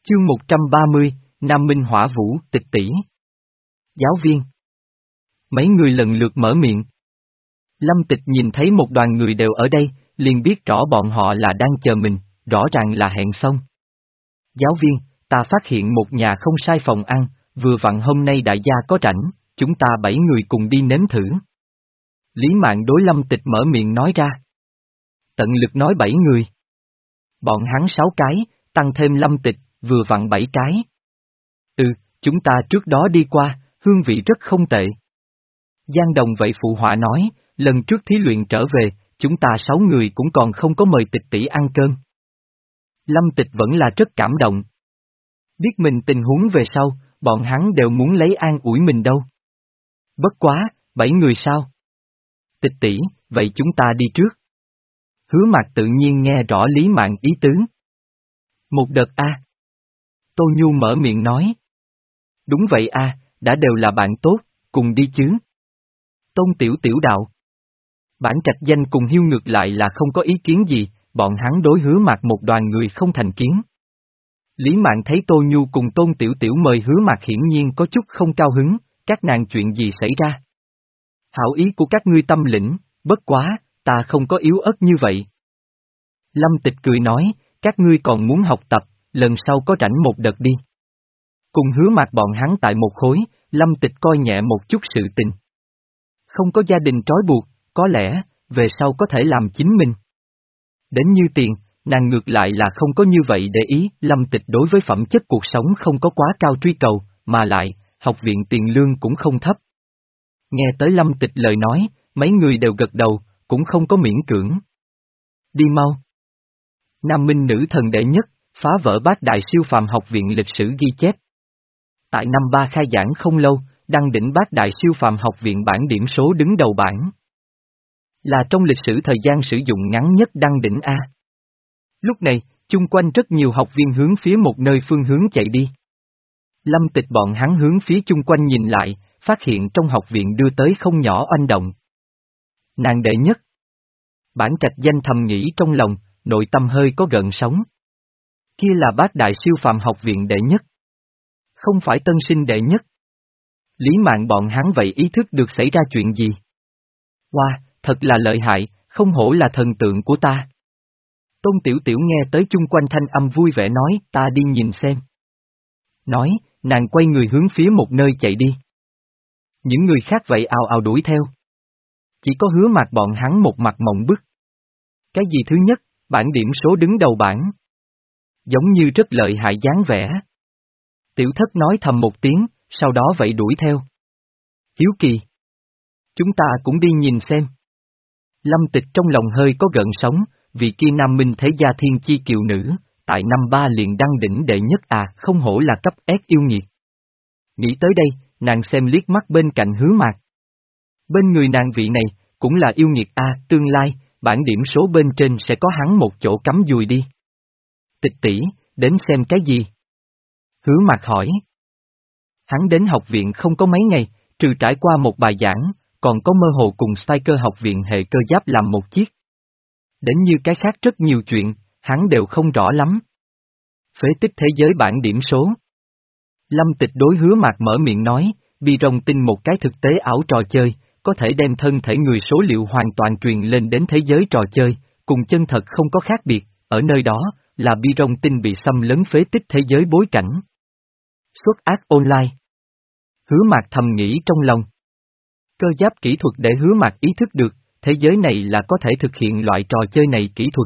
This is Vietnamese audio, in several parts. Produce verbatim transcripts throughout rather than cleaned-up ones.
Chương một trăm ba mươi, Nam Minh Hỏa Vũ, Tịch tỷ. Giáo viên. Mấy người lần lượt mở miệng. Lâm Tịch nhìn thấy một đoàn người đều ở đây, liền biết rõ bọn họ là đang chờ mình, rõ ràng là hẹn xong. Giáo viên, ta phát hiện một nhà không sai phòng ăn, vừa vặn hôm nay đại gia có rảnh, chúng ta bảy người cùng đi nếm thử. Lý Mạn đối Lâm Tịch mở miệng nói ra. Tận lực nói bảy người. Bọn hắn sáu cái, tăng thêm Lâm Tịch, vừa vặn bảy cái. Ừ, chúng ta trước đó đi qua, hương vị rất không tệ. Giang Đồng vậy phụ họa nói, lần trước thí luyện trở về, chúng ta sáu người cũng còn không có mời Tịch tỷ ăn cơm. Lâm Tịch vẫn là rất cảm động. Biết mình tình huống về sau, bọn hắn đều muốn lấy an ủi mình đâu. Bất quá, bảy người sao? Tịch tỷ, vậy chúng ta đi trước. Hứa Mạc tự nhiên nghe rõ Lý Mạn ý tứ. Một đợt a. Tô Nhu mở miệng nói. Đúng vậy a, đã đều là bạn tốt, cùng đi chứ. Tôn Tiểu Tiểu đạo. Bản Trạch Danh cùng Hiêu ngược lại là không có ý kiến gì, bọn hắn đối Hứa Mạc một đoàn người không thành kiến. Lý Mạn thấy Tô Nhu cùng Tôn Tiểu Tiểu mời Hứa Mạc hiển nhiên có chút không cao hứng, các nàng chuyện gì xảy ra? Hảo ý của các ngươi tâm lĩnh, bất quá, ta không có yếu ớt như vậy. Lâm Tịch cười nói, các ngươi còn muốn học tập, lần sau có rảnh một đợt đi. Cùng Hứa Mạc bọn hắn tại một khối, Lâm Tịch coi nhẹ một chút sự tình. Không có gia đình trói buộc, có lẽ, về sau có thể làm chính mình. Đến như tiền, nàng ngược lại là không có như vậy để ý, Lâm Tịch đối với phẩm chất cuộc sống không có quá cao truy cầu, mà lại, học viện tiền lương cũng không thấp. Nghe tới Lâm Tịch lời nói, mấy người đều gật đầu, cũng không có miễn cưỡng. Đi mau. Nam Minh nữ thần đệ nhất, phá vỡ bát đại siêu phàm học viện lịch sử ghi chép. Tại năm ba khai giảng không lâu, đăng đỉnh bát đại siêu phàm học viện bảng điểm số đứng đầu bảng. Là trong lịch sử thời gian sử dụng ngắn nhất đăng đỉnh A. Lúc này, chung quanh rất nhiều học viên hướng phía một nơi phương hướng chạy đi. Lâm Tịch bọn hắn hướng phía chung quanh nhìn lại, phát hiện trong học viện đưa tới không nhỏ oanh động. Nàng đệ nhất. Bản Trạch Danh thầm nghĩ trong lòng, nội tâm hơi có gợn sóng. Kia là bát đại siêu phàm học viện đệ nhất. Không phải tân sinh đệ nhất. Lý Mạn bọn hắn vậy ý thức được xảy ra chuyện gì? Wow, thật là lợi hại, không hổ là thần tượng của ta. Tôn Tiểu Tiểu nghe tới chung quanh thanh âm vui vẻ nói, ta đi nhìn xem. Nói, nàng quay người hướng phía một nơi chạy đi. Những người khác vậy ào ào đuổi theo. Chỉ có Hứa Mạc bọn hắn một mặt mộng bức. Cái gì thứ nhất, bảng điểm số đứng đầu bảng. Giống như rất lợi hại dáng vẻ. Tiểu Thất nói thầm một tiếng, sau đó vậy đuổi theo. Hiếu kỳ. Chúng ta cũng đi nhìn xem. Lâm Tịch trong lòng hơi có gợn sóng, vì kia Nam Minh thế gia thiên chi kiều nữ, tại năm ba liền đăng đỉnh đệ nhất à, không hổ là cấp S yêu nghiệt. Nghĩ tới đây, nàng xem liếc mắt bên cạnh Hứa Mạc. Bên người nàng vị này, cũng là yêu nghiệt a, tương lai, bản điểm số bên trên sẽ có hắn một chỗ cắm dùi đi. Tịch tỷ, đến xem cái gì? Hứa Mạc hỏi. Hắn đến học viện không có mấy ngày, trừ trải qua một bài giảng, còn có mơ hồ cùng Striker học viện hệ cơ giáp làm một chiếc. Đến như cái khác rất nhiều chuyện, hắn đều không rõ lắm. Phế tích thế giới bản điểm số. Lâm Tịch đối Hứa Mạc mở miệng nói, Bi Rồng tin một cái thực tế ảo trò chơi, có thể đem thân thể người số liệu hoàn toàn truyền lên đến thế giới trò chơi, cùng chân thật không có khác biệt, ở nơi đó, là Bi Rồng tin bị xâm lấn phế tích thế giới bối cảnh. Xuất ác online. Hứa Mạc thầm nghĩ trong lòng. Cơ giáp kỹ thuật để Hứa Mạc ý thức được, thế giới này là có thể thực hiện loại trò chơi này kỹ thuật.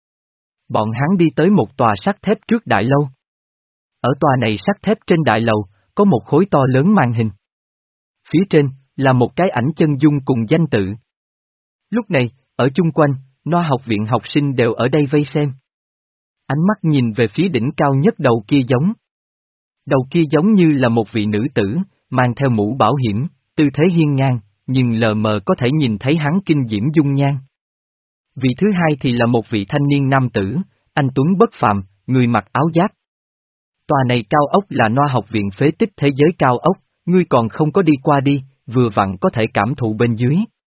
Bọn hắn đi tới một tòa sắt thép trước đại lâu. Ở tòa này sắt thép trên đại lầu, có một khối to lớn màn hình. Phía trên, là một cái ảnh chân dung cùng danh tự. Lúc này, ở chung quanh, Noa học viện học sinh đều ở đây vây xem. Ánh mắt nhìn về phía đỉnh cao nhất đầu kia giống. Đầu kia giống như là một vị nữ tử, mang theo mũ bảo hiểm, tư thế hiên ngang, nhưng lờ mờ có thể nhìn thấy hắn kinh diễm dung nhan. Vị thứ hai thì là một vị thanh niên nam tử, anh tuấn bất phàm, người mặc áo giáp. Tòa này cao ốc là Noa học viện phế tích thế giới cao ốc, ngươi còn không có đi qua đi, vừa vặn có thể cảm thụ bên dưới.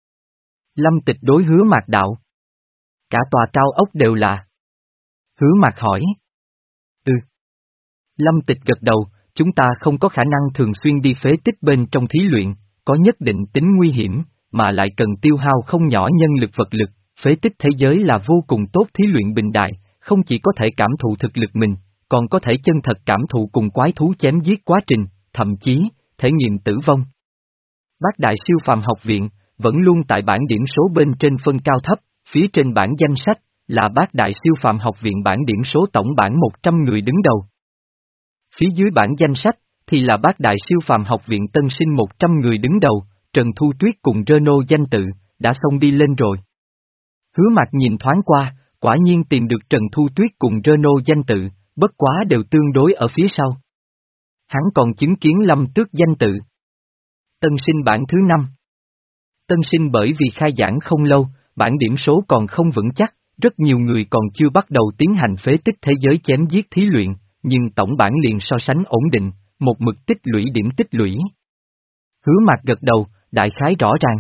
Lâm Tịch đối Hứa Mạc đạo. Cả tòa cao ốc đều là. Hứa Mạc hỏi. Ừ. Lâm Tịch gật đầu, chúng ta không có khả năng thường xuyên đi phế tích bên trong thí luyện, có nhất định tính nguy hiểm, mà lại cần tiêu hao không nhỏ nhân lực vật lực, phế tích thế giới là vô cùng tốt thí luyện bình đại, không chỉ có thể cảm thụ thực lực mình, còn có thể chân thật cảm thụ cùng quái thú chém giết quá trình, thậm chí, thể nghiệm tử vong. Bát Đại Siêu Phàm Học Viện, vẫn luôn tại bảng điểm số bên trên phân cao thấp, phía trên bảng danh sách, là Bát Đại Siêu Phàm Học Viện bảng điểm số tổng bảng một trăm người đứng đầu. Phía dưới bảng danh sách, thì là Bát Đại Siêu Phàm Học Viện tân sinh một trăm người đứng đầu, Trần Thu Tuyết cùng Renault danh tự, đã xông đi lên rồi. Hứa Mạc nhìn thoáng qua, quả nhiên tìm được Trần Thu Tuyết cùng Renault danh tự, bất quá đều tương đối ở phía sau. Hắn còn chứng kiến Lâm Tước danh tự. Tân sinh bảng thứ năm. Tân sinh bởi vì khai giảng không lâu, bảng điểm số còn không vững chắc, rất nhiều người còn chưa bắt đầu tiến hành phế tích thế giới chém giết thí luyện, nhưng tổng bảng liền so sánh ổn định, một mực tích lũy điểm tích lũy. Hứa Mạc gật đầu, đại khái rõ ràng.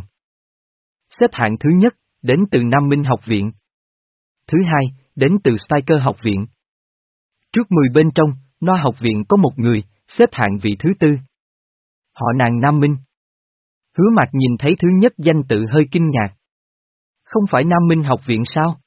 Xếp hạng thứ nhất, đến từ Nam Minh Học Viện. Thứ hai, đến từ Striker Học Viện. Trước mười bên trong, Noa Học Viện có một người, xếp hạng vị thứ tư. Họ nàng Nam Minh. Hứa Mạc nhìn thấy thứ nhất danh tự hơi kinh ngạc. Không phải Nam Minh Học Viện sao?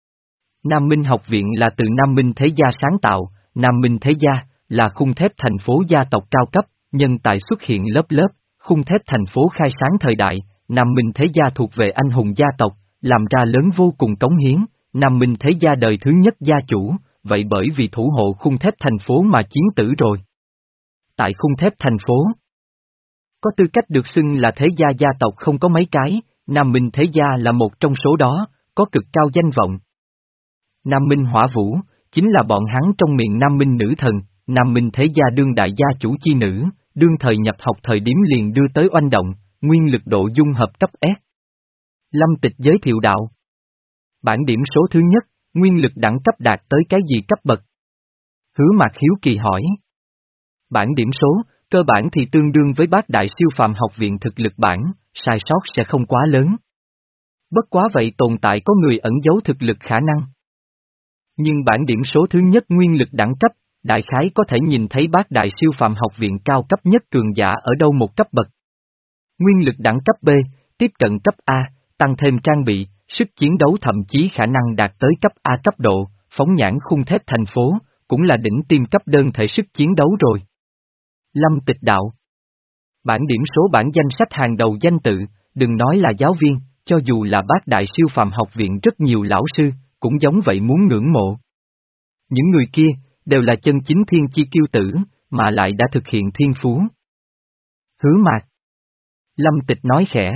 Nam Minh Học Viện là từ Nam Minh Thế Gia sáng tạo, Nam Minh Thế Gia là khung thép thành phố gia tộc cao cấp, nhân tài xuất hiện lớp lớp, khung thép thành phố khai sáng thời đại, Nam Minh Thế Gia thuộc về anh hùng gia tộc, làm ra lớn vô cùng cống hiến, Nam Minh Thế Gia đời thứ nhất gia chủ, vậy bởi vì thủ hộ khung thép thành phố mà chiến tử rồi. Tại khung thép thành phố, có tư cách được xưng là thế gia gia tộc không có mấy cái, Nam Minh Thế Gia là một trong số đó, có cực cao danh vọng. Nam Minh Hỏa Vũ, chính là bọn hắn trong miệng Nam Minh Nữ Thần, Nam Minh Thế Gia đương đại gia chủ chi nữ, đương thời nhập học thời điểm liền đưa tới oanh động, nguyên lực độ dung hợp cấp S. Lâm Tịch giới thiệu đạo. Bảng điểm số thứ nhất, nguyên lực đẳng cấp đạt tới cái gì cấp bậc? Hứa Mạc hiếu kỳ hỏi. Bảng điểm số, cơ bản thì tương đương với Bát Đại Siêu Phàm Học Viện thực lực bảng, sai sót sẽ không quá lớn. Bất quá vậy tồn tại có người ẩn giấu thực lực khả năng. Nhưng bảng điểm số thứ nhất nguyên lực đẳng cấp, đại khái có thể nhìn thấy Bát Đại Siêu Phàm Học Viện cao cấp nhất cường giả ở đâu một cấp bậc. Nguyên lực đẳng cấp B, tiếp cận cấp A, tăng thêm trang bị, sức chiến đấu thậm chí khả năng đạt tới cấp A cấp độ, phóng nhãn khung thép thành phố, cũng là đỉnh tiêm cấp đơn thể sức chiến đấu rồi. Lâm Tịch đạo. Bảng điểm số bảng danh sách hàng đầu danh tự, đừng nói là giáo viên, cho dù là Bát Đại Siêu Phàm Học Viện rất nhiều lão sư, cũng giống vậy muốn ngưỡng mộ. Những người kia, đều là chân chính thiên chi kiêu tử, mà lại đã thực hiện thiên phú. Hứa Mạc. Lâm Tịch nói khẽ.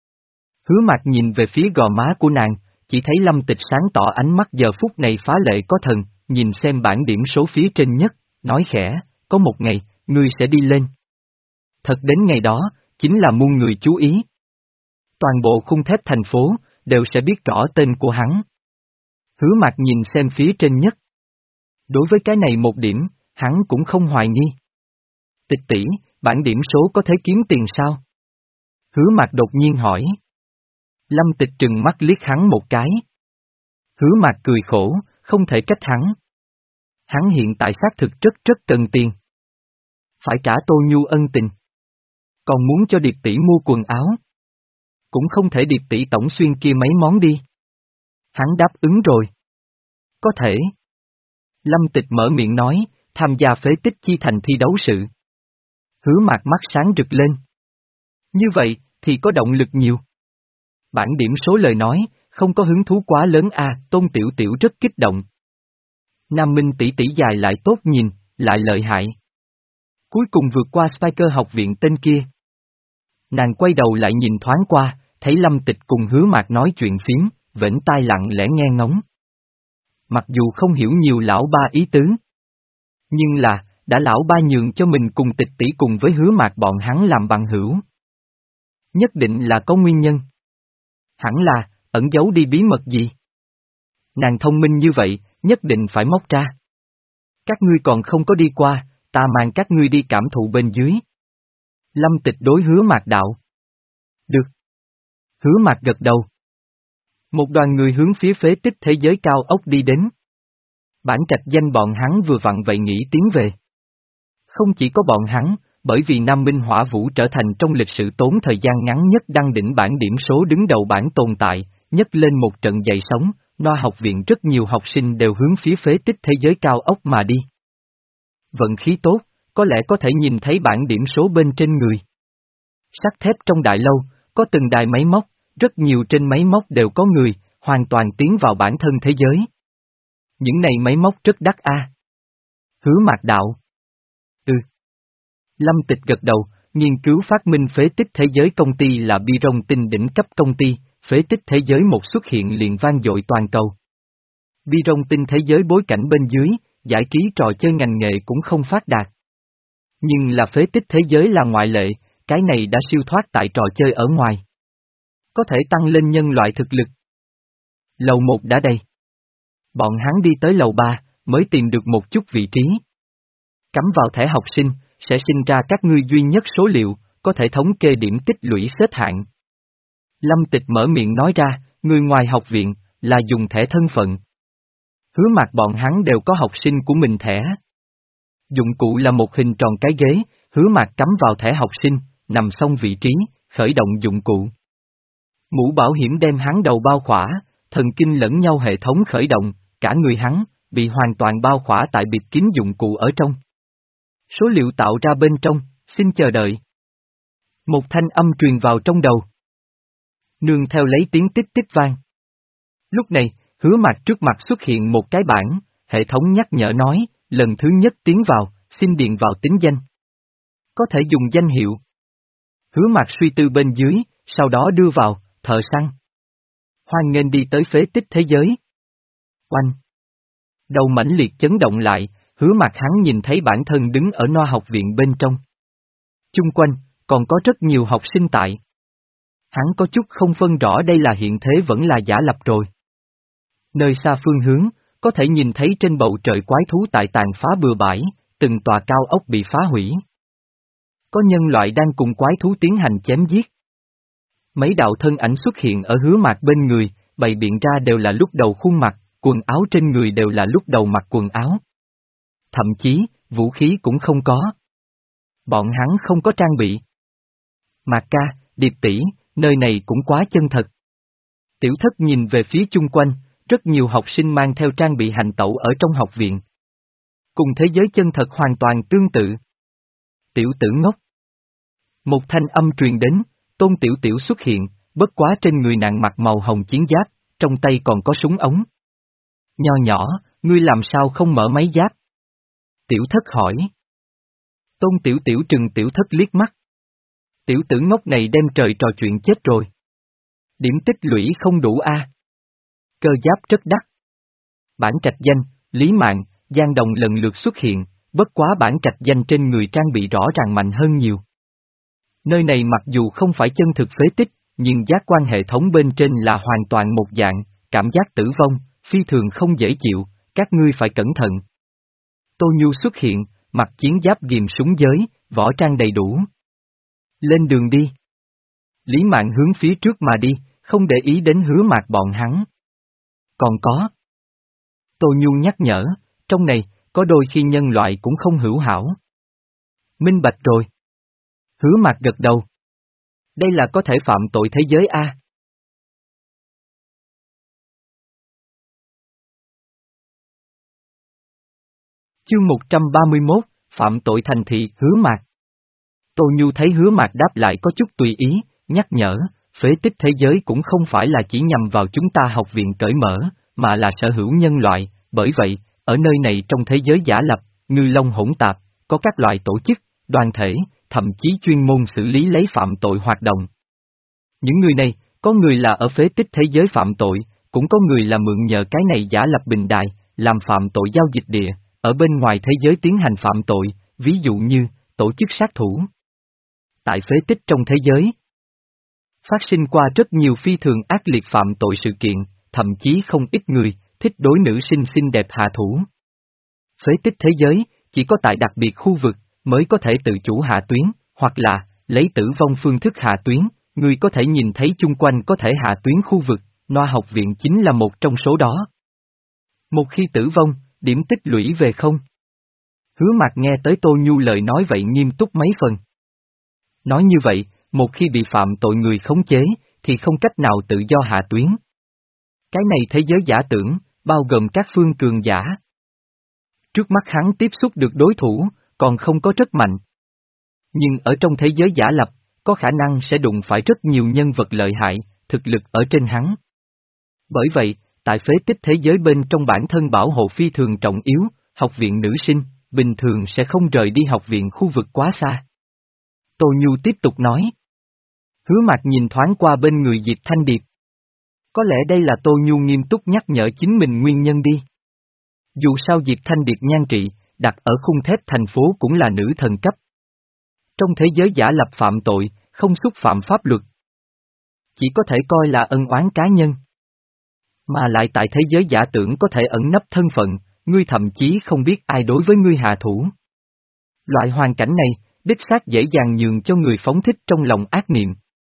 Hứa Mạc nhìn về phía gò má của nàng, chỉ thấy Lâm Tịch sáng tỏ ánh mắt giờ phút này phá lệ có thần, nhìn xem bảng điểm số phía trên nhất, nói khẽ, có một ngày, ngươi sẽ đi lên. Thật đến ngày đó, chính là muôn người chú ý. Toàn bộ khung thép thành phố, đều sẽ biết rõ tên của hắn. Hứa Mạc nhìn xem phía trên nhất. Đối với cái này một điểm, hắn cũng không hoài nghi. Tịch tỷ, bảng điểm số có thể kiếm tiền sao? Hứa Mạc đột nhiên hỏi. Lâm Tịch trừng mắt liếc hắn một cái. Hứa Mạc cười khổ, không thể trách hắn. Hắn hiện tại xác thực rất rất cần tiền. Phải trả Tô Nhu ân tình. Còn muốn cho Điệp tỷ mua quần áo. Cũng không thể Điệp tỷ tổng xuyên kia mấy món đi. Hắn đáp ứng rồi. Có thể. Lâm Tịch mở miệng nói, tham gia phế tích chi thành thi đấu sự. Hứa Mạc mắt sáng rực lên. Như vậy, thì có động lực nhiều. Bảng điểm số lời nói, không có hứng thú quá lớn a, à, Tôn Tiểu Tiểu rất kích động. Nam Minh tỷ tỷ dài lại tốt nhìn, lại lợi hại. Cuối cùng vượt qua Striker Học Viện tên kia. Nàng quay đầu lại nhìn thoáng qua, thấy Lâm Tịch cùng Hứa Mạc nói chuyện phiếm, vểnh tai lặng lẽ nghe ngóng. Mặc dù không hiểu nhiều lão ba ý tứ. Nhưng là, đã lão ba nhường cho mình cùng Tịch tỷ cùng với Hứa Mạc bọn hắn làm bằng hữu. Nhất định là có nguyên nhân. Hẳn là, ẩn giấu đi bí mật gì? Nàng thông minh như vậy, nhất định phải móc ra. Các ngươi còn không có đi qua, ta mang các ngươi đi cảm thụ bên dưới. Lâm Tịch đối Hứa Mạc đạo. Được. Hứa Mạc gật đầu. Một đoàn người hướng phía phế tích thế giới cao ốc đi đến. Bản trạch danh bọn hắn vừa vặn vậy nghĩ tiến về. Không chỉ có bọn hắn, bởi vì Nam Minh Hỏa Vũ trở thành trong lịch sử tốn thời gian ngắn nhất đăng đỉnh bảng điểm số đứng đầu bảng tồn tại, nhấc lên một trận dậy sóng, Noa học viện rất nhiều học sinh đều hướng phía phế tích thế giới cao ốc mà đi. Vận khí tốt, có lẽ có thể nhìn thấy bảng điểm số bên trên người. Sắt thép trong đại lâu, có từng đài máy móc, rất nhiều trên máy móc đều có người, hoàn toàn tiến vào bản thân thế giới. Những này máy móc rất đắt a. Hứa Mạc đạo. Ừ. Lâm Tịch gật đầu, nghiên cứu phát minh phế tích thế giới công ty là bi rong tinh đỉnh cấp công ty, phế tích thế giới một xuất hiện liền vang dội toàn cầu. Bi rong tinh thế giới bối cảnh bên dưới, giải trí trò chơi ngành nghề cũng không phát đạt. Nhưng là phế tích thế giới là ngoại lệ, cái này đã siêu thoát tại trò chơi ở ngoài. Có thể tăng lên nhân loại thực lực. Lầu một đã đầy. Bọn hắn đi tới lầu ba, mới tìm được một chút vị trí. Cắm vào thẻ học sinh, sẽ sinh ra các ngươi duy nhất số liệu, có thể thống kê điểm tích lũy xếp hạng. Lâm Tịch mở miệng nói ra, người ngoài học viện, là dùng thẻ thân phận. Hứa Mạc bọn hắn đều có học sinh của mình thẻ. Dụng cụ là một hình tròn cái ghế, Hứa Mạc cắm vào thẻ học sinh, nằm xong vị trí, khởi động dụng cụ. Mũ bảo hiểm đem hắn đầu bao khỏa, thần kinh lẫn nhau hệ thống khởi động, cả người hắn, bị hoàn toàn bao khỏa tại bịt kín dụng cụ ở trong. Số liệu tạo ra bên trong, xin chờ đợi. Một thanh âm truyền vào trong đầu. Nương theo lấy tiếng tích tích vang. Lúc này, Hứa Mạc trước mặt xuất hiện một cái bảng, hệ thống nhắc nhở nói, lần thứ nhất tiến vào, xin điền vào tính danh. Có thể dùng danh hiệu. Hứa Mạc suy tư bên dưới, sau đó đưa vào, thợ săn. Hoan nghênh đi tới phế tích thế giới. Oanh! Đầu mãnh liệt chấn động lại, Hứa Mạc hắn nhìn thấy bản thân đứng ở Noa học viện bên trong. Chung quanh, còn có rất nhiều học sinh tại. Hắn có chút không phân rõ đây là hiện thế vẫn là giả lập rồi. Nơi xa phương hướng, có thể nhìn thấy trên bầu trời quái thú tại tàn phá bừa bãi, từng tòa cao ốc bị phá hủy. Có nhân loại đang cùng quái thú tiến hành chém giết. Mấy đạo thân ảnh xuất hiện ở Hứa Mạc bên người, bày biện ra đều là lúc đầu khuôn mặt, quần áo trên người đều là lúc đầu mặc quần áo. Thậm chí, vũ khí cũng không có. Bọn hắn không có trang bị. Mạc ca, Điệp tỷ, nơi này cũng quá chân thật. Tiểu Thất nhìn về phía chung quanh, rất nhiều học sinh mang theo trang bị hành tẩu ở trong học viện. Cùng thế giới chân thật hoàn toàn tương tự. Tiểu tử ngốc. Một thanh âm truyền đến, Tôn Tiểu Tiểu xuất hiện, bất quá trên người nàng mặc màu hồng chiến giáp, trong tay còn có súng ống. Nho nhỏ, ngươi làm sao không mở máy giáp? Tiểu Thất hỏi. Tôn Tiểu Tiểu trừng Tiểu Thất liếc mắt. Tiểu tử ngốc này đem trời trò chuyện chết rồi. Điểm tích lũy không đủ a. À. Cơ giáp rất đắt. Bản trạch danh, Lý Mạn, Giang Đồng lần lượt xuất hiện, bất quá bản trạch danh trên người trang bị rõ ràng mạnh hơn nhiều. Nơi này mặc dù không phải chân thực phế tích, nhưng giác quan hệ thống bên trên là hoàn toàn một dạng, cảm giác tử vong, phi thường không dễ chịu, các ngươi phải cẩn thận. Tô Nhu xuất hiện, mặc chiến giáp ghim súng giới, võ trang đầy đủ. Lên đường đi. Lý Mạn hướng phía trước mà đi, không để ý đến Hứa Mạc bọn hắn. Còn có. Tô Nhu nhắc nhở, trong này, có đôi khi nhân loại cũng không hữu hảo. Minh bạch rồi. Hứa Mạc gật đầu. Đây là có thể phạm tội thế giới a. Chương một trăm ba mươi mốt, phạm tội thành thị Hứa Mạc. Tô Nhu thấy Hứa Mạc đáp lại có chút tùy ý, nhắc nhở, phế tích thế giới cũng không phải là chỉ nhằm vào chúng ta học viện cởi mở, mà là sở hữu nhân loại, bởi vậy, ở nơi này trong thế giới giả lập, ngư long hỗn tạp, có các loại tổ chức, đoàn thể, thậm chí chuyên môn xử lý lấy phạm tội hoạt động. Những người này, có người là ở phế tích thế giới phạm tội, cũng có người là mượn nhờ cái này giả lập bình đài, làm phạm tội giao dịch địa, ở bên ngoài thế giới tiến hành phạm tội, ví dụ như, tổ chức sát thủ. Tại phế tích trong thế giới, phát sinh qua rất nhiều phi thường ác liệt phạm tội sự kiện, thậm chí không ít người, thích đối nữ sinh xinh đẹp hạ thủ. Phế tích thế giới, chỉ có tại đặc biệt khu vực, mới có thể tự chủ hạ tuyến, hoặc là, lấy tử vong phương thức hạ tuyến, người có thể nhìn thấy chung quanh có thể hạ tuyến khu vực, Noa học viện chính là một trong số đó. Một khi tử vong, điểm tích lũy về không. Hứa Mạc nghe tới Tô Nhu lời nói vậy nghiêm túc mấy phần. Nói như vậy, một khi bị phạm tội người khống chế, thì không cách nào tự do hạ tuyến. Cái này thế giới giả tưởng, bao gồm các phương cường giả. Trước mắt hắn tiếp xúc được đối thủ, còn không có rất mạnh. Nhưng ở trong thế giới giả lập, có khả năng sẽ đụng phải rất nhiều nhân vật lợi hại, thực lực ở trên hắn. Bởi vậy, tại phế tích thế giới bên trong bản thân bảo hộ phi thường trọng yếu, học viện nữ sinh, bình thường sẽ không rời đi học viện khu vực quá xa. Tô Nhu tiếp tục nói. Hứa Mạc nhìn thoáng qua bên người Diệp Thanh Điệp. Có lẽ đây là Tô Nhu nghiêm túc nhắc nhở chính mình nguyên nhân đi. Dù sao Diệp Thanh Điệp nhan trị, đặt ở khung thép thành phố cũng là nữ thần cấp. Trong thế giới giả lập phạm tội, không xúc phạm pháp luật. Chỉ có thể coi là ân oán cá nhân. Mà lại tại thế giới giả tưởng có thể ẩn nấp thân phận, ngươi thậm chí không biết ai đối với ngươi hạ thủ. Loại hoàn cảnh này, đích xác dễ dàng nhường cho người phóng thích trong lòng ác niệm.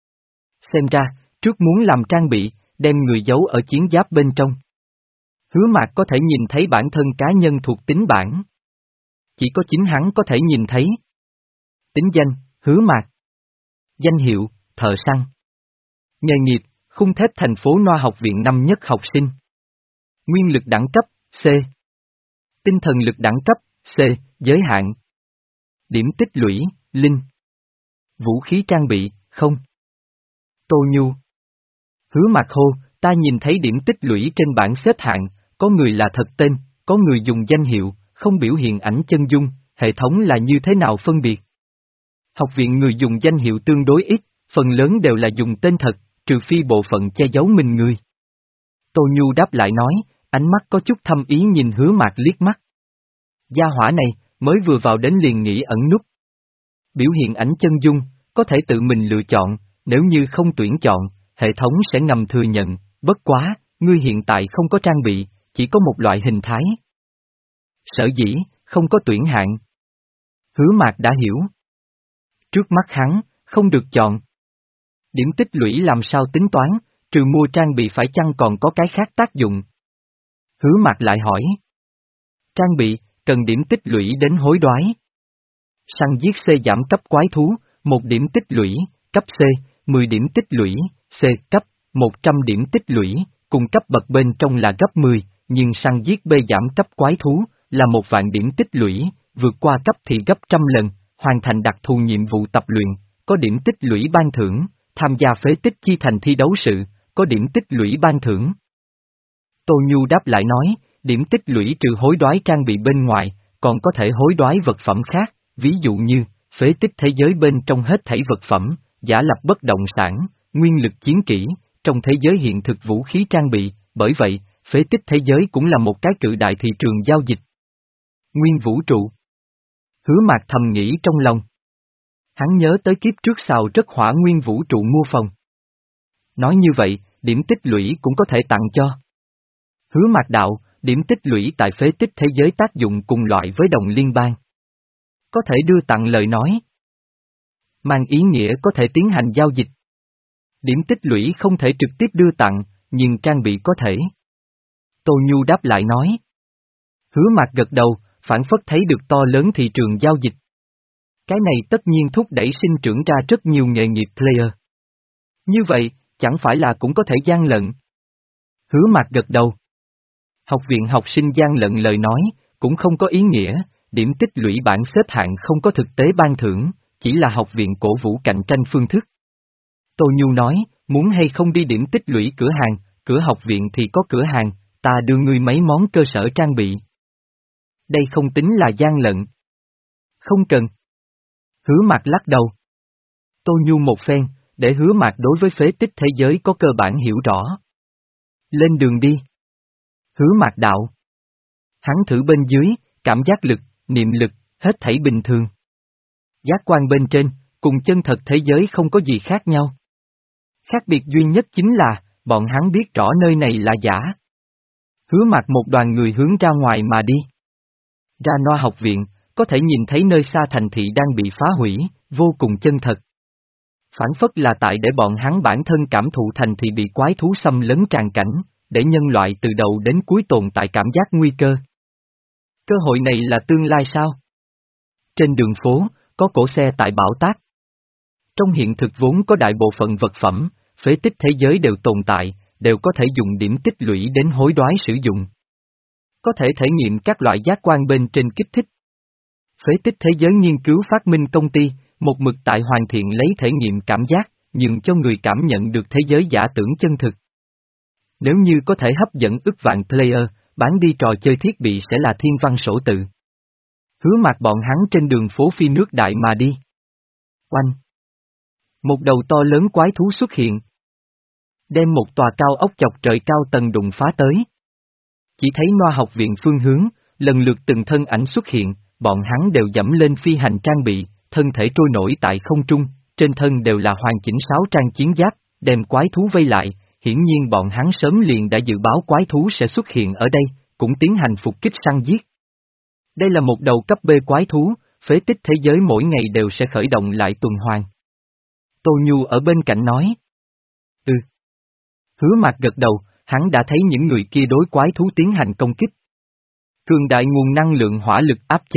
Xem ra, trước muốn làm trang bị, đem người giấu ở chiến giáp bên trong. Hứa Mạc có thể nhìn thấy bản thân cá nhân thuộc tính bản. Chỉ có chính hắn có thể nhìn thấy. Tính danh, Hứa Mạc. Danh hiệu, thợ săn. Nghề nghiệp, khung thép thành phố Noa học viện năm nhất học sinh. Nguyên lực đẳng cấp, C. Tinh thần lực đẳng cấp, C, giới hạn. Điểm tích lũy, Linh. Vũ khí trang bị, không. Tô Nhu. Hứa Mạc hô, ta nhìn thấy điểm tích lũy trên bảng xếp hạng, có người là thật tên, có người dùng danh hiệu, không biểu hiện ảnh chân dung, hệ thống là như thế nào phân biệt? Học viện người dùng danh hiệu tương đối ít, phần lớn đều là dùng tên thật, trừ phi bộ phận che giấu mình người. Tô Nhu đáp lại nói, ánh mắt có chút thâm ý nhìn Hứa Mạc liếc mắt. Gia hỏa này, mới vừa vào đến liền nghĩ ẩn núp. Biểu hiện ảnh chân dung, có thể tự mình lựa chọn, nếu như không tuyển chọn, hệ thống sẽ ngầm thừa nhận, bất quá, ngươi hiện tại không có trang bị, chỉ có một loại hình thái. Sở dĩ, không có tuyển hạng. Hứa Mạc đã hiểu. Trước mắt hắn, không được chọn. Điểm tích lũy làm sao tính toán, trừ mua trang bị phải chăng còn có cái khác tác dụng? Hứa Mạc lại hỏi. Trang bị, cần điểm tích lũy đến hối đoái. Săn giết C giảm cấp quái thú, một điểm tích lũy, cấp C, mười điểm tích lũy, C cấp, một trăm điểm tích lũy, cùng cấp bậc bên trong là gấp mười, nhưng săn giết B giảm cấp quái thú, là một vạn điểm tích lũy, vượt qua cấp thì gấp trăm lần, hoàn thành đặc thù nhiệm vụ tập luyện, có điểm tích lũy ban thưởng, tham gia phế tích chi thành thi đấu sự, có điểm tích lũy ban thưởng. Tô Nhu đáp lại nói, điểm tích lũy trừ hối đoái trang bị bên ngoài, còn có thể hối đoái vật phẩm khác, ví dụ như, phế tích thế giới bên trong hết thảy vật phẩm, giả lập bất động sản, nguyên lực chiến kỹ, trong thế giới hiện thực vũ khí trang bị, bởi vậy, phế tích thế giới cũng là một cái cự đại thị trường giao dịch. Nguyên vũ trụ. Hứa Mạc thầm nghĩ trong lòng. Hắn nhớ tới kiếp trước xào rất hỏa nguyên vũ trụ mua phòng. Nói như vậy, điểm tích lũy cũng có thể tặng cho. Hứa Mạc đạo, điểm tích lũy tại phế tích thế giới tác dụng cùng loại với đồng liên bang. Có thể đưa tặng lời nói. Mang ý nghĩa có thể tiến hành giao dịch. Điểm tích lũy không thể trực tiếp đưa tặng, nhưng trang bị có thể. Tô Nhu đáp lại nói. Hứa Mạc gật đầu, phản phất thấy được to lớn thị trường giao dịch. Cái này tất nhiên thúc đẩy sinh trưởng ra rất nhiều nghề nghiệp player. Như vậy, chẳng phải là cũng có thể gian lận. Hứa Mạc gật đầu. Học viện học sinh gian lận lời nói, cũng không có ý nghĩa, điểm tích lũy bảng xếp hạng không có thực tế ban thưởng, chỉ là học viện cổ vũ cạnh tranh phương thức. Tô Nhu nói, muốn hay không đi điểm tích lũy cửa hàng, cửa học viện thì có cửa hàng, ta đưa ngươi mấy món cơ sở trang bị. Đây không tính là gian lận. Không cần. Hứa Mạc lắc đầu. Tô Nhu một phen, để Hứa Mạc đối với phế tích thế giới có cơ bản hiểu rõ. Lên đường đi. Hứa Mạc đạo. Hắn thử bên dưới, cảm giác lực, niệm lực, hết thảy bình thường. Giác quan bên trên, cùng chân thật thế giới không có gì khác nhau. Khác biệt duy nhất chính là, bọn hắn biết rõ nơi này là giả. Hứa Mạc một đoàn người hướng ra ngoài mà đi. Ra Noa học viện, có thể nhìn thấy nơi xa thành thị đang bị phá hủy, vô cùng chân thật. Phản phất là tại để bọn hắn bản thân cảm thụ thành thị bị quái thú xâm lấn tràn cảnh, để nhân loại từ đầu đến cuối tồn tại cảm giác nguy cơ. Cơ hội này là tương lai sao? Trên đường phố, có cỗ xe tại Bảo Tác. Trong hiện thực vốn có đại bộ phận vật phẩm, phế tích thế giới đều tồn tại, đều có thể dùng điểm tích lũy đến hối đoái sử dụng. Có thể thể nghiệm các loại giác quan bên trên kích thích. Phế tích thế giới nghiên cứu phát minh công ty, một mực tại hoàn thiện lấy thể nghiệm cảm giác, nhường cho người cảm nhận được thế giới giả tưởng chân thực. Nếu như có thể hấp dẫn ức vạn player, bán đi trò chơi thiết bị sẽ là thiên văn sổ tự. Hứa Mạc bọn hắn trên đường phố phi nước đại mà đi. Oanh! Một đầu to lớn quái thú xuất hiện. Đem một tòa cao ốc chọc trời cao tầng đụng phá tới. Chỉ thấy Noa học viện phương hướng, lần lượt từng thân ảnh xuất hiện, bọn hắn đều dẫm lên phi hành trang bị, thân thể trôi nổi tại không trung, trên thân đều là hoàn chỉnh sáu trang chiến giáp, đem quái thú vây lại, hiển nhiên bọn hắn sớm liền đã dự báo quái thú sẽ xuất hiện ở đây, cũng tiến hành phục kích săn giết. Đây là một đầu cấp B quái thú, phế tích thế giới mỗi ngày đều sẽ khởi động lại tuần hoàn. Tô Nhu ở bên cạnh nói. Ừ. Hứa Mạc gật đầu, hắn đã thấy những người kia đối quái thú tiến hành công kích. Cường đại nguồn năng lượng hỏa lực áp chế.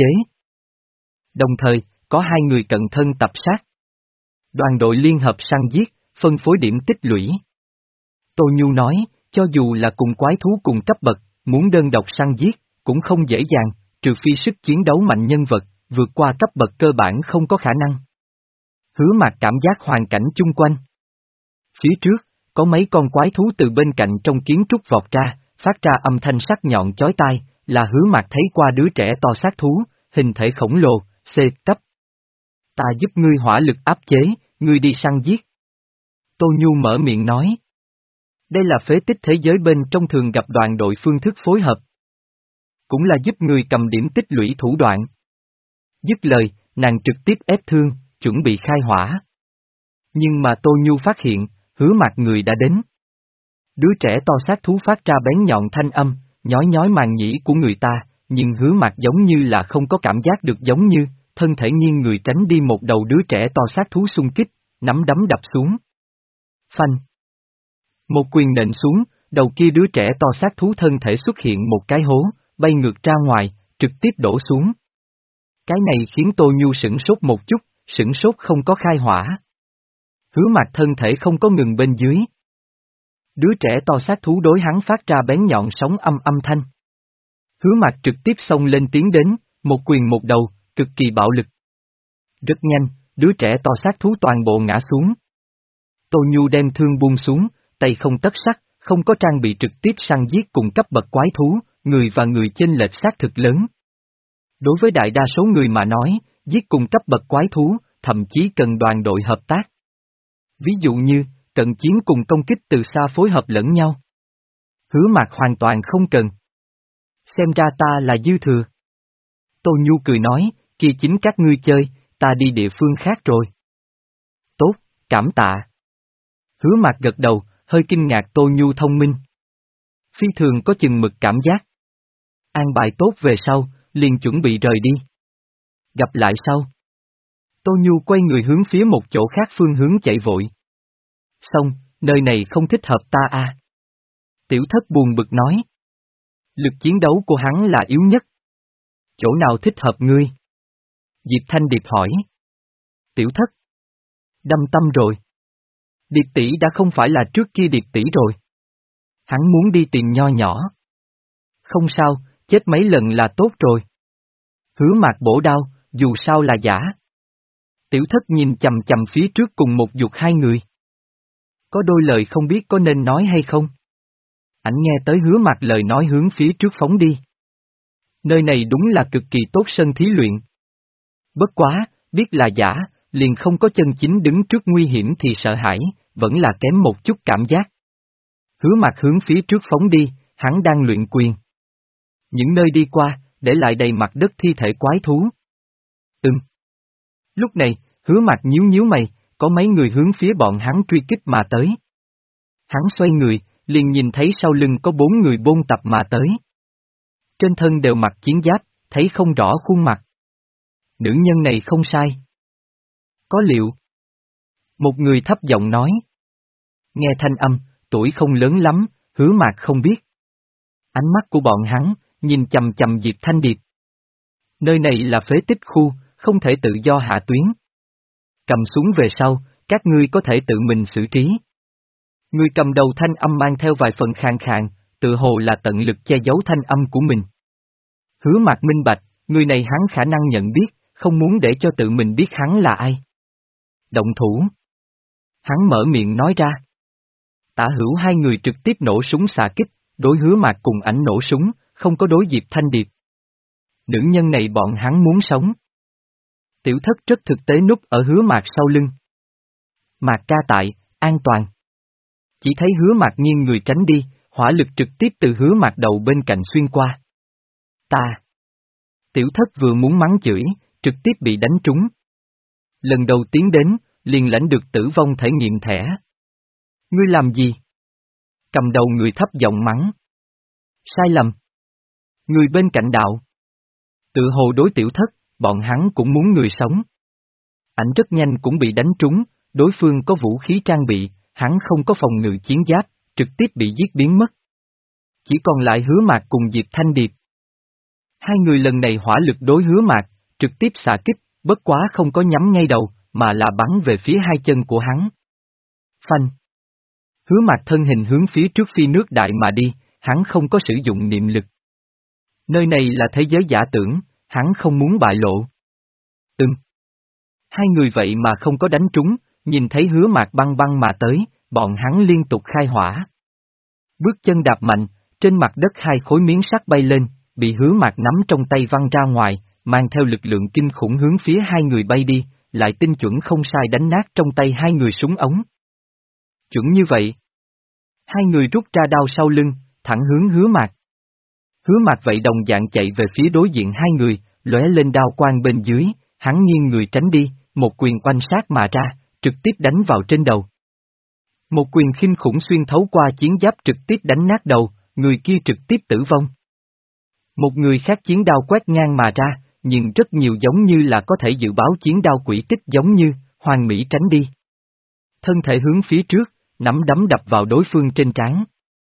Đồng thời, có hai người cận thân tập sát. Đoàn đội liên hợp săn giết, phân phối điểm tích lũy. Tô Nhu nói, cho dù là cùng quái thú cùng cấp bậc, muốn đơn độc săn giết, cũng không dễ dàng, trừ phi sức chiến đấu mạnh nhân vật, vượt qua cấp bậc cơ bản không có khả năng. Hứa Mạc cảm giác hoàn cảnh chung quanh. Phía trước, có mấy con quái thú từ bên cạnh trong kiến trúc vọt ra, phát ra âm thanh sắc nhọn chói tai, là Hứa Mạc thấy qua đứa trẻ to sát thú, hình thể khổng lồ, C cấp. Ta giúp ngươi hỏa lực áp chế, ngươi đi săn giết. Tô Nhu mở miệng nói. Đây là phế tích thế giới bên trong thường gặp đoàn đội phương thức phối hợp. Cũng là giúp người cầm điểm tích lũy thủ đoạn. Dứt lời, nàng trực tiếp ép thương, chuẩn bị khai hỏa. Nhưng mà Tô Nhu phát hiện, Hứa Mạc người đã đến. Đứa trẻ to sát thú phát ra bén nhọn thanh âm, nhói nhói màng nhĩ của người ta, nhưng Hứa Mạc giống như là không có cảm giác được giống như, thân thể nghiêng người tránh đi một đầu đứa trẻ to sát thú xung kích, nắm đấm đập xuống. Phanh! Một quyền nện xuống, đầu kia đứa trẻ to sát thú thân thể xuất hiện một cái hố, bay ngược ra ngoài, trực tiếp đổ xuống. Cái này khiến Tô Nhu sửng sốt một chút, sửng sốt không có khai hỏa. Hứa Mạc thân thể không có ngừng bên dưới. Đứa trẻ to sát thú đối hắn phát ra bén nhọn sóng âm âm thanh. Hứa Mạc trực tiếp xông lên tiến đến, một quyền một đầu, cực kỳ bạo lực. Rất nhanh, đứa trẻ to sát thú toàn bộ ngã xuống. Tô Nhu đem thương buông xuống, tay không tất sắt, không có trang bị trực tiếp săn giết cùng cấp bậc quái thú, người và người chênh lệch xác thực lớn. Đối với đại đa số người mà nói, giết cùng cấp bậc quái thú, thậm chí cần đoàn đội hợp tác. Ví dụ như, cận chiến cùng công kích từ xa phối hợp lẫn nhau. Hứa Mạc hoàn toàn không cần. Xem ra ta là dư thừa. Tô Nhu cười nói, kia chính các ngươi chơi, ta đi địa phương khác rồi. Tốt, cảm tạ. Hứa Mạc gật đầu, hơi kinh ngạc Tô Nhu thông minh. Phi thường có chừng mực cảm giác. An bài tốt về sau, liền chuẩn bị rời đi. Gặp lại sau. Tô Nhu quay người hướng phía một chỗ khác phương hướng chạy vội. Xong, nơi này không thích hợp ta à. Tiểu Thất buồn bực nói. Lực chiến đấu của hắn là yếu nhất. Chỗ nào thích hợp ngươi? Diệp Thanh Điệp hỏi. Tiểu Thất. Đâm tâm rồi. Điệp tỷ đã không phải là trước kia Điệp tỷ rồi. Hắn muốn đi tìm nho nhỏ. Không sao, chết mấy lần là tốt rồi. Hứa Mạc bổ đao, dù sao là giả. Tiểu Thất nhìn chầm chầm phía trước cùng một dục hai người. Có đôi lời không biết có nên nói hay không. Ảnh nghe tới Hứa Mạc lời nói hướng phía trước phóng đi. Nơi này đúng là cực kỳ tốt sân thí luyện. Bất quá, biết là giả, liền không có chân chính đứng trước nguy hiểm thì sợ hãi, vẫn là kém một chút cảm giác. Hứa Mạc hướng phía trước phóng đi, hắn đang luyện quyền. Những nơi đi qua, để lại đầy mặt đất thi thể quái thú. Ừm. Lúc này, Hứa Mạc nhíu nhíu mày, có mấy người hướng phía bọn hắn truy kích mà tới. Hắn xoay người, liền nhìn thấy sau lưng có bốn người bôn tập mà tới. Trên thân đều mặc chiến giáp, thấy không rõ khuôn mặt. Nữ nhân này không sai. Có liệu? Một người thấp giọng nói. Nghe thanh âm, tuổi không lớn lắm, Hứa Mạc không biết. Ánh mắt của bọn hắn, nhìn chầm chầm Diệp Thanh Điệp. Nơi này là phế tích khu, không thể tự do hạ tuyến. Cầm súng về sau, các ngươi có thể tự mình xử trí. Người cầm đầu thanh âm mang theo vài phần khàn khàn, tự hồ là tận lực che giấu thanh âm của mình. Hứa Mạc minh bạch, người này hắn khả năng nhận biết, không muốn để cho tự mình biết hắn là ai. Động thủ. Hắn mở miệng nói ra. Tả Hữu hai người trực tiếp nổ súng xạ kích, đối Hứa Mạc cùng ảnh nổ súng, không có đối Diệp Thanh Điệp. Nữ nhân này bọn hắn muốn sống. Tiểu Thất rất thực tế núp ở Hứa Mạc sau lưng. Mạc ca tại, an toàn. Chỉ thấy Hứa Mạc nghiêng người tránh đi, hỏa lực trực tiếp từ Hứa Mạc đầu bên cạnh xuyên qua. Ta. Tiểu Thất vừa muốn mắng chửi, trực tiếp bị đánh trúng. Lần đầu tiến đến, liền lãnh được tử vong thể nghiệm thẻ. Ngươi làm gì? Cầm đầu người thấp giọng mắng. Sai lầm. Người bên cạnh đạo. Tự hồ đối Tiểu Thất, bọn hắn cũng muốn người sống. Ảnh rất nhanh cũng bị đánh trúng, đối phương có vũ khí trang bị, hắn không có phòng ngự chiến giáp, trực tiếp bị giết biến mất. Chỉ còn lại Hứa Mạc cùng Diệp Thanh Điệp. Hai người lần này hỏa lực đối Hứa Mạc, trực tiếp xạ kích, bất quá không có nhắm ngay đầu, mà là bắn về phía hai chân của hắn. Phanh. Hứa Mạc thân hình hướng phía trước phi nước đại mà đi, hắn không có sử dụng niệm lực. Nơi này là thế giới giả tưởng, hắn không muốn bại lộ. Ừm. Hai người vậy mà không có đánh trúng, nhìn thấy Hứa Mạc băng băng mà tới, bọn hắn liên tục khai hỏa. Bước chân đạp mạnh, trên mặt đất hai khối miếng sắt bay lên, bị Hứa Mạc nắm trong tay văng ra ngoài, mang theo lực lượng kinh khủng hướng phía hai người bay đi, lại tinh chuẩn không sai đánh nát trong tay hai người súng ống. Chuẩn như vậy. Hai người rút ra đao sau lưng, thẳng hướng Hứa Mạc. Hứa Mạc vậy đồng dạng chạy về phía đối diện hai người, lóe lên đao quang bên dưới, hắn nghiêng người tránh đi, một quyền oanh sát mà ra, trực tiếp đánh vào trên đầu. Một quyền khinh khủng xuyên thấu qua chiến giáp trực tiếp đánh nát đầu, người kia trực tiếp tử vong. Một người khác chiến đao quét ngang mà ra, nhưng rất nhiều giống như là có thể dự báo chiến đao quỷ tích giống như, hoàn mỹ tránh đi. Thân thể hướng phía trước, nắm đấm đập vào đối phương trên trán.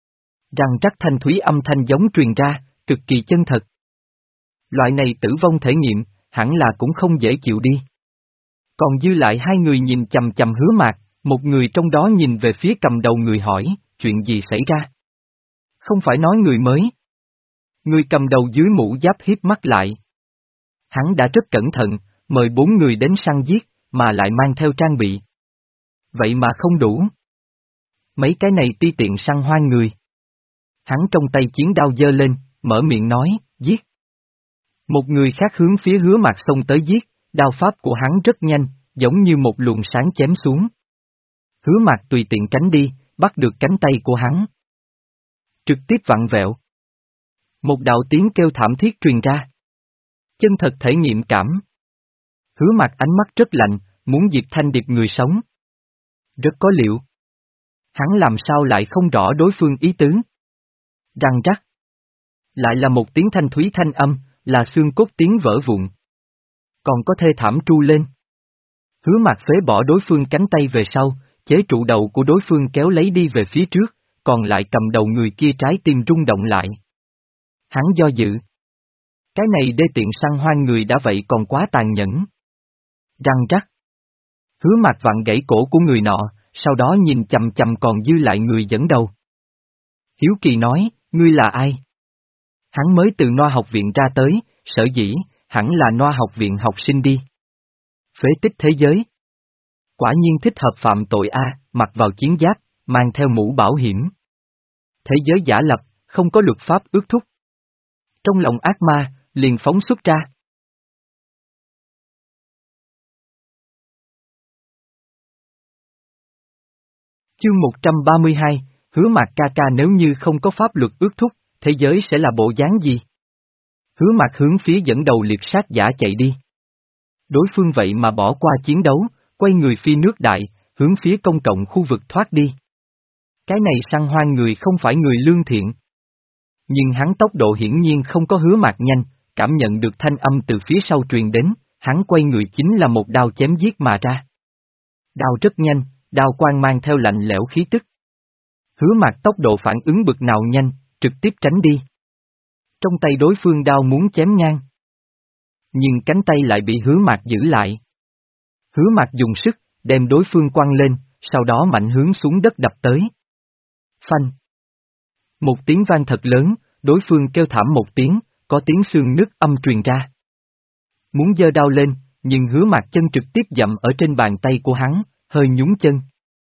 Răng rắc thanh thúy âm thanh giống truyền ra, cực kỳ chân thật. Loại này tử vong thể nghiệm, hẳn là cũng không dễ chịu đi. Còn dư lại hai người nhìn chầm chầm Hứa Mạc, một người trong đó nhìn về phía cầm đầu người hỏi, chuyện gì xảy ra? Không phải nói người mới. Người cầm đầu dưới mũ giáp hiếp mắt lại. Hắn đã rất cẩn thận, mời bốn người đến săn giết, mà lại mang theo trang bị. Vậy mà không đủ. Mấy cái này ti tiện săn hoang người. Hắn trong tay chiến đao giơ lên, mở miệng nói, giết. Một người khác hướng phía Hứa Mạc xông tới giết, đao pháp của hắn rất nhanh, giống như một luồng sáng chém xuống. Hứa Mạc tùy tiện tránh đi, bắt được cánh tay của hắn. Trực tiếp vặn vẹo. Một đạo tiếng kêu thảm thiết truyền ra. Chân thật thể nghiệm cảm. Hứa Mạc ánh mắt rất lạnh, muốn Diệp Thanh Điệp người sống. Rất có liệu. Hắn làm sao lại không rõ đối phương ý tứ. Răng rắc. Lại là một tiếng thanh thúy thanh âm, là xương cốt tiếng vỡ vụn. Còn có thê thảm tru lên. Hứa Mạc phế bỏ đối phương cánh tay về sau, chế trụ đầu của đối phương kéo lấy đi về phía trước, còn lại cầm đầu người kia trái tim rung động lại. Hắn do dự. Cái này đê tiện săn hoang người đã vậy còn quá tàn nhẫn. Răng rắc. Hứa Mạc vặn gãy cổ của người nọ, sau đó nhìn chầm chầm còn dư lại người dẫn đầu. Hiếu kỳ nói, ngươi là ai? Hắn mới từ Noa học viện ra tới, sở dĩ, hẳn là Noa học viện học sinh đi. Phế tích thế giới. Quả nhiên thích hợp phạm tội A, mặc vào chiến giáp, mang theo mũ bảo hiểm. Thế giới giả lập, không có luật pháp ước thúc. Trong lòng ác ma, liền phóng xuất ra. Chương một trăm ba mươi hai, Hứa Mạc ca ca nếu như không có pháp luật ước thúc, thế giới sẽ là bộ dáng gì? Hứa Mạc hướng phía dẫn đầu liệp sát giả chạy đi. Đối phương vậy mà bỏ qua chiến đấu, quay người phi nước đại, hướng phía công cộng khu vực thoát đi. Cái này săn hoang người không phải người lương thiện. Nhưng hắn tốc độ hiển nhiên không có Hứa Mạc nhanh, cảm nhận được thanh âm từ phía sau truyền đến, hắn quay người chính là một đao chém giết mà ra. Đao rất nhanh, đao quang mang theo lạnh lẽo khí tức. Hứa Mạc tốc độ phản ứng bực nào nhanh, trực tiếp tránh đi. Trong tay đối phương đao muốn chém ngang. Nhưng cánh tay lại bị Hứa Mạc giữ lại. Hứa Mạc dùng sức, đem đối phương quăng lên, sau đó mạnh hướng xuống đất đập tới. Phanh. Một tiếng vang thật lớn, đối phương kêu thảm một tiếng, có tiếng xương nứt âm truyền ra. Muốn giơ đao lên, nhưng Hứa Mạc chân trực tiếp dậm ở trên bàn tay của hắn, hơi nhún chân.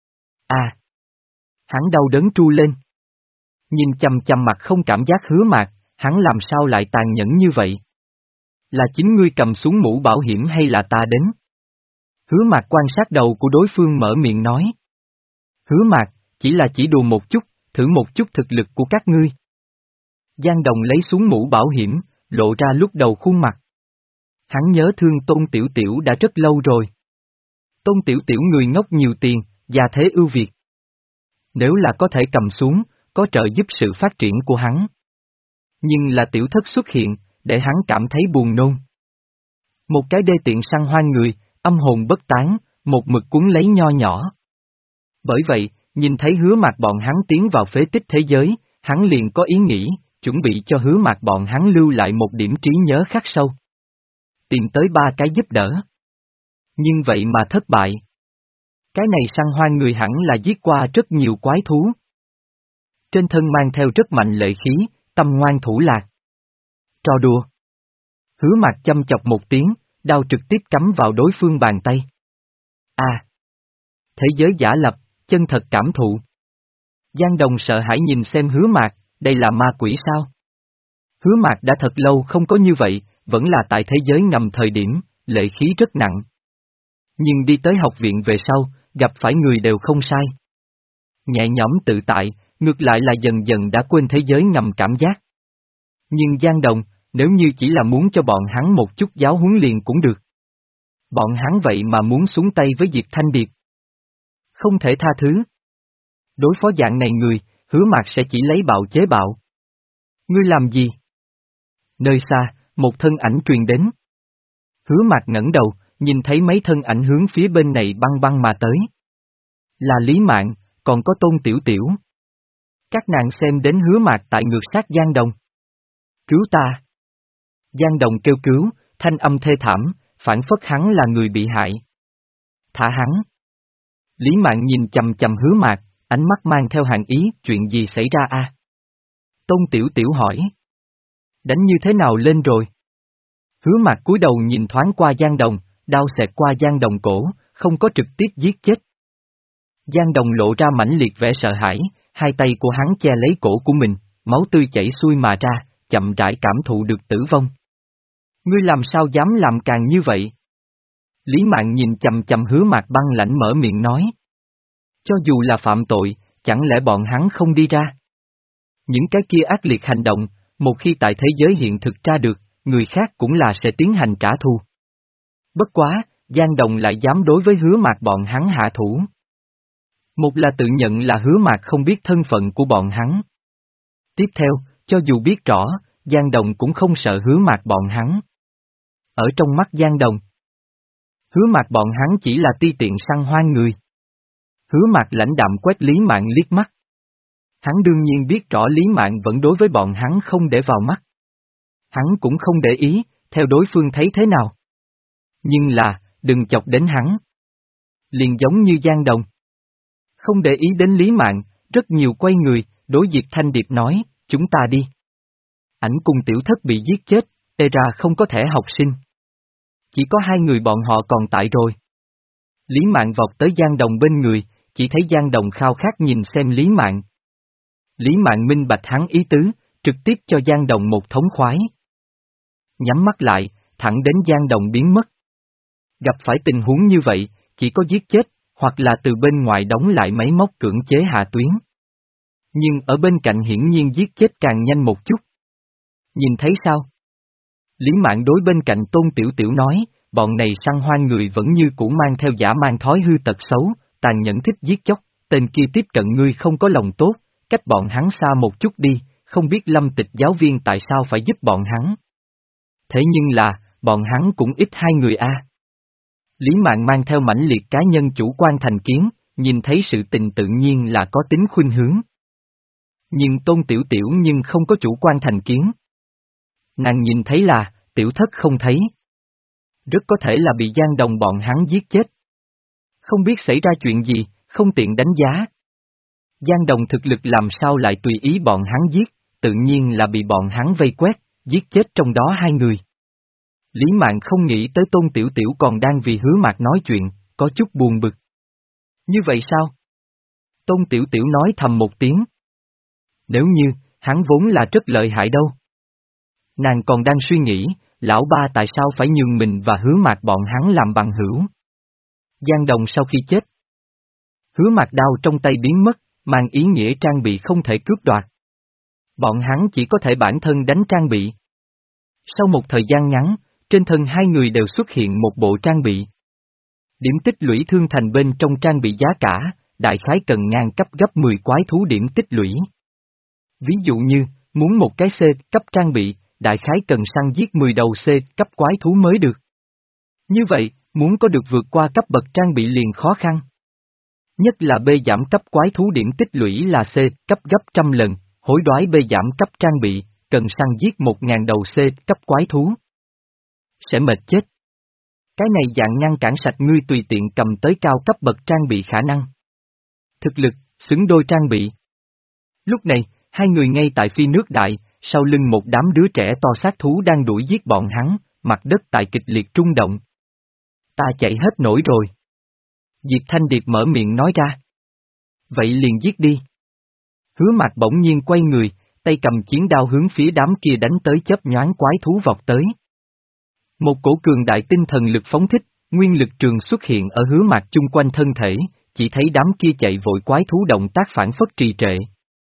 À! Hắn đau đớn tru lên. Nhìn chằm chằm mặt không cảm giác Hứa Mạc, hắn làm sao lại tàn nhẫn như vậy? Là chính ngươi cầm xuống mũ bảo hiểm hay là ta đến? Hứa Mạc quan sát đầu của đối phương mở miệng nói. Hứa Mạc, chỉ là chỉ đùa một chút, thử một chút thực lực của các ngươi. Giang Đồng lấy xuống mũ bảo hiểm, lộ ra lúc đầu khuôn mặt. Hắn nhớ thương Tôn Tiểu Tiểu đã rất lâu rồi. Tôn Tiểu Tiểu người ngốc nhiều tiền, gia thế ưu việt. Nếu là có thể cầm xuống, có trợ giúp sự phát triển của hắn. Nhưng là Tiểu Thất xuất hiện, để hắn cảm thấy buồn nôn. Một cái đê tiện săn hoang người, âm hồn bất tán, một mực cuốn lấy nho nhỏ. Bởi vậy, nhìn thấy Hứa Mạc bọn hắn tiến vào phế tích thế giới, hắn liền có ý nghĩ, chuẩn bị cho Hứa Mạc bọn hắn lưu lại một điểm trí nhớ khắc sâu. Tìm tới ba cái giúp đỡ. Nhưng vậy mà thất bại. Cái này săn hoang người hẳn là giết qua rất nhiều quái thú. Trên thân mang theo rất mạnh lệ khí, tâm ngoan thủ lạc. Trò đùa. Hứa Mạc châm chọc một tiếng, đao trực tiếp cắm vào đối phương bàn tay. À! Thế giới giả lập, chân thật cảm thụ. Giang Đồng sợ hãi nhìn xem Hứa Mạc, đây là ma quỷ sao? Hứa Mạc đã thật lâu không có như vậy, vẫn là tại thế giới ngầm thời điểm, lệ khí rất nặng. Nhưng đi tới học viện về sau, gặp phải người đều không sai. Nhẹ nhõm tự tại, ngược lại là dần dần đã quên thế giới ngầm cảm giác. Nhưng Giang Đồng, nếu như chỉ là muốn cho bọn hắn một chút giáo huấn liền cũng được. Bọn hắn vậy mà muốn xuống tay với Diệp Thanh Điệp. Không thể tha thứ. Đối phó dạng này người, Hứa Mạc sẽ chỉ lấy bạo chế bạo. Ngươi làm gì? Nơi xa, một thân ảnh truyền đến. Hứa Mạc ngẩng đầu, nhìn thấy mấy thân ảnh hướng phía bên này băng băng mà tới. Là Lý Mạn, còn có Tôn Tiểu Tiểu. Các nàng xem đến Hứa Mạc tại ngược sát Giang Đồng. Cứu ta! Giang Đồng kêu cứu, thanh âm thê thảm, phản phất hắn là người bị hại. Thả hắn! Lý Mạn nhìn chầm chầm Hứa Mạc, ánh mắt mang theo hàng ý, chuyện gì xảy ra a? À? Tôn Tiểu Tiểu hỏi. Đánh như thế nào lên rồi? Hứa Mạc cúi đầu nhìn thoáng qua Giang Đồng, đao xẹt qua Giang Đồng cổ, không có trực tiếp giết chết. Giang Đồng lộ ra mãnh liệt vẻ sợ hãi, hai tay của hắn che lấy cổ của mình, máu tươi chảy xuôi mà ra, chậm rãi cảm thụ được tử vong. Ngươi làm sao dám làm càng như vậy? Lý Mạn nhìn chầm chầm Hứa Mạc băng lãnh mở miệng nói. Cho dù là phạm tội, chẳng lẽ bọn hắn không đi ra? Những cái kia ác liệt hành động, một khi tại thế giới hiện thực ra được, người khác cũng là sẽ tiến hành trả thù. Bất quá, Giang Đồng lại dám đối với Hứa Mạc bọn hắn hạ thủ. Một là tự nhận là Hứa Mạc không biết thân phận của bọn hắn. Tiếp theo, cho dù biết rõ, Giang Đồng cũng không sợ Hứa Mạc bọn hắn. Ở trong mắt Giang Đồng, Hứa Mạc bọn hắn chỉ là ti tiện săn hoang người. Hứa Mạc lãnh đạm quét Lý Mạn liếc mắt. Hắn đương nhiên biết rõ Lý Mạn vẫn đối với bọn hắn không để vào mắt. Hắn cũng không để ý, theo đối phương thấy thế nào. Nhưng là, đừng chọc đến hắn. Liền giống như Giang Đồng. Không để ý đến Lý Mạn, rất nhiều quay người, đối Diệp Thanh Điệp nói, chúng ta đi. Ảnh cùng Tiểu Thất bị giết chết, tê ra không có thể học sinh. Chỉ có hai người bọn họ còn tại rồi. Lý Mạn vọt tới Giang Đồng bên người, chỉ thấy Giang Đồng khao khát nhìn xem Lý Mạn. Lý Mạn minh bạch hắn ý tứ, trực tiếp cho Giang Đồng một thống khoái. Nhắm mắt lại, thẳng đến Giang Đồng biến mất. Gặp phải tình huống như vậy, chỉ có giết chết, hoặc là từ bên ngoài đóng lại máy móc cưỡng chế hạ tuyến. Nhưng ở bên cạnh hiển nhiên giết chết càng nhanh một chút. Nhìn thấy sao? Lý Mạn đối bên cạnh Tôn Tiểu Tiểu nói, bọn này săn hoang người vẫn như cũ mang theo giả mang thói hư tật xấu, tàn nhẫn thích giết chóc, tên kia tiếp cận ngươi không có lòng tốt, cách bọn hắn xa một chút đi, không biết Lâm Tịch giáo viên tại sao phải giúp bọn hắn. Thế nhưng là, bọn hắn cũng ít hai người a. À. Lý Mạn mang theo mãnh liệt cá nhân chủ quan thành kiến, nhìn thấy sự tình tự nhiên là có tính khuynh hướng. Nhưng Tôn Tiểu Tiểu nhưng không có chủ quan thành kiến. Nàng nhìn thấy là, Tiểu Thất không thấy. Rất có thể là bị Giang Đồng bọn hắn giết chết. Không biết xảy ra chuyện gì, không tiện đánh giá. Giang Đồng thực lực làm sao lại tùy ý bọn hắn giết, tự nhiên là bị bọn hắn vây quét, giết chết trong đó hai người. Lý Mạn không nghĩ tới Tôn Tiểu Tiểu còn đang vì Hứa Mạc nói chuyện, có chút buồn bực. Như vậy sao? Tôn Tiểu Tiểu nói thầm một tiếng. Nếu như, hắn vốn là rất lợi hại đâu. Nàng còn đang suy nghĩ, lão ba tại sao phải nhường mình và Hứa Mạc bọn hắn làm bằng hữu. Giang Đồng sau khi chết. Hứa Mạc đao trong tay biến mất, mang ý nghĩa trang bị không thể cướp đoạt. Bọn hắn chỉ có thể bản thân đánh trang bị. Sau một thời gian ngắn, trên thân hai người đều xuất hiện một bộ trang bị. Điểm tích lũy thương thành bên trong trang bị giá cả, đại khái cần ngang cấp gấp mười quái thú điểm tích lũy. Ví dụ như, muốn một cái C cấp trang bị, đại khái cần săn giết mười đầu C cấp quái thú mới được. Như vậy, muốn có được vượt qua cấp bậc trang bị liền khó khăn. Nhất là B giảm cấp quái thú điểm tích lũy là C cấp gấp trăm lần, hối đoái B giảm cấp trang bị, cần săn giết một ngàn đầu C cấp quái thú. Sẽ mệt chết. Cái này dạng ngăn cản sạch ngươi tùy tiện cầm tới cao cấp bậc trang bị khả năng. Thực lực, xứng đôi trang bị. Lúc này, hai người ngay tại phi nước đại, sau lưng một đám đứa trẻ to sát thú đang đuổi giết bọn hắn, mặt đất tại kịch liệt rung động. Ta chạy hết nổi rồi. Diệp Thanh Điệp mở miệng nói ra. Vậy liền giết đi. Hứa Mạc bỗng nhiên quay người, tay cầm chiến đao hướng phía đám kia đánh tới chớp nhoáng quái thú vọt tới. Một cổ cường đại tinh thần lực phóng thích, nguyên lực trường xuất hiện ở Hứa Mạc chung quanh thân thể, chỉ thấy đám kia chạy vội quái thú động tác phản phất trì trệ.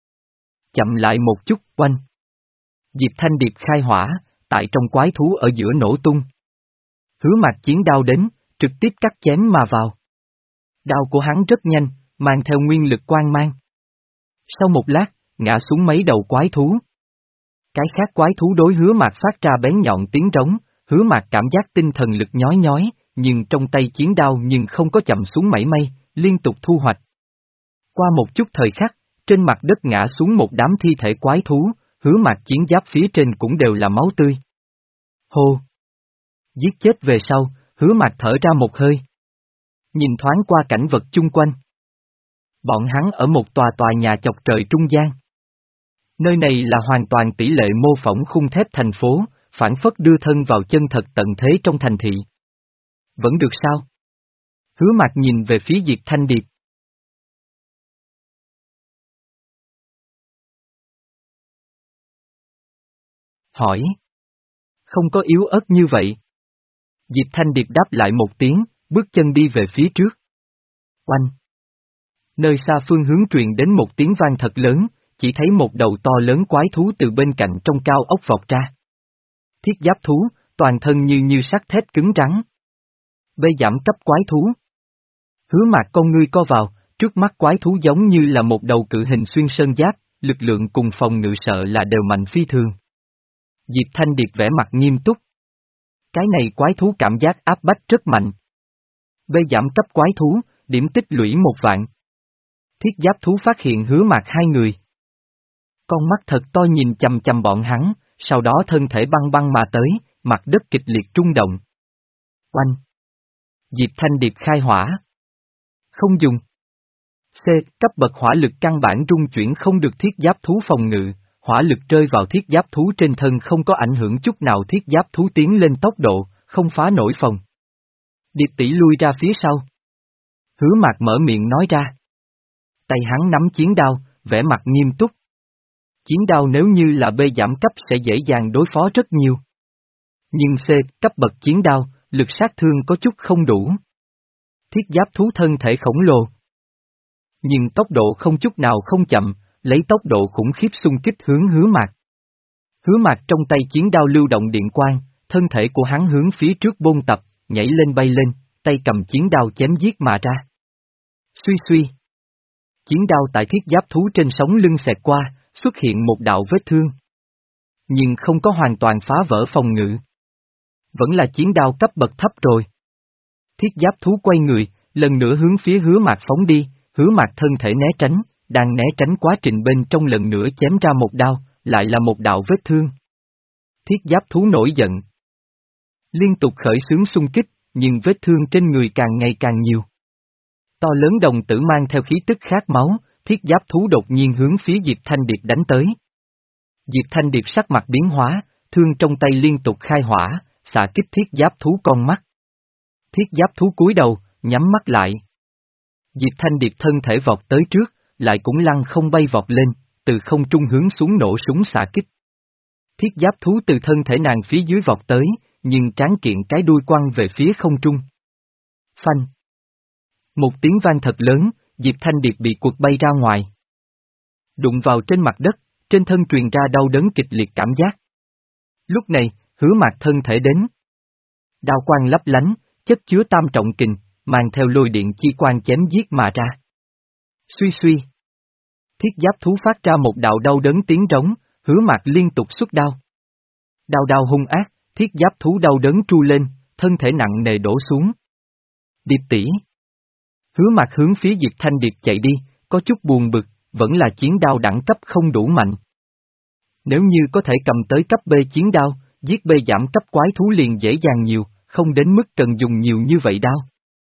Chậm lại một chút, quanh. Diệp Thanh Điệp khai hỏa, tại trong quái thú ở giữa nổ tung. Hứa Mạc chiến đao đến, trực tiếp cắt chém mà vào. Đao của hắn rất nhanh, mang theo nguyên lực quang mang. Sau một lát, ngã xuống mấy đầu quái thú. Cái khác quái thú đối Hứa Mạc phát ra bén nhọn tiếng trống, Hứa Mạc cảm giác tinh thần lực nhói nhói, nhưng trong tay chiến đao nhưng không có chậm xuống mảy may, liên tục thu hoạch. Qua một chút thời khắc, trên mặt đất ngã xuống một đám thi thể quái thú, Hứa Mạc chiến giáp phía trên cũng đều là máu tươi. Hô! Giết chết về sau, Hứa Mạc thở ra một hơi. Nhìn thoáng qua cảnh vật chung quanh. Bọn hắn ở một tòa tòa nhà chọc trời trung gian. Nơi này là hoàn toàn tỷ lệ mô phỏng khung thép thành phố, phản phất đưa thân vào chân thật tận thế trong thành thị. Vẫn được sao? Hứa Mạc nhìn về phía Diệp Thanh Điệp. Hỏi. Không có yếu ớt như vậy. Diệp Thanh Điệp đáp lại một tiếng, bước chân đi về phía trước. Oanh. Nơi xa phương hướng truyền đến một tiếng vang thật lớn, chỉ thấy một đầu to lớn quái thú từ bên cạnh trong cao ốc vọt ra. Thiết giáp thú, toàn thân như như sắt thép cứng rắn. Bây giảm cấp quái thú. Hứa Mạc con ngươi co vào, trước mắt quái thú giống như là một đầu cự hình xuyên sơn giáp, lực lượng cùng phòng ngự sợ là đều mạnh phi thường. Diệp Thanh Điệp vẻ mặt nghiêm túc. Cái này quái thú cảm giác áp bách rất mạnh. Bây giảm cấp quái thú, điểm tích lũy một vạn. Thiết giáp thú phát hiện Hứa Mạc hai người. Con mắt thật to nhìn chằm chằm bọn hắn, sau đó thân thể băng băng mà tới, mặt đất kịch liệt rung động. Oanh! Diệp Thanh Điệp khai hỏa. Không dùng. C. Cấp bậc hỏa lực căn bản rung chuyển không được thiết giáp thú phòng ngự, hỏa lực rơi vào thiết giáp thú trên thân không có ảnh hưởng chút nào thiết giáp thú tiến lên tốc độ, không phá nổi phòng. Điệp tỷ lui ra phía sau. Hứa Mạc mở miệng nói ra. Tay hắn nắm chiến đao, vẻ mặt nghiêm túc. Chiến đao nếu như là B giảm cấp sẽ dễ dàng đối phó rất nhiều. Nhưng C cấp bậc chiến đao, lực sát thương có chút không đủ. Thiết giáp thú thân thể khổng lồ. Nhưng tốc độ không chút nào không chậm, lấy tốc độ khủng khiếp xung kích hướng Hứa Mạc. Hứa Mạc trong tay chiến đao lưu động điện quang, thân thể của hắn hướng phía trước bôn tập, nhảy lên bay lên, tay cầm chiến đao chém giết mà ra. Suy suy. Chiến đao tại thiết giáp thú trên sống lưng xẹt qua, xuất hiện một đạo vết thương. Nhưng không có hoàn toàn phá vỡ phòng ngự. Vẫn là chiến đao cấp bậc thấp rồi. Thiết giáp thú quay người, lần nữa hướng phía Hứa Mạc phóng đi, Hứa Mạc thân thể né tránh, đang né tránh quá trình bên trong lần nữa chém ra một đao, lại là một đạo vết thương. Thiết giáp thú nổi giận. Liên tục khởi xướng xung kích, nhưng vết thương trên người càng ngày càng nhiều. To lớn đồng tử mang theo khí tức khát máu, thiết giáp thú đột nhiên hướng phía Diệp Thanh Điệp đánh tới. Diệp Thanh Điệp sắc mặt biến hóa, thương trong tay liên tục khai hỏa, xạ kích thiết giáp thú con mắt. Thiết giáp thú cúi đầu, nhắm mắt lại. Diệp Thanh Điệp thân thể vọt tới trước, lại cũng lăn không bay vọt lên, từ không trung hướng xuống nổ súng xạ kích. Thiết giáp thú từ thân thể nàng phía dưới vọt tới, nhưng tráng kiện cái đuôi quăng về phía không trung. Phanh. Một tiếng vang thật lớn, Diệp Thanh Điệp bị quật bay ra ngoài. Đụng vào trên mặt đất, trên thân truyền ra đau đớn kịch liệt cảm giác. Lúc này, Hứa Mạc thân thể đến. Đao quang lấp lánh, chất chứa tam trọng kình, mang theo lôi điện chi quang chém giết mà ra. Suy suy. Thiết giáp thú phát ra một đạo đau đớn tiếng trống, Hứa Mạc liên tục xuất đao. Đao đao hung ác, thiết giáp thú đau đớn tru lên, thân thể nặng nề đổ xuống. Điệp tỷ. Hứa Mạc hướng phía Diệp Thanh Điệp chạy đi, có chút buồn bực, vẫn là chiến đao đẳng cấp không đủ mạnh. Nếu như có thể cầm tới cấp B chiến đao, giết B giảm cấp quái thú liền dễ dàng nhiều, không đến mức cần dùng nhiều như vậy đao.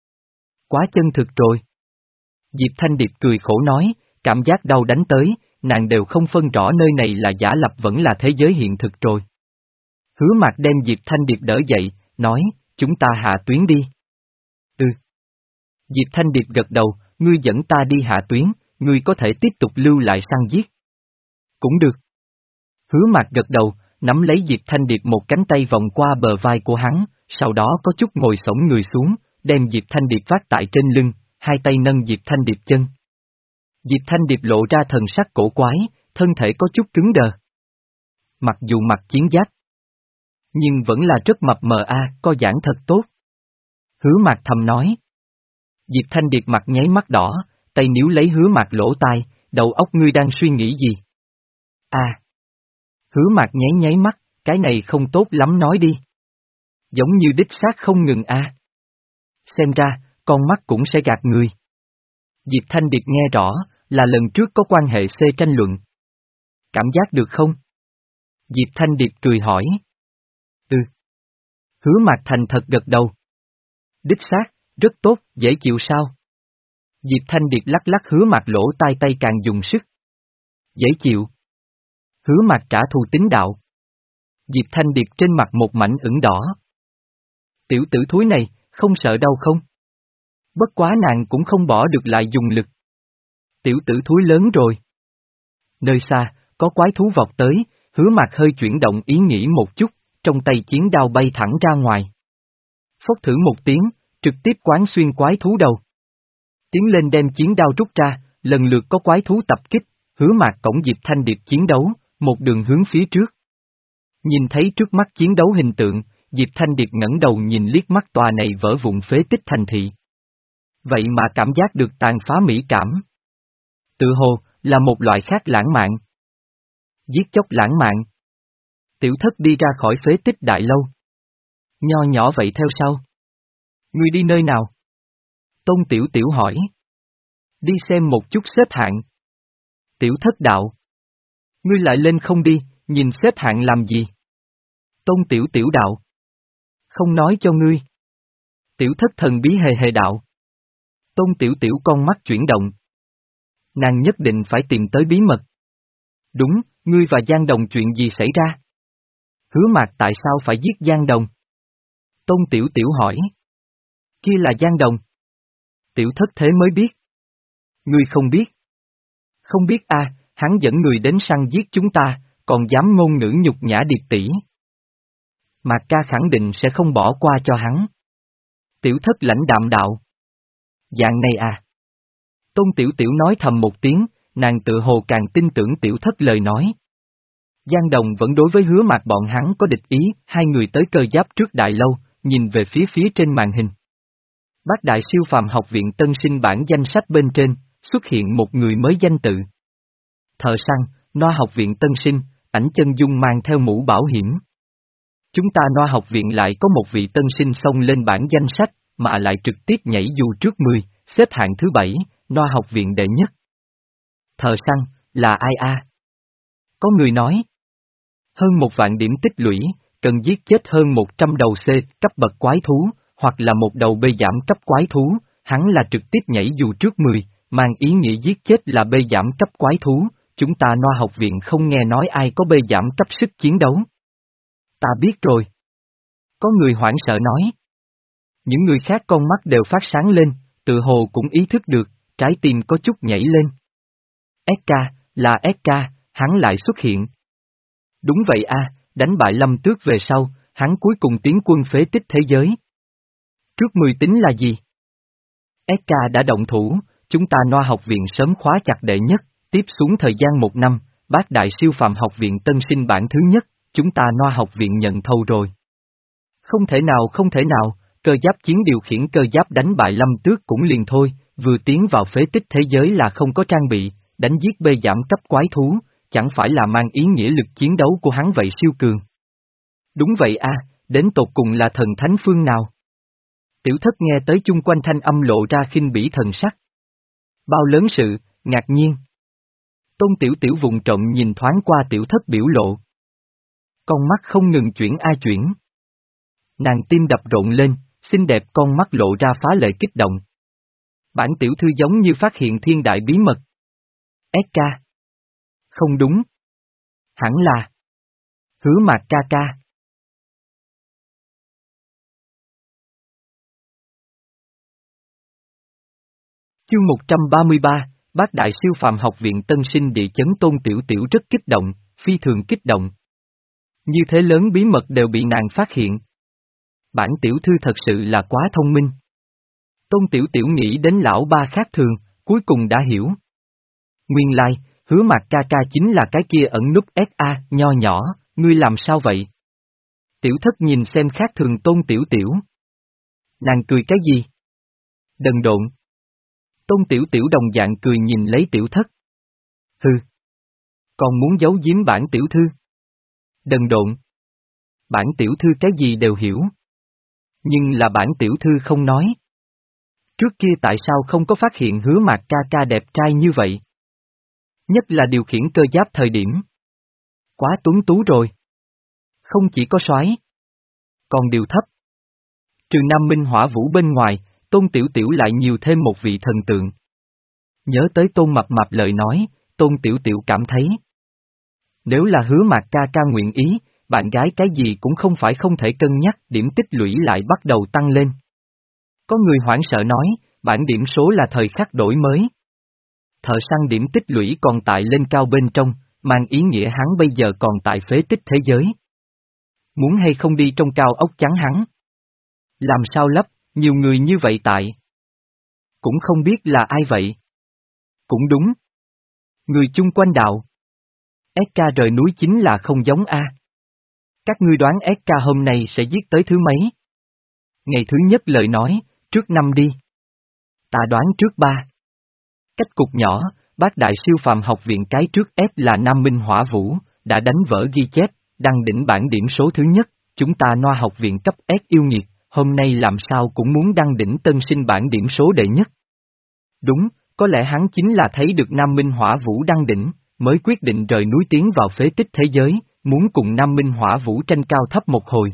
Quá chân thực rồi. Diệp Thanh Điệp cười khổ nói, cảm giác đau đánh tới, nàng đều không phân rõ nơi này là giả lập vẫn là thế giới hiện thực rồi. Hứa Mạc đem Diệp Thanh Điệp đỡ dậy, nói, chúng ta hạ tuyến đi. Ừ. Diệp Thanh Điệp gật đầu, ngươi dẫn ta đi hạ tuyến, ngươi có thể tiếp tục lưu lại săn giết. Cũng được. Hứa Mạc gật đầu, nắm lấy Diệp Thanh Điệp một cánh tay vòng qua bờ vai của hắn, sau đó có chút ngồi xổm người xuống, đem Diệp Thanh Điệp vác tại trên lưng, hai tay nâng Diệp Thanh Điệp chân. Diệp Thanh Điệp lộ ra thần sắc cổ quái, thân thể có chút cứng đờ. Mặc dù mặc chiến giáp, nhưng vẫn là rất mập mờ a, có giãn thật tốt. Hứa Mạc thầm nói. Diệp Thanh Điệp mặt nháy mắt đỏ, tay níu lấy Hứa Mạc lỗ tai, đầu óc ngươi đang suy nghĩ gì? À. Hứa Mạc nháy nháy mắt, cái này không tốt lắm nói đi. Giống như đích xác không ngừng a. Xem ra, con mắt cũng sẽ gạt người. Diệp Thanh Điệp nghe rõ, là lần trước có quan hệ xê tranh luận. Cảm giác được không? Diệp Thanh Điệp cười hỏi. Ừ. Hứa Mạc thành thật gật đầu. Đích xác, rất tốt, dễ chịu sao? Diệp Thanh Điệp lắc lắc Hứa Mạc lỗ tai tay càng dùng sức. Dễ chịu. Hứa Mạc trả thù tín đạo. Diệp Thanh Điệp trên mặt một mảnh ửng đỏ. Tiểu tử thúi này, không sợ đau không? Bất quá nàng cũng không bỏ được lại dùng lực. Tiểu tử thúi lớn rồi. Nơi xa, có quái thú vọt tới, Hứa Mạc hơi chuyển động ý nghĩ một chút, trong tay chiến đao bay thẳng ra ngoài. Phốc thử một tiếng, trực tiếp quán xuyên quái thú đầu. Tiến lên đem chiến đao rút ra, lần lượt có quái thú tập kích, Hứa Mạc cổng Diệp Thanh Điệp chiến đấu, một đường hướng phía trước. Nhìn thấy trước mắt chiến đấu hình tượng, Diệp Thanh Điệp ngẩng đầu nhìn liếc mắt tòa này vỡ vụn phế tích thành thị. Vậy mà cảm giác được tàn phá mỹ cảm. Tự hồ, là một loại khác lãng mạn. Giết chóc lãng mạn. Tiểu thất đi ra khỏi phế tích đại lâu. Nho nhỏ vậy theo sau. Ngươi đi nơi nào? Tôn Tiểu Tiểu hỏi. Đi xem một chút xếp hạng. Tiểu thất đạo. Ngươi lại lên không đi, nhìn xếp hạng làm gì? Tôn Tiểu Tiểu đạo. Không nói cho ngươi. Tiểu thất thần bí hề hề đạo. Tôn Tiểu Tiểu con mắt chuyển động. Nàng nhất định phải tìm tới bí mật. Đúng, ngươi và Giang Đồng chuyện gì xảy ra? Hứa Mạc tại sao phải giết Giang Đồng? Tôn Tiểu Tiểu hỏi. Kia là Giang Đồng. Tiểu thất thế mới biết. Ngươi không biết. Không biết a, à, hắn dẫn người đến săn giết chúng ta, còn dám ngôn ngữ nhục nhã Điệp tỷ. Mạc ca khẳng định sẽ không bỏ qua cho hắn. Tiểu thất lãnh đạm đạo. Dạng này à. Tôn Tiểu Tiểu nói thầm một tiếng, nàng tự hồ càng tin tưởng Tiểu thất lời nói. Giang Đồng vẫn đối với Hứa Mạc bọn hắn có địch ý, hai người tới cơ giáp trước đại lâu, nhìn về phía phía trên màn hình. Bác đại siêu phàm học viện tân sinh bản danh sách bên trên, xuất hiện một người mới danh tự. Thợ săn, Noa học viện tân sinh, ảnh chân dung mang theo mũ bảo hiểm. Chúng ta Noa học viện lại có một vị tân sinh xông lên bản danh sách, mà lại trực tiếp nhảy dù trước mười, xếp hạng thứ bảy, Noa học viện đệ nhất. Thợ săn, là ai a? À? Có người nói. Hơn một vạn điểm tích lũy, cần giết chết hơn một trăm đầu C cấp bậc quái thú, hoặc là một đầu B giảm cấp quái thú, hắn là trực tiếp nhảy dù trước mười, mang ý nghĩa giết chết là B giảm cấp quái thú, chúng ta Noa học viện không nghe nói ai có B giảm cấp sức chiến đấu. Ta biết rồi. Có người hoảng sợ nói. Những người khác con mắt đều phát sáng lên, tự hồ cũng ý thức được, trái tim có chút nhảy lên. ét ca, là ét ca, hắn lại xuất hiện. Đúng vậy a, đánh bại Lâm Tước về sau, hắn cuối cùng tiến quân phế tích thế giới. Trước mười tính là gì? ét ca đã động thủ, chúng ta Noa học viện sớm khóa chặt đệ nhất, tiếp xuống thời gian một năm, bát đại siêu phàm học viện tân sinh bản thứ nhất, chúng ta Noa học viện nhận thầu rồi. Không thể nào không thể nào, cơ giáp chiến điều khiển cơ giáp đánh bại Lâm Tước cũng liền thôi, vừa tiến vào phế tích thế giới là không có trang bị, đánh giết B giảm cấp quái thú, chẳng phải là mang ý nghĩa lực chiến đấu của hắn vậy siêu cường. Đúng vậy a, đến tột cùng là thần thánh phương nào? Tiểu thất nghe tới chung quanh thanh âm lộ ra khinh bỉ thần sắc. Bao lớn sự, ngạc nhiên. Tôn tiểu tiểu vùng trộm nhìn thoáng qua tiểu thất biểu lộ. Con mắt không ngừng chuyển a chuyển. Nàng tim đập rộn lên, xinh đẹp con mắt lộ ra phá lệ kích động. Bản tiểu thư giống như phát hiện thiên đại bí mật. ét ca. Không đúng. Hẳn là. Hứa Mạc ca ca. Chương một trăm ba mươi ba, Bát Đại Siêu Phàm Học viện Tân Sinh địa chấn Tôn Tiểu Tiểu rất kích động, phi thường kích động. Như thế lớn bí mật đều bị nàng phát hiện. Bản tiểu thư thật sự là quá thông minh. Tôn Tiểu Tiểu nghĩ đến lão ba khác thường, cuối cùng đã hiểu. Nguyên lai, Hứa Mạc ca ca chính là cái kia ẩn núp ét a, nho nhỏ, ngươi làm sao vậy? Tiểu thất nhìn xem khác thường Tôn Tiểu Tiểu. Nàng cười cái gì? Đần độn. Tôn Tiểu Tiểu đồng dạng cười nhìn lấy tiểu thất. Hừ. Còn muốn giấu giếm bản tiểu thư? Đần độn. Bản tiểu thư cái gì đều hiểu. Nhưng là bản tiểu thư không nói. Trước kia tại sao không có phát hiện Hứa Mạc ca ca đẹp trai như vậy? Nhất là điều khiển cơ giáp thời điểm. Quá tuấn tú rồi. Không chỉ có soái, còn điều thấp. Trừ Nam Minh Hỏa Vũ bên ngoài, Tôn Tiểu Tiểu lại nhiều thêm một vị thần tượng. Nhớ tới Tôn Mập Mạp lời nói, Tôn Tiểu Tiểu cảm thấy. Nếu là Hứa Mạc ca ca nguyện ý, bạn gái cái gì cũng không phải không thể cân nhắc, điểm tích lũy lại bắt đầu tăng lên. Có người hoảng sợ nói, bản điểm số là thời khắc đổi mới. Thợ săn điểm tích lũy còn tại lên cao bên trong, mang ý nghĩa hắn bây giờ còn tại phế tích thế giới. Muốn hay không đi trong cao ốc trắng hắn? Làm sao lấp, nhiều người như vậy tại? Cũng không biết là ai vậy? Cũng đúng. Người chung quanh đạo. ét ca rời núi chính là không giống A. Các ngươi đoán ét ca hôm nay sẽ giết tới thứ mấy? Ngày thứ nhất lời nói, trước năm đi. Ta đoán trước ba. Cách cục nhỏ, bát đại siêu phàm học viện cái trước F là Nam Minh Hỏa Vũ, đã đánh vỡ ghi chép, đăng đỉnh bảng điểm số thứ nhất, chúng ta Noa học viện cấp S yêu nghiệt, hôm nay làm sao cũng muốn đăng đỉnh tân sinh bảng điểm số đệ nhất. Đúng, có lẽ hắn chính là thấy được Nam Minh Hỏa Vũ đăng đỉnh, mới quyết định rời núi tiến vào phế tích thế giới, muốn cùng Nam Minh Hỏa Vũ tranh cao thấp một hồi.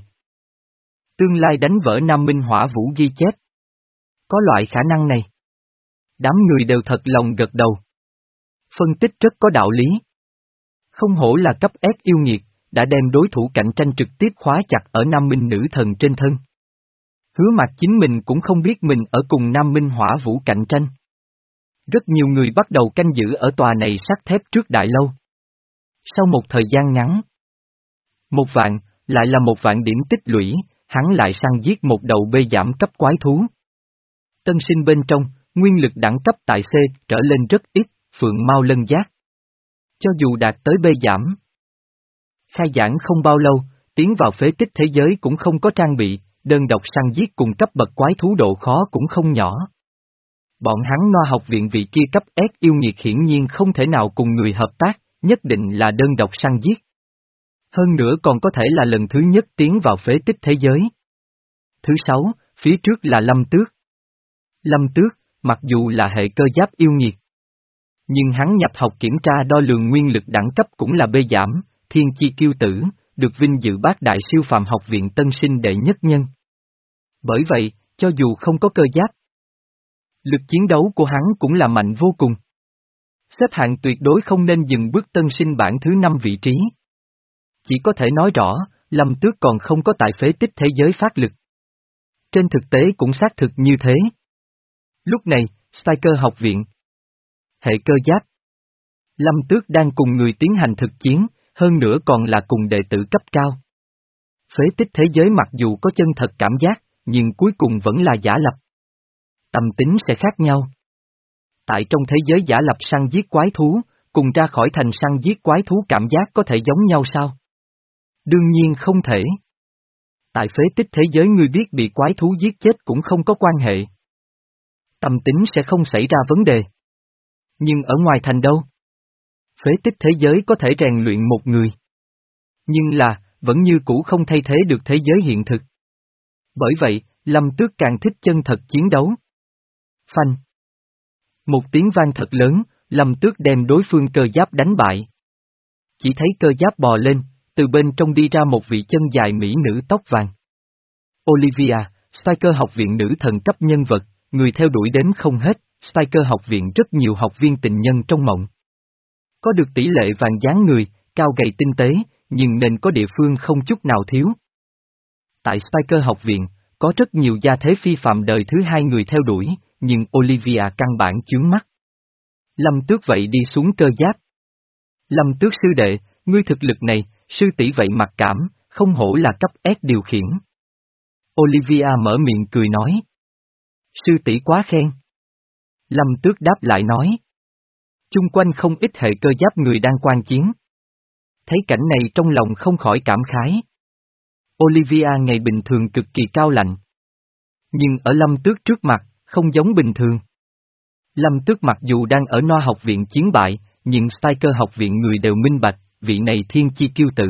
Tương lai đánh vỡ Nam Minh Hỏa Vũ ghi chép. Có loại khả năng này. Đám người đều thật lòng gật đầu. Phân tích rất có đạo lý. Không hổ là cấp S yêu nghiệt, đã đem đối thủ cạnh tranh trực tiếp khóa chặt ở Nam Minh nữ thần trên thân. Hứa Mạc chính mình cũng không biết mình ở cùng Nam Minh Hỏa Vũ cạnh tranh. Rất nhiều người bắt đầu canh giữ ở tòa này sắt thép trước đại lâu. Sau một thời gian ngắn, một vạn, lại là một vạn điểm tích lũy, hắn lại săn giết một đầu bê giảm cấp quái thú. Tân sinh bên trong, nguyên lực đẳng cấp tại C trở lên rất ít, phượng mau lân giác. Cho dù đạt tới bê giảm. Khai giảng không bao lâu, tiến vào phế tích thế giới cũng không có trang bị, đơn độc săn giết cùng cấp bậc quái thú độ khó cũng không nhỏ. Bọn hắn Noa học viện vị kia cấp S yêu nghiệt hiển nhiên không thể nào cùng người hợp tác, nhất định là đơn độc săn giết. Hơn nữa còn có thể là lần thứ nhất tiến vào phế tích thế giới. Thứ sáu, phía trước là Lâm Tước. Lâm Tước, mặc dù là hệ cơ giáp yêu nghiệt, nhưng hắn nhập học kiểm tra đo lường nguyên lực đẳng cấp cũng là bê giảm, thiên chi kiêu tử, được vinh dự bát đại siêu phàm học viện tân sinh đệ nhất nhân. Bởi vậy, cho dù không có cơ giáp, lực chiến đấu của hắn cũng là mạnh vô cùng. Xếp hạng tuyệt đối không nên dừng bước tân sinh bảng thứ năm vị trí. Chỉ có thể nói rõ, Lâm Tước còn không có tại phế tích thế giới phát lực. Trên thực tế cũng xác thực như thế. Lúc này, Striker học viện, hệ cơ giáp, Lâm Tước đang cùng người tiến hành thực chiến, hơn nữa còn là cùng đệ tử cấp cao. Phế tích thế giới mặc dù có chân thật cảm giác, nhưng cuối cùng vẫn là giả lập. Tâm tính sẽ khác nhau. Tại trong thế giới giả lập săn giết quái thú, cùng ra khỏi thành săn giết quái thú cảm giác có thể giống nhau sao? Đương nhiên không thể. Tại phế tích thế giới ngươi biết bị quái thú giết chết cũng không có quan hệ. Tâm tính sẽ không xảy ra vấn đề. Nhưng ở ngoài thành đâu? Phế tích thế giới có thể rèn luyện một người. Nhưng là, vẫn như cũ không thay thế được thế giới hiện thực. Bởi vậy, Lâm Tước càng thích chân thật chiến đấu. Phanh. Một tiếng vang thật lớn, Lâm Tước đem đối phương cơ giáp đánh bại. Chỉ thấy cơ giáp bò lên, từ bên trong đi ra một vị chân dài mỹ nữ tóc vàng. Olivia, Striker học viện nữ thần cấp nhân vật, người theo đuổi đến không hết, Striker học viện rất nhiều học viên tình nhân trong mộng. Có được tỷ lệ vàng dáng người, cao gầy tinh tế, nhưng nên có địa phương không chút nào thiếu. Tại Striker học viện, có rất nhiều gia thế phi phạm đời thứ hai người theo đuổi, nhưng Olivia căn bản chướng mắt. Lâm Tước vậy đi xuống cơ giáp. Lâm Tước sư đệ, ngươi thực lực này, sư tỷ vậy mặc cảm, không hổ là cấp S điều khiển. Olivia mở miệng cười nói. Sư tỷ quá khen. Lâm Tước đáp lại nói. Chung quanh không ít hệ cơ giáp người đang quan chiến. Thấy cảnh này trong lòng không khỏi cảm khái. Olivia ngày bình thường cực kỳ cao lạnh. Nhưng ở Lâm Tước trước mặt, không giống bình thường. Lâm Tước mặc dù đang ở Noa học viện chiến bại, nhưng Striker học viện người đều minh bạch, vị này thiên chi kiêu tử.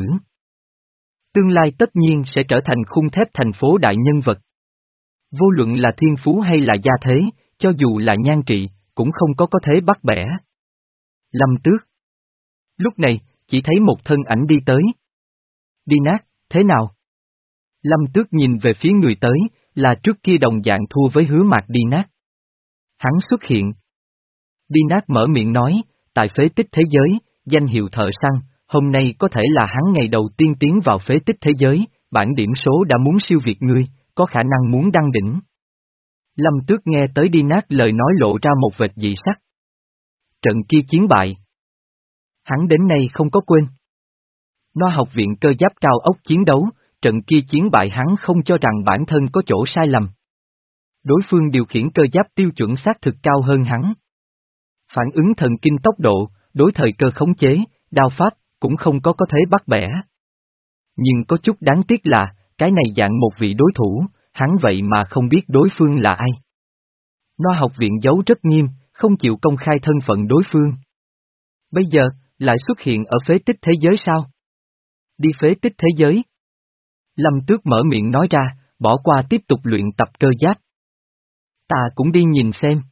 Tương lai tất nhiên sẽ trở thành khung thép thành phố đại nhân vật. Vô luận là thiên phú hay là gia thế, cho dù là nhan trị, cũng không có có thế bắt bẻ. Lâm Tước. Lúc này, chỉ thấy một thân ảnh đi tới. Đi nát, thế nào? Lâm Tước nhìn về phía người tới, là trước kia đồng dạng thua với Hứa Mạc đi nát. Hắn xuất hiện. Đi nát mở miệng nói, tại phế tích thế giới, danh hiệu thợ săn, hôm nay có thể là hắn ngày đầu tiên tiến vào phế tích thế giới, bản điểm số đã muốn siêu việt ngươi, có khả năng muốn đăng đỉnh. Lâm Tước nghe tới đi nát lời nói lộ ra một vệt dị sắc. Trận kia chiến bại. Hắn đến nay không có quên. Noa học viện cơ giáp cao ốc chiến đấu, trận kia chiến bại hắn không cho rằng bản thân có chỗ sai lầm. Đối phương điều khiển cơ giáp tiêu chuẩn xác thực cao hơn hắn. Phản ứng thần kinh tốc độ, đối thời cơ khống chế, đao pháp, cũng không có có thế bắt bẻ. Nhưng có chút đáng tiếc là, cái này dạng một vị đối thủ, hắn vậy mà không biết đối phương là ai. Noa học viện giấu rất nghiêm, không chịu công khai thân phận đối phương. Bây giờ, lại xuất hiện ở phế tích thế giới sao? Đi phế tích thế giới. Lâm Tước mở miệng nói ra, bỏ qua tiếp tục luyện tập cơ giáp. Ta cũng đi nhìn xem.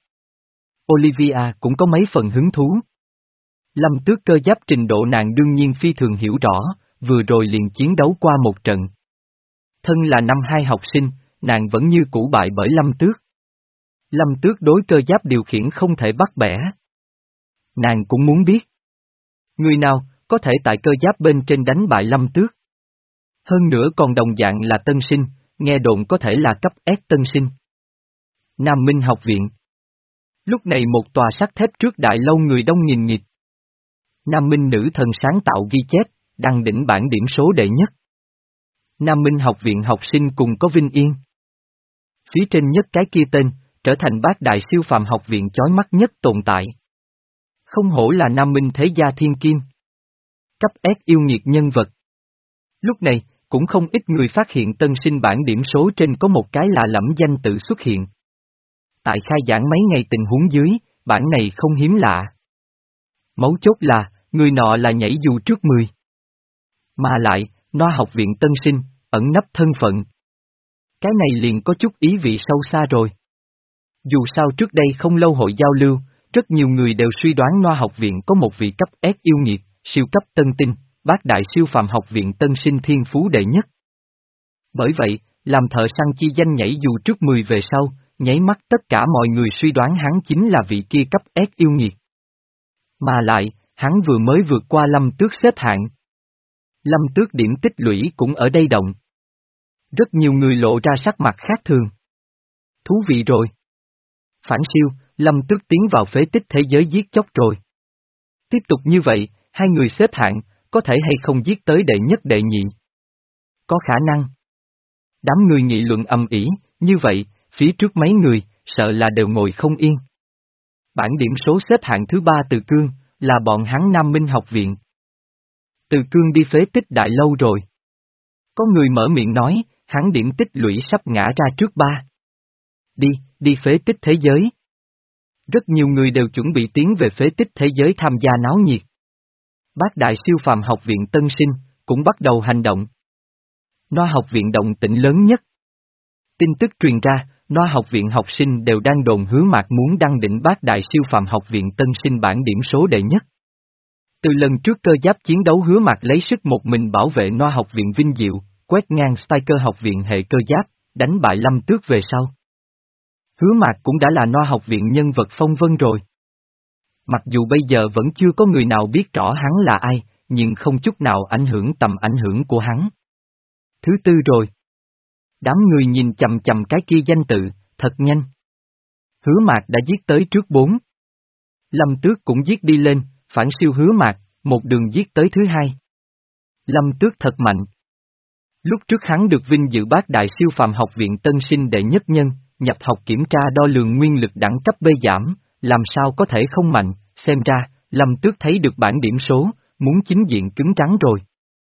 Olivia cũng có mấy phần hứng thú. Lâm Tước cơ giáp trình độ nàng đương nhiên phi thường hiểu rõ, vừa rồi liền chiến đấu qua một trận. Thân là năm hai học sinh, nàng vẫn như cũ bại bởi Lâm Tước. Lâm Tước đối cơ giáp điều khiển không thể bắt bẻ. Nàng cũng muốn biết. Người nào, có thể tại cơ giáp bên trên đánh bại Lâm Tước. Hơn nữa còn đồng dạng là tân sinh, nghe đồn có thể là cấp S tân sinh. Nam Minh học viện. Lúc này một tòa sắt thép trước đại lâu người đông nghìn nghịt. Nam Minh nữ thần sáng tạo ghi chép, đăng đỉnh bảng điểm số đệ nhất. Nam Minh học viện học sinh cùng có vinh yên. Phía trên nhất cái kia tên, trở thành bát đại siêu phàm học viện chói mắt nhất tồn tại. Không hổ là Nam Minh thế gia thiên kim. Cấp S yêu nghiệt nhân vật. Lúc này, cũng không ít người phát hiện tân sinh bảng điểm số trên có một cái lạ lẫm danh tự xuất hiện. Tại khai giảng mấy ngày tình huống dưới, bảng này không hiếm lạ. Mấu chốt là, người nọ là nhảy dù trước mười. Mà lại, Noa học viện tân sinh, ẩn nấp thân phận. Cái này liền có chút ý vị sâu xa rồi. Dù sao trước đây không lâu hội giao lưu, rất nhiều người đều suy đoán Noa học viện có một vị cấp S yêu nghiệt, siêu cấp tân tinh, bát đại siêu phàm học viện tân sinh thiên phú đệ nhất. Bởi vậy, làm thợ săn chi danh nhảy dù trước mười về sau, nháy mắt tất cả mọi người suy đoán hắn chính là vị kia cấp S yêu nghiệt. Mà lại, hắn vừa mới vượt qua Lâm Tước xếp hạng. Lâm Tước điểm tích lũy cũng ở đây động. Rất nhiều người lộ ra sắc mặt khác thường. Thú vị rồi. Phản siêu, Lâm Tước tiến vào phế tích thế giới giết chóc rồi. Tiếp tục như vậy, hai người xếp hạng, có thể hay không giết tới đệ nhất đệ nhị? Có khả năng. Đám người nghị luận ầm ĩ, như vậy, phía trước mấy người, sợ là đều ngồi không yên. Bảng điểm số xếp hạng thứ ba Từ Cương, là bọn hắn Nam Minh học viện. Từ Cương đi phế tích đại lâu rồi. Có người mở miệng nói, hắn điểm tích lũy sắp ngã ra trước ba. Đi, đi phế tích thế giới. Rất nhiều người đều chuẩn bị tiến về phế tích thế giới tham gia náo nhiệt. Bát đại siêu phàm học viện tân sinh, cũng bắt đầu hành động. Noa học viện động tĩnh lớn nhất. Tin tức truyền ra, Noa học viện học sinh đều đang đồn Hứa Mạc muốn đăng đỉnh bát đại siêu phàm học viện tân sinh bảng điểm số đệ nhất. Từ lần trước cơ giáp chiến đấu Hứa Mạc lấy sức một mình bảo vệ Noa học viện vinh diệu, quét ngang Striker học viện hệ cơ giáp, đánh bại Lâm Tước về sau. Hứa Mạc cũng đã là Noa học viện nhân vật phong vân rồi. Mặc dù bây giờ vẫn chưa có người nào biết rõ hắn là ai, nhưng không chút nào ảnh hưởng tầm ảnh hưởng của hắn. Thứ tư rồi. Đám người nhìn chầm chầm cái kia danh tự, thật nhanh. Hứa Mạc đã giết tới trước bốn. Lâm Tước cũng giết đi lên, phản siêu Hứa Mạc, một đường giết tới thứ hai. Lâm Tước thật mạnh. Lúc trước hắn được vinh dự bát đại siêu phàm học viện tân sinh đệ nhất nhân, nhập học kiểm tra đo lường nguyên lực đẳng cấp B giảm, làm sao có thể không mạnh, xem ra, Lâm Tước thấy được bản điểm số, muốn chính diện cứng rắn rồi.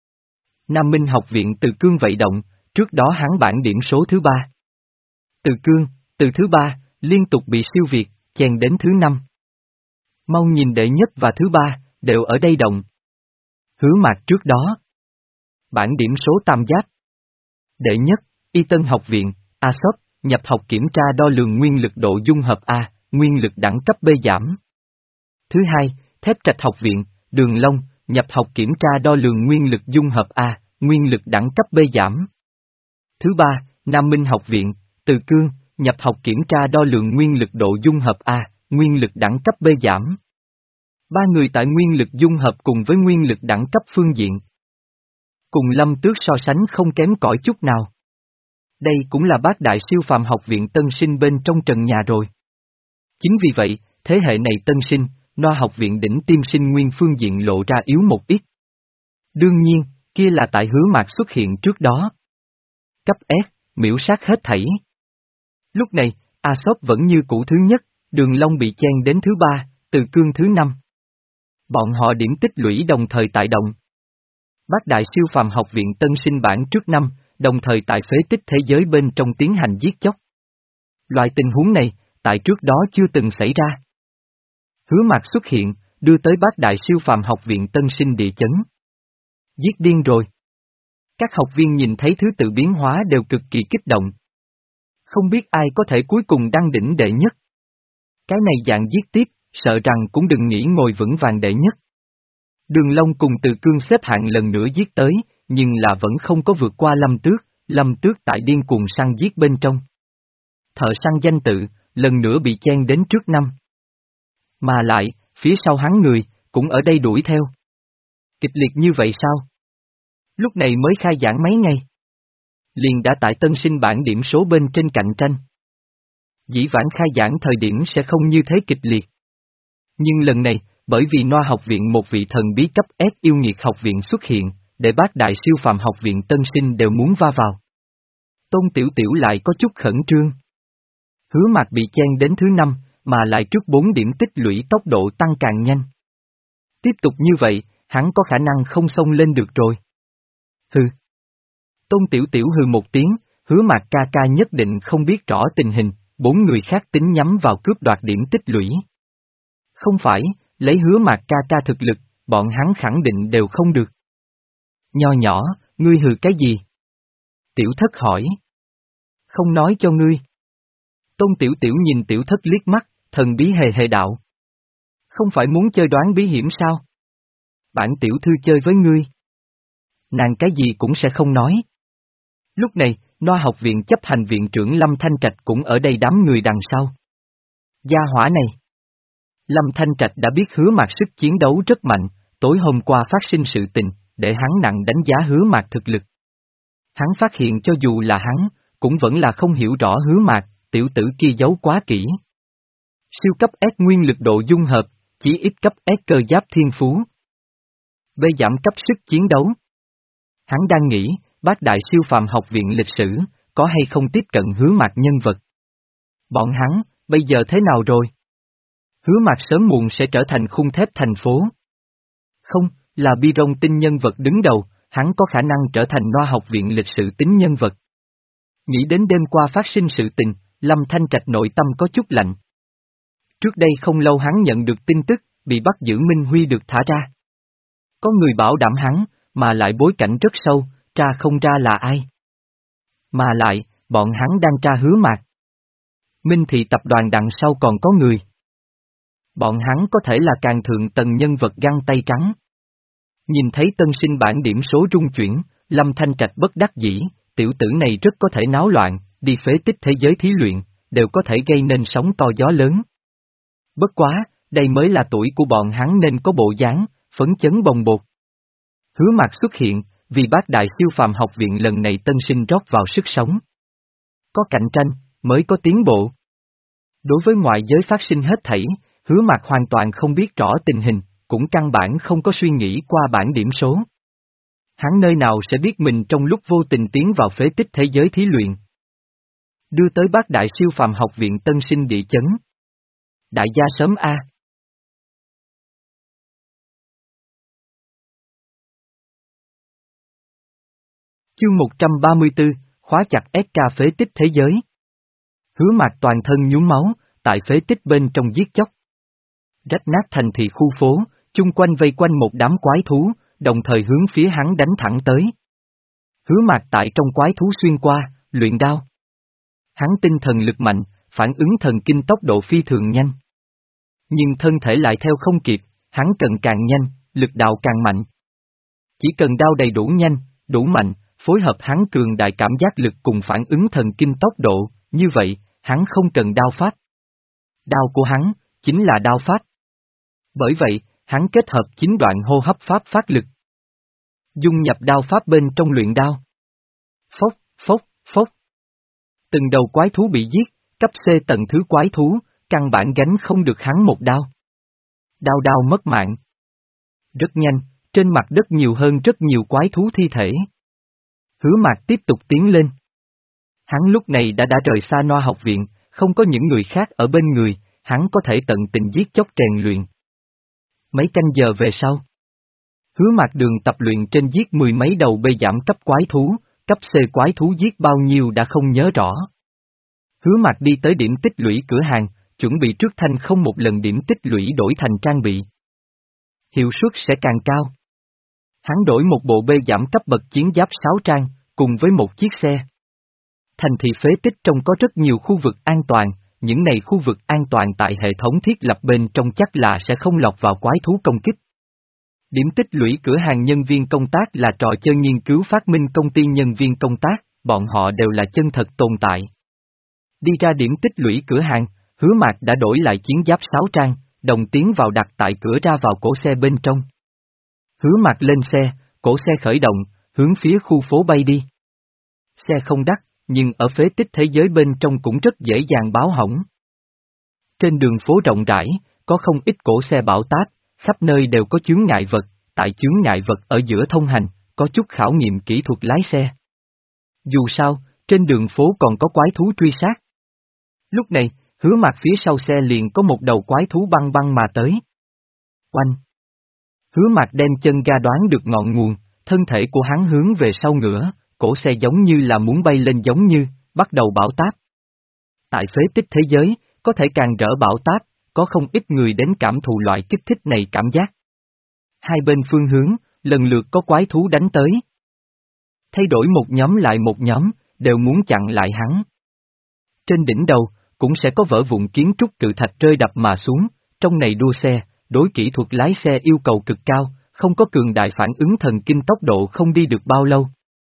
Nam Minh học viện Từ Cương vậy động, trước đó hắn bản điểm số thứ ba. Từ Cương, từ thứ ba, liên tục bị siêu việt, chèn đến thứ năm. Mau nhìn đệ nhất và thứ ba, đều ở đây động. Hứa Mạc trước đó. Bản điểm số tam giác. Đệ nhất, Y Tân học viện, A ét o pê, nhập học kiểm tra đo lường nguyên lực độ dung hợp A, nguyên lực đẳng cấp B giảm. Thứ hai, Thép Trạch học viện, Đường Long, nhập học kiểm tra đo lường nguyên lực dung hợp A, nguyên lực đẳng cấp B giảm. Thứ ba, Nam Minh học viện, Từ Cương, nhập học kiểm tra đo lường nguyên lực độ dung hợp A, nguyên lực đẳng cấp B giảm. Ba người tại nguyên lực dung hợp cùng với nguyên lực đẳng cấp phương diện. Cùng Lâm Tước so sánh không kém cỏi chút nào. Đây cũng là bát đại siêu phàm học viện tân sinh bên trong trần nhà rồi. Chính vì vậy, thế hệ này tân sinh, Noa học viện đỉnh tiêm sinh nguyên phương diện lộ ra yếu một ít. Đương nhiên, kia là tại Hứa Mạc xuất hiện trước đó. Cấp S, miễu sát hết thảy. Lúc này, A ét o pê vẫn như cũ thứ nhất, Đường Long bị chen đến thứ ba, Từ Cương thứ năm. Bọn họ điểm tích lũy đồng thời tại động. Bát đại siêu phàm học viện tân sinh bản trước năm, đồng thời tại phế tích thế giới bên trong tiến hành giết chóc. Loại tình huống này, tại trước đó chưa từng xảy ra. Hứa Mạc xuất hiện, đưa tới bát đại siêu phàm học viện tân sinh địa chấn. Giết điên rồi. Các học viên nhìn thấy thứ tự biến hóa đều cực kỳ kích động. Không biết ai có thể cuối cùng đăng đỉnh đệ nhất. Cái này dạng giết tiếp, sợ rằng cũng đừng nghĩ ngồi vững vàng đệ nhất. Đường Long cùng Từ Cương xếp hạng lần nữa giết tới, nhưng là vẫn không có vượt qua Lâm Tước, Lâm Tước tại điên cuồng săn giết bên trong. Thợ săn danh tự, lần nữa bị chen đến trước năm. Mà lại, phía sau hắn người, cũng ở đây đuổi theo. Kịch liệt như vậy sao? Lúc này mới khai giảng mấy ngày. Liền đã tại tân sinh bảng điểm số bên trên cạnh tranh. Dĩ vãng khai giảng thời điểm sẽ không như thế kịch liệt. Nhưng lần này, bởi vì Noa học viện một vị thần bí cấp S yêu nghiệt học viện xuất hiện, để bát đại siêu phàm học viện tân sinh đều muốn va vào. Tôn Tiểu Tiểu lại có chút khẩn trương. Hứa Mạc bị chen đến thứ năm, mà lại trước bốn điểm tích lũy tốc độ tăng càng nhanh. Tiếp tục như vậy, hắn có khả năng không xông lên được rồi. Hừ. Tôn Tiểu Tiểu hừ một tiếng, Hứa Mạc ca ca nhất định không biết rõ tình hình, bốn người khác tính nhắm vào cướp đoạt điểm tích lũy. Không phải, lấy Hứa Mạc ca ca thực lực, bọn hắn khẳng định đều không được. Nho nhỏ, ngươi hừ cái gì? Tiểu Thất hỏi. Không nói cho ngươi. Tôn Tiểu Tiểu nhìn Tiểu Thất liếc mắt, thần bí hề hề đạo. Không phải muốn chơi đoán bí hiểm sao? Bản tiểu thư chơi với ngươi, nàng cái gì cũng sẽ không nói. Lúc này, Noa học viện chấp hành viện trưởng Lâm Thanh Trạch cũng ở đây đám người đằng sau. Gia hỏa này. Lâm Thanh Trạch đã biết Hứa Mạc sức chiến đấu rất mạnh, tối hôm qua phát sinh sự tình, để hắn nặng đánh giá Hứa Mạc thực lực. Hắn phát hiện cho dù là hắn, cũng vẫn là không hiểu rõ Hứa Mạc, tiểu tử kia giấu quá kỹ. Siêu cấp S nguyên lực độ dung hợp, chỉ ít cấp S cơ giáp thiên phú. B giảm cấp sức chiến đấu. Hắn đang nghĩ, bác đại siêu phàm học viện lịch sử, có hay không tiếp cận Hứa Mạc nhân vật. Bọn hắn, bây giờ thế nào rồi? Hứa Mạc sớm muộn sẽ trở thành khung thép thành phố. Không, là bi rong tinh nhân vật đứng đầu, hắn có khả năng trở thành Noa học viện lịch sử tính nhân vật. Nghĩ đến đêm qua phát sinh sự tình, Lâm Thanh Trạch nội tâm có chút lạnh. Trước đây không lâu hắn nhận được tin tức, bị bắt giữ Minh Huy được thả ra. Có người bảo đảm hắn, mà lại bối cảnh rất sâu, tra không ra là ai. Mà lại, bọn hắn đang tra Hứa Mạc. Minh Thị tập đoàn đằng sau còn có người. Bọn hắn có thể là càng thượng tầng nhân vật găng tay trắng. Nhìn thấy tân sinh bản điểm số rung chuyển, Lâm Thanh Trạch bất đắc dĩ, tiểu tử này rất có thể náo loạn, đi phế tích thế giới thí luyện, đều có thể gây nên sóng to gió lớn. Bất quá, đây mới là tuổi của bọn hắn nên có bộ dáng, phấn chấn bồng bột. Hứa Mạc xuất hiện, vì bác đại siêu phàm học viện lần này tân sinh rót vào sức sống. Có cạnh tranh, mới có tiến bộ. Đối với ngoại giới phát sinh hết thảy, Hứa Mạc hoàn toàn không biết rõ tình hình, cũng căn bản không có suy nghĩ qua bản điểm số. Hắn nơi nào sẽ biết mình trong lúc vô tình tiến vào phế tích thế giới thí luyện. Đưa tới bác đại siêu phàm học viện tân sinh địa chấn. Đại gia sớm A. Chương một trăm ba mươi tư, khóa chặt ét ca phế tích thế giới. Hứa Mạc toàn thân nhuốm máu, tại phế tích bên trong giết chóc. Rách nát thành thị khu phố, chung quanh vây quanh một đám quái thú, đồng thời hướng phía hắn đánh thẳng tới. Hứa Mạc tại trong quái thú xuyên qua, luyện đao. Hắn tinh thần lực mạnh, phản ứng thần kinh tốc độ phi thường nhanh. Nhưng thân thể lại theo không kịp, hắn cần càng nhanh, lực đạo càng mạnh. Chỉ cần đao đầy đủ nhanh, đủ mạnh, phối hợp hắn cường đại cảm giác lực cùng phản ứng thần kinh tốc độ, như vậy, hắn không cần đao pháp. Đao của hắn, chính là đao pháp. Bởi vậy, hắn kết hợp chín đoạn hô hấp pháp phát lực. Dung nhập đao pháp bên trong luyện đao. Phốc, phốc, phốc. Từng đầu quái thú bị giết, cấp C tầng thứ quái thú, căn bản gánh không được hắn một đao. Đao đao mất mạng. Rất nhanh, trên mặt đất nhiều hơn rất nhiều quái thú thi thể. Hứa Mạc tiếp tục tiến lên. Hắn lúc này đã đã rời xa Noa học viện, không có những người khác ở bên người, hắn có thể tận tình giết chóc rèn luyện. Mấy canh giờ về sau, Hứa Mạc đường tập luyện trên giết mười mấy đầu bê giảm cấp quái thú, cấp C quái thú giết bao nhiêu đã không nhớ rõ. Hứa Mạc đi tới điểm tích lũy cửa hàng, chuẩn bị trước thanh không một lần điểm tích lũy đổi thành trang bị. Hiệu suất sẽ càng cao. Hắn đổi một bộ bê giảm cấp bậc chiến giáp sáu trang, cùng với một chiếc xe. Thành thị phế tích trong có rất nhiều khu vực an toàn, những này khu vực an toàn tại hệ thống thiết lập bên trong chắc là sẽ không lọt vào quái thú công kích. Điểm tích lũy cửa hàng nhân viên công tác là trò chơi nghiên cứu phát minh công ty nhân viên công tác, bọn họ đều là chân thật tồn tại. Đi ra điểm tích lũy cửa hàng, Hứa Mạc đã đổi lại chiến giáp sáu trang, đồng tiến vào đặt tại cửa ra vào cổ xe bên trong. Hứa Mạc lên xe, cổ xe khởi động, hướng phía khu phố bay đi. Xe không đắt, nhưng ở phế tích thế giới bên trong cũng rất dễ dàng báo hỏng. Trên đường phố rộng rãi, có không ít cổ xe bão táp, khắp nơi đều có chướng ngại vật, tại chướng ngại vật ở giữa thông hành, có chút khảo nghiệm kỹ thuật lái xe. Dù sao, trên đường phố còn có quái thú truy sát. Lúc này, Hứa Mạc phía sau xe liền có một đầu quái thú băng băng mà tới. Oanh! Hứa Mạc đem chân ga đoán được ngọn nguồn, thân thể của hắn hướng về sau ngửa, cổ xe giống như là muốn bay lên giống như, bắt đầu bão táp. Tại phế tích thế giới, có thể càng rỡ bão táp, có không ít người đến cảm thụ loại kích thích này cảm giác. Hai bên phương hướng, lần lượt có quái thú đánh tới. Thay đổi một nhóm lại một nhóm, đều muốn chặn lại hắn. Trên đỉnh đầu, cũng sẽ có vỡ vụn kiến trúc cự thạch rơi đập mà xuống, trong này đua xe, đối kỹ thuật lái xe yêu cầu cực cao, không có cường đại phản ứng thần kinh tốc độ không đi được bao lâu.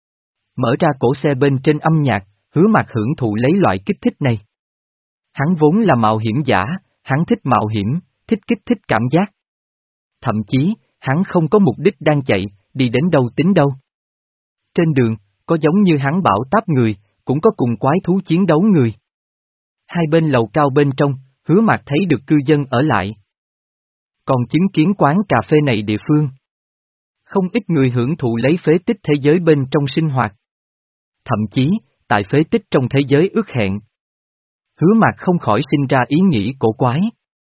Mở ra cổ xe bên trên âm nhạc, Hứa Mạc hưởng thụ lấy loại kích thích này. Hắn vốn là mạo hiểm giả, hắn thích mạo hiểm, thích kích thích cảm giác. Thậm chí, hắn không có mục đích đang chạy, đi đến đâu tính đâu. Trên đường, có giống như hắn bão táp người, cũng có cùng quái thú chiến đấu người. Hai bên lầu cao bên trong, Hứa Mạc thấy được cư dân ở lại. Còn chứng kiến quán cà phê này địa phương. Không ít người hưởng thụ lấy phế tích thế giới bên trong sinh hoạt. Thậm chí, tại phế tích trong thế giới ước hẹn. Hứa Mạc không khỏi sinh ra ý nghĩ cổ quái.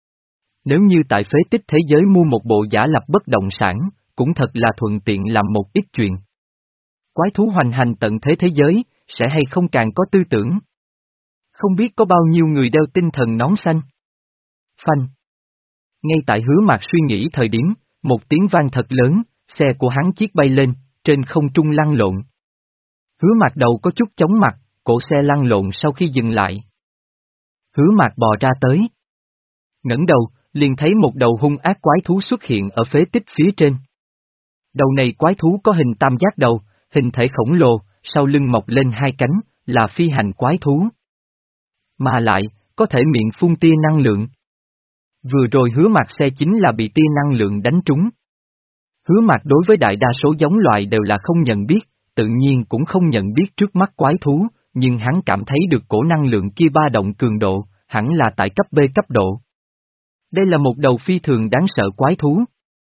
Nếu như tại phế tích thế giới mua một bộ giả lập bất động sản, cũng thật là thuận tiện làm một ít chuyện. Quái thú hoành hành tận thế thế giới, sẽ hay không càng có tư tưởng. Không biết có bao nhiêu người đeo tinh thần nón xanh. Phanh. Ngay tại Hứa Mạc suy nghĩ thời điểm, một tiếng vang thật lớn, xe của hắn chiếc bay lên, trên không trung lăn lộn. Hứa Mạc đầu có chút chóng mặt, cổ xe lăn lộn sau khi dừng lại. Hứa Mạc bò ra tới. Ngẩng đầu, liền thấy một đầu hung ác quái thú xuất hiện ở phế tích phía trên. Đầu này quái thú có hình tam giác đầu, hình thể khổng lồ, sau lưng mọc lên hai cánh, là phi hành quái thú. Mà lại, có thể miệng phun tia năng lượng. Vừa rồi Hứa Mạc xe chính là bị tia năng lượng đánh trúng. Hứa Mạc đối với đại đa số giống loài đều là không nhận biết, tự nhiên cũng không nhận biết trước mắt quái thú, nhưng hắn cảm thấy được cổ năng lượng kia ba động cường độ, hẳn là tại cấp B cấp độ. Đây là một đầu phi thường đáng sợ quái thú.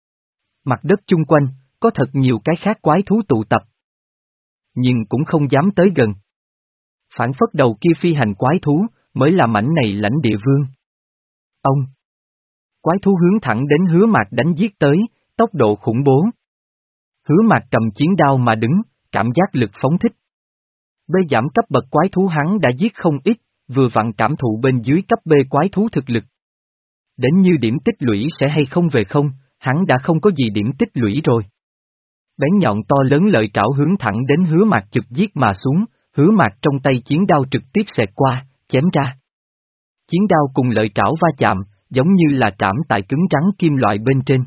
Mặt đất chung quanh, có thật nhiều cái khác quái thú tụ tập. Nhưng cũng không dám tới gần. Phản phất đầu kia phi hành quái thú, mới là mảnh này lãnh địa vương. Ông! Quái thú hướng thẳng đến Hứa Mạc đánh giết tới, tốc độ khủng bố. Hứa Mạc cầm chiến đao mà đứng, cảm giác lực phóng thích. Bê giảm cấp bậc quái thú hắn đã giết không ít, vừa vặn cảm thụ bên dưới cấp B quái thú thực lực. Đến như điểm tích lũy sẽ hay không về không, hắn đã không có gì điểm tích lũy rồi. Bén nhọn to lớn lợi trảo hướng thẳng đến Hứa Mạc trực giết mà xuống, Hứa Mạc trong tay chiến đao trực tiếp xẹt qua, chém ra. Chiến đao cùng lợi trảo va chạm, giống như là trảm tại cứng rắn kim loại bên trên.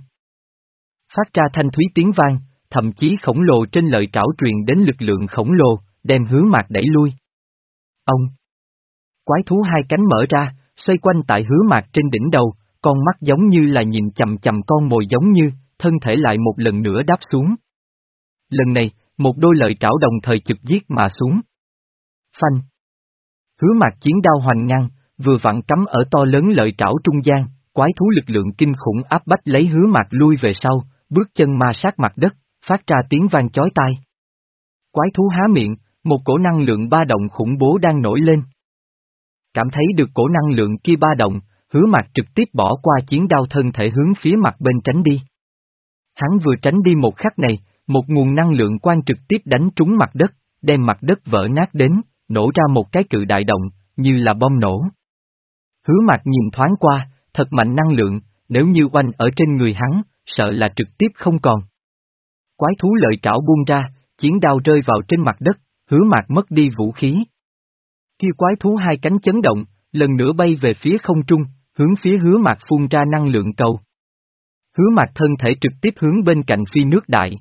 Phát ra thanh thúy tiếng vang, thậm chí khổng lồ trên lợi trảo truyền đến lực lượng khổng lồ, đem Hứa Mạc đẩy lui. Ông! Quái thú hai cánh mở ra, xoay quanh tại Hứa Mạc trên đỉnh đầu, con mắt giống như là nhìn chằm chằm con mồi giống như, thân thể lại một lần nữa đáp xuống. Lần này, một đôi lợi trảo đồng thời chụp giết mà xuống. Phanh! Hứa Mạc chiến đao hoành ngang, vừa vặn cắm ở to lớn lợi trảo trung gian, quái thú lực lượng kinh khủng áp bách lấy Hứa Mạc lui về sau, bước chân ma sát mặt đất, phát ra tiếng vang chói tai. Quái thú há miệng, một cổ năng lượng ba động khủng bố đang nổi lên. Cảm thấy được cổ năng lượng kia ba động, Hứa Mạc trực tiếp bỏ qua chiến đao thân thể hướng phía mặt bên tránh đi. Hắn vừa tránh đi một khắc này, một nguồn năng lượng quang trực tiếp đánh trúng mặt đất, đem mặt đất vỡ nát đến, nổ ra một cái cự đại động, như là bom nổ. Hứa Mạc nhìn thoáng qua, thật mạnh năng lượng, nếu như oanh ở trên người hắn, sợ là trực tiếp không còn. Quái thú lợi trảo buông ra, chiến đao rơi vào trên mặt đất, Hứa Mạc mất đi vũ khí. Kia quái thú hai cánh chấn động, lần nữa bay về phía không trung, hướng phía Hứa Mạc phun ra năng lượng cầu. Hứa Mạc thân thể trực tiếp hướng bên cạnh phi nước đại.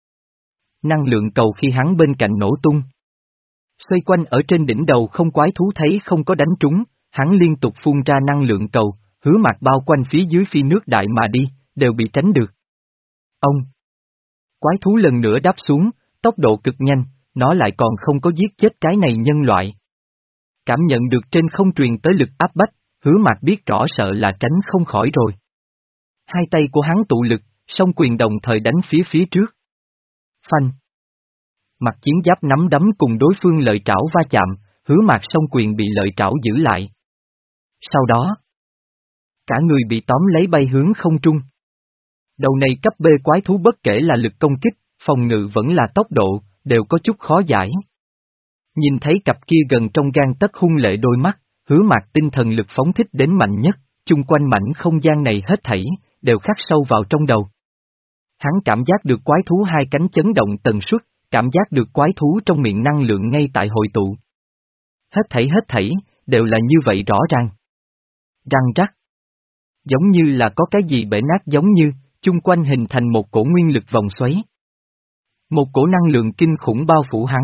Năng lượng cầu khi hắn bên cạnh nổ tung. Xoay quanh ở trên đỉnh đầu không quái thú thấy không có đánh trúng, hắn liên tục phun ra năng lượng cầu, Hứa Mạc bao quanh phía dưới phi nước đại mà đi, đều bị tránh được. Ông! Quái thú lần nữa đáp xuống, tốc độ cực nhanh, nó lại còn không có giết chết cái này nhân loại. Cảm nhận được trên không truyền tới lực áp bách, Hứa Mạc biết rõ sợ là tránh không khỏi rồi. Hai tay của hắn tụ lực, song quyền đồng thời đánh phía phía trước. Phanh! Mặt chiến giáp nắm đấm cùng đối phương lợi trảo va chạm, Hứa Mạc song quyền bị lợi trảo giữ lại. Sau đó, cả người bị tóm lấy bay hướng không trung. Đầu này cấp B quái thú bất kể là lực công kích, phòng ngự vẫn là tốc độ, đều có chút khó giải. Nhìn thấy cặp kia gần trong gang tấc hung lệ đôi mắt, Hứa Mạc tinh thần lực phóng thích đến mạnh nhất, chung quanh mảnh không gian này hết thảy, đều khắc sâu vào trong đầu. Hắn cảm giác được quái thú hai cánh chấn động tần suất, cảm giác được quái thú trong miệng năng lượng ngay tại hội tụ. Hết thảy hết thảy, đều là như vậy rõ ràng. Răng rắc. Giống như là có cái gì bể nát giống như, chung quanh hình thành một cổ nguyên lực vòng xoáy. Một cổ năng lượng kinh khủng bao phủ hắn.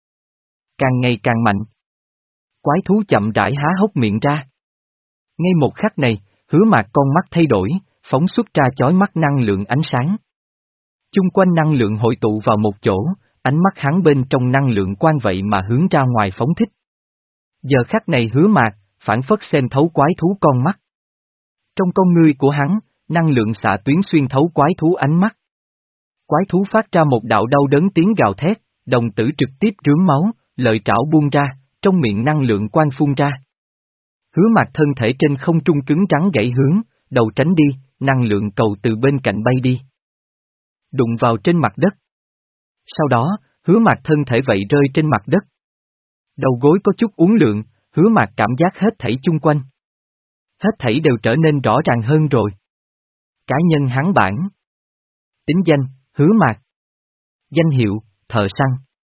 Càng ngày càng mạnh. Quái thú chậm rãi há hốc miệng ra. Ngay một khắc này, Hứa Mạc con mắt thay đổi, phóng xuất ra chói mắt năng lượng ánh sáng. Chung quanh năng lượng hội tụ vào một chỗ, ánh mắt hắn bên trong năng lượng quan vậy mà hướng ra ngoài phóng thích. Giờ khắc này Hứa Mạc, phản phất xem thấu quái thú con mắt. Trong con ngươi của hắn, năng lượng xạ tuyến xuyên thấu quái thú ánh mắt. Quái thú phát ra một đạo đau đớn tiếng gào thét, đồng tử trực tiếp rướm máu, lợi trảo buông ra, trong miệng năng lượng quang phun ra. Hứa Mạc thân thể trên không trung cứng rắn gãy hướng, đầu tránh đi, năng lượng cầu từ bên cạnh bay đi. Đụng vào trên mặt đất. Sau đó, Hứa Mạc thân thể vậy rơi trên mặt đất. Đầu gối có chút uốn lượn, Hứa Mạc cảm giác hết thảy chung quanh. Hết thảy đều trở nên rõ ràng hơn rồi. Cá nhân hắn bản. Tính danh, Hứa Mạc. Danh hiệu, thợ săn.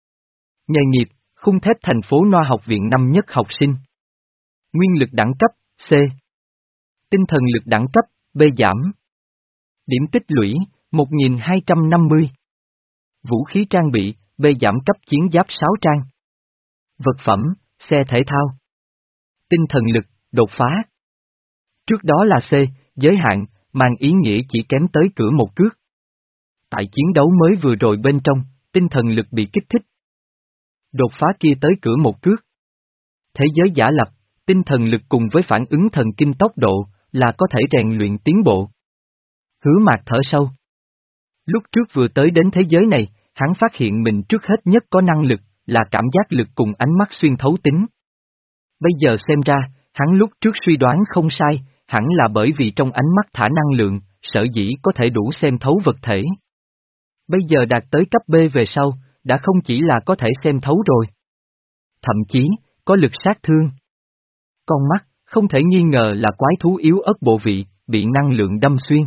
Nghề nghiệp, khung thép thành phố Noa học viện năm nhất học sinh. Nguyên lực đẳng cấp, C. Tinh thần lực đẳng cấp, B giảm. Điểm tích lũy, một nghìn hai trăm năm mươi. Vũ khí trang bị, B giảm cấp chiến giáp sáu trang. Vật phẩm, xe thể thao. Tinh thần lực, đột phá. Trước đó là C, giới hạn, mang ý nghĩa chỉ kém tới cửa một cước. Tại chiến đấu mới vừa rồi bên trong, tinh thần lực bị kích thích. Đột phá kia tới cửa một cước. Thế giới giả lập, tinh thần lực cùng với phản ứng thần kinh tốc độ, là có thể rèn luyện tiến bộ. Hứa Mạc thở sâu. Lúc trước vừa tới đến thế giới này, hắn phát hiện mình trước hết nhất có năng lực, là cảm giác lực cùng ánh mắt xuyên thấu tính. Bây giờ xem ra, hắn lúc trước suy đoán không sai, hẳn là bởi vì trong ánh mắt thả năng lượng, sở dĩ có thể đủ xem thấu vật thể. Bây giờ đạt tới cấp B về sau, đã không chỉ là có thể xem thấu rồi. Thậm chí, có lực sát thương. Con mắt, không thể nghi ngờ là quái thú yếu ớt bộ vị, bị năng lượng đâm xuyên.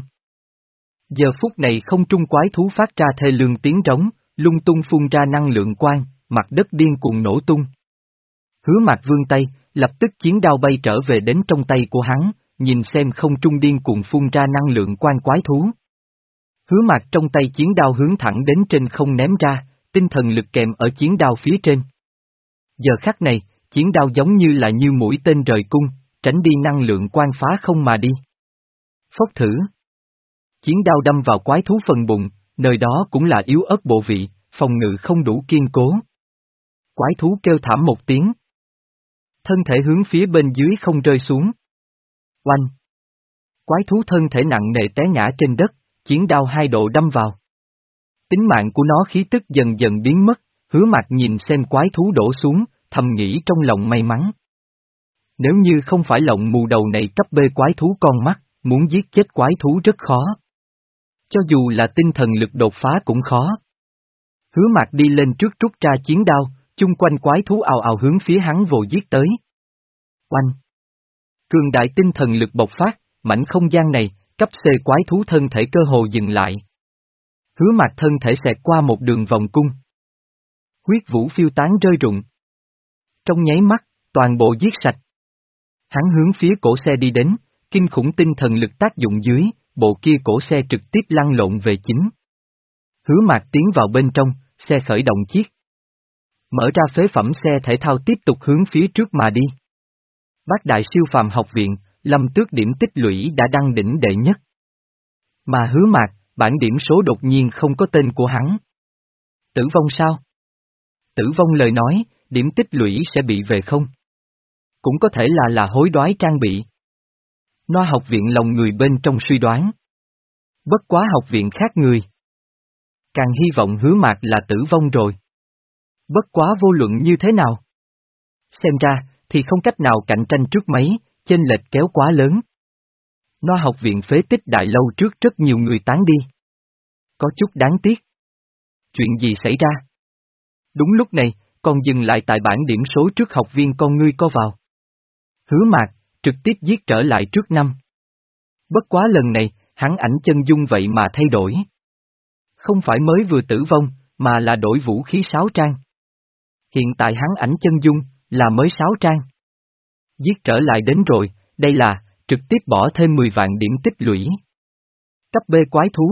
Giờ phút này không trung quái thú phát ra thê lương tiếng trống, lung tung phun ra năng lượng quang, mặt đất điên cuồng nổ tung. Hứa Mạc vươn tay, lập tức chiến đao bay trở về đến trong tay của hắn, nhìn xem không trung điên cuồng phun ra năng lượng quang quái thú. Hứa Mạc trong tay chiến đao hướng thẳng đến trên không ném ra, tinh thần lực kèm ở chiến đao phía trên. Giờ khắc này, chiến đao giống như là như mũi tên rời cung, tránh đi năng lượng quang phá không mà đi. Phốc thử. Chiến đao đâm vào quái thú phần bụng, nơi đó cũng là yếu ớt bộ vị, phòng ngự không đủ kiên cố. Quái thú kêu thảm một tiếng. Thân thể hướng phía bên dưới không rơi xuống. Oanh! Quái thú thân thể nặng nề té ngã trên đất, chiến đao hai độ đâm vào. Tính mạng của nó khí tức dần dần biến mất, Hứa Mạc nhìn xem quái thú đổ xuống, thầm nghĩ trong lòng may mắn. Nếu như không phải lộng mù đầu này cấp B quái thú con mắt, muốn giết chết quái thú rất khó. Cho dù là tinh thần lực đột phá cũng khó. Hứa Mạc đi lên trước rút ra chiến đao, chung quanh quái thú ào ào hướng phía hắn vồ giết tới. Oanh! Cường đại tinh thần lực bộc phát, mảnh không gian này, cấp C quái thú thân thể cơ hồ dừng lại. Hứa Mạc thân thể xẹt qua một đường vòng cung. Huyết vũ phiêu tán rơi rụng. Trong nháy mắt, toàn bộ giết sạch. Hắn hướng phía cổ xe đi đến, kinh khủng tinh thần lực tác dụng dưới, bộ kia cổ xe trực tiếp lăn lộn về chính. Hứa Mạc tiến vào bên trong, xe khởi động chiếc. Mở ra phế phẩm xe thể thao tiếp tục hướng phía trước mà đi. Bác Đại Siêu Phàm Học Viện, Lâm Tước điểm tích lũy đã đăng đỉnh đệ nhất. Mà Hứa Mạc, bản điểm số đột nhiên không có tên của hắn. Tử vong sao? Tử vong lời nói, điểm tích lũy sẽ bị về không? Cũng có thể là là hối đoái trang bị. Noa học viện lòng người bên trong suy đoán. Bất quá học viện khác người. Càng hy vọng Hứa Mạc là tử vong rồi. Bất quá vô luận như thế nào? Xem ra, thì không cách nào cạnh tranh trước mấy, chênh lệch kéo quá lớn. Noa học viện phế tích đại lâu trước rất nhiều người tán đi. Có chút đáng tiếc. Chuyện gì xảy ra? Đúng lúc này, còn dừng lại tại bảng điểm số trước học viên con ngươi co vào. Hứa Mạc, trực tiếp giết trở lại trước năm. Bất quá lần này, hắn ảnh chân dung vậy mà thay đổi. Không phải mới vừa tử vong, mà là đổi vũ khí sáu trang. Hiện tại hắn ảnh chân dung, là mới sáu trang. Giết trở lại đến rồi, đây là, trực tiếp bỏ thêm mười vạn điểm tích lũy. Cấp B quái thú.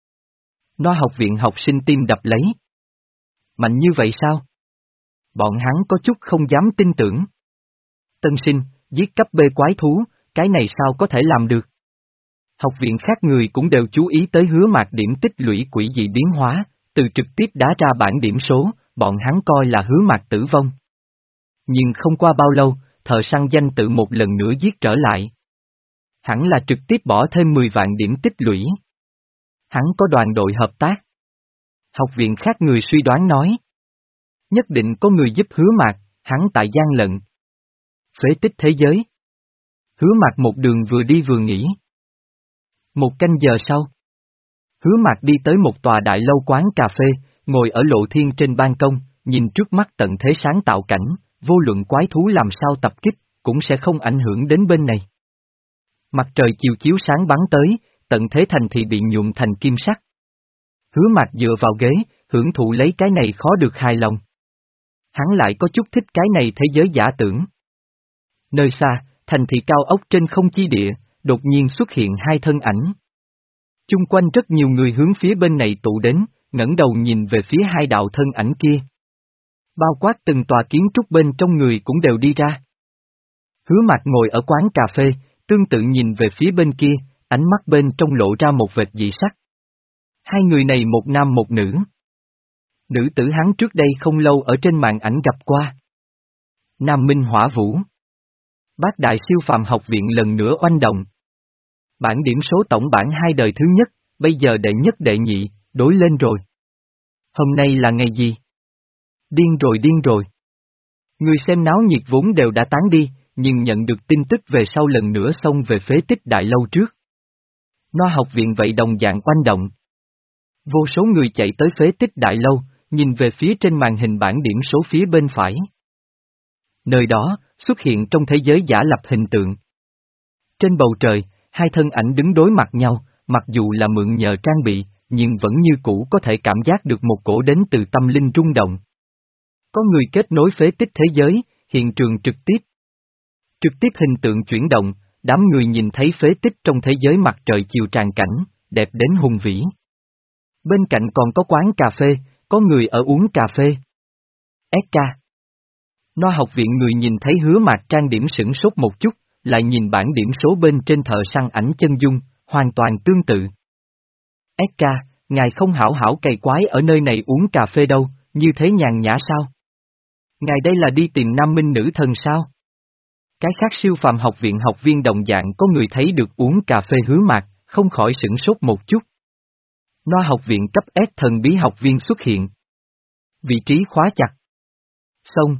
No học viện học sinh tim đập lấy. Mạnh như vậy sao? Bọn hắn có chút không dám tin tưởng. Tân sinh, giết cấp B quái thú, cái này sao có thể làm được? Học viện khác người cũng đều chú ý tới Hứa Mạc điểm tích lũy quỷ dị biến hóa, từ trực tiếp đá ra bản điểm số, bọn hắn coi là Hứa Mạc tử vong. Nhưng không qua bao lâu, thợ săn danh tự một lần nữa giết trở lại. Hẳn là trực tiếp bỏ thêm mười vạn điểm tích lũy. Hắn có đoàn đội hợp tác. Học viện khác người suy đoán nói. Nhất định có người giúp Hứa Mạc, hắn tại gian lận. Phế tích thế giới. Hứa Mạc một đường vừa đi vừa nghỉ. Một canh giờ sau. Hứa Mạc đi tới một tòa đại lâu quán cà phê, ngồi ở lộ thiên trên ban công, nhìn trước mắt tận thế sáng tạo cảnh, vô luận quái thú làm sao tập kích, cũng sẽ không ảnh hưởng đến bên này. Mặt trời chiều chiếu sáng bắn tới, tận thế thành thị bị nhuộm thành kim sắc. Hứa Mạc dựa vào ghế, hưởng thụ lấy cái này khó được hài lòng. Hắn lại có chút thích cái này thế giới giả tưởng. Nơi xa, thành thị cao ốc trên không chi địa, đột nhiên xuất hiện hai thân ảnh. Chung quanh rất nhiều người hướng phía bên này tụ đến, ngẩng đầu nhìn về phía hai đạo thân ảnh kia. Bao quát từng tòa kiến trúc bên trong người cũng đều đi ra. Hứa Mạc ngồi ở quán cà phê, tương tự nhìn về phía bên kia, ánh mắt bên trong lộ ra một vệt dị sắc. Hai người này một nam một nữ. Nữ tử hắn trước đây không lâu ở trên màn ảnh gặp qua. Nam Minh Hỏa Vũ. Bác đại siêu phàm học viện lần nữa oanh động. Bản điểm số tổng bản hai đời thứ nhất, bây giờ đệ nhất đệ nhị, đối lên rồi. Hôm nay là ngày gì? Điên rồi điên rồi. Người xem náo nhiệt vốn đều đã tán đi, nhưng nhận được tin tức về sau lần nữa xông về phế tích đại lâu trước. No học viện vậy đồng dạng oanh động. Vô số người chạy tới phế tích đại lâu, nhìn về phía trên màn hình bản điểm số phía bên phải. Nơi đó, xuất hiện trong thế giới giả lập hình tượng. Trên bầu trời, hai thân ảnh đứng đối mặt nhau, mặc dù là mượn nhờ trang bị, nhưng vẫn như cũ có thể cảm giác được một cổ đến từ tâm linh rung động. Có người kết nối phế tích thế giới, hiện trường trực tiếp. Trực tiếp hình tượng chuyển động, đám người nhìn thấy phế tích trong thế giới mặt trời chiều tràn cảnh, đẹp đến hùng vĩ. Bên cạnh còn có quán cà phê, có người ở uống cà phê. ét ca. No học viện người nhìn thấy Hứa Mạc trang điểm sửng sốt một chút, lại nhìn bản điểm số bên trên thợ săn ảnh chân dung, hoàn toàn tương tự. ét ca, ngài không hảo hảo cày quái ở nơi này uống cà phê đâu, như thế nhàn nhã sao? Ngài đây là đi tìm nam minh nữ thần sao? Cái khác siêu phàm học viện học viên đồng dạng có người thấy được uống cà phê Hứa Mạc, không khỏi sửng sốt một chút. No học viện cấp S thần bí học viên xuất hiện. Vị trí khóa chặt. Xong.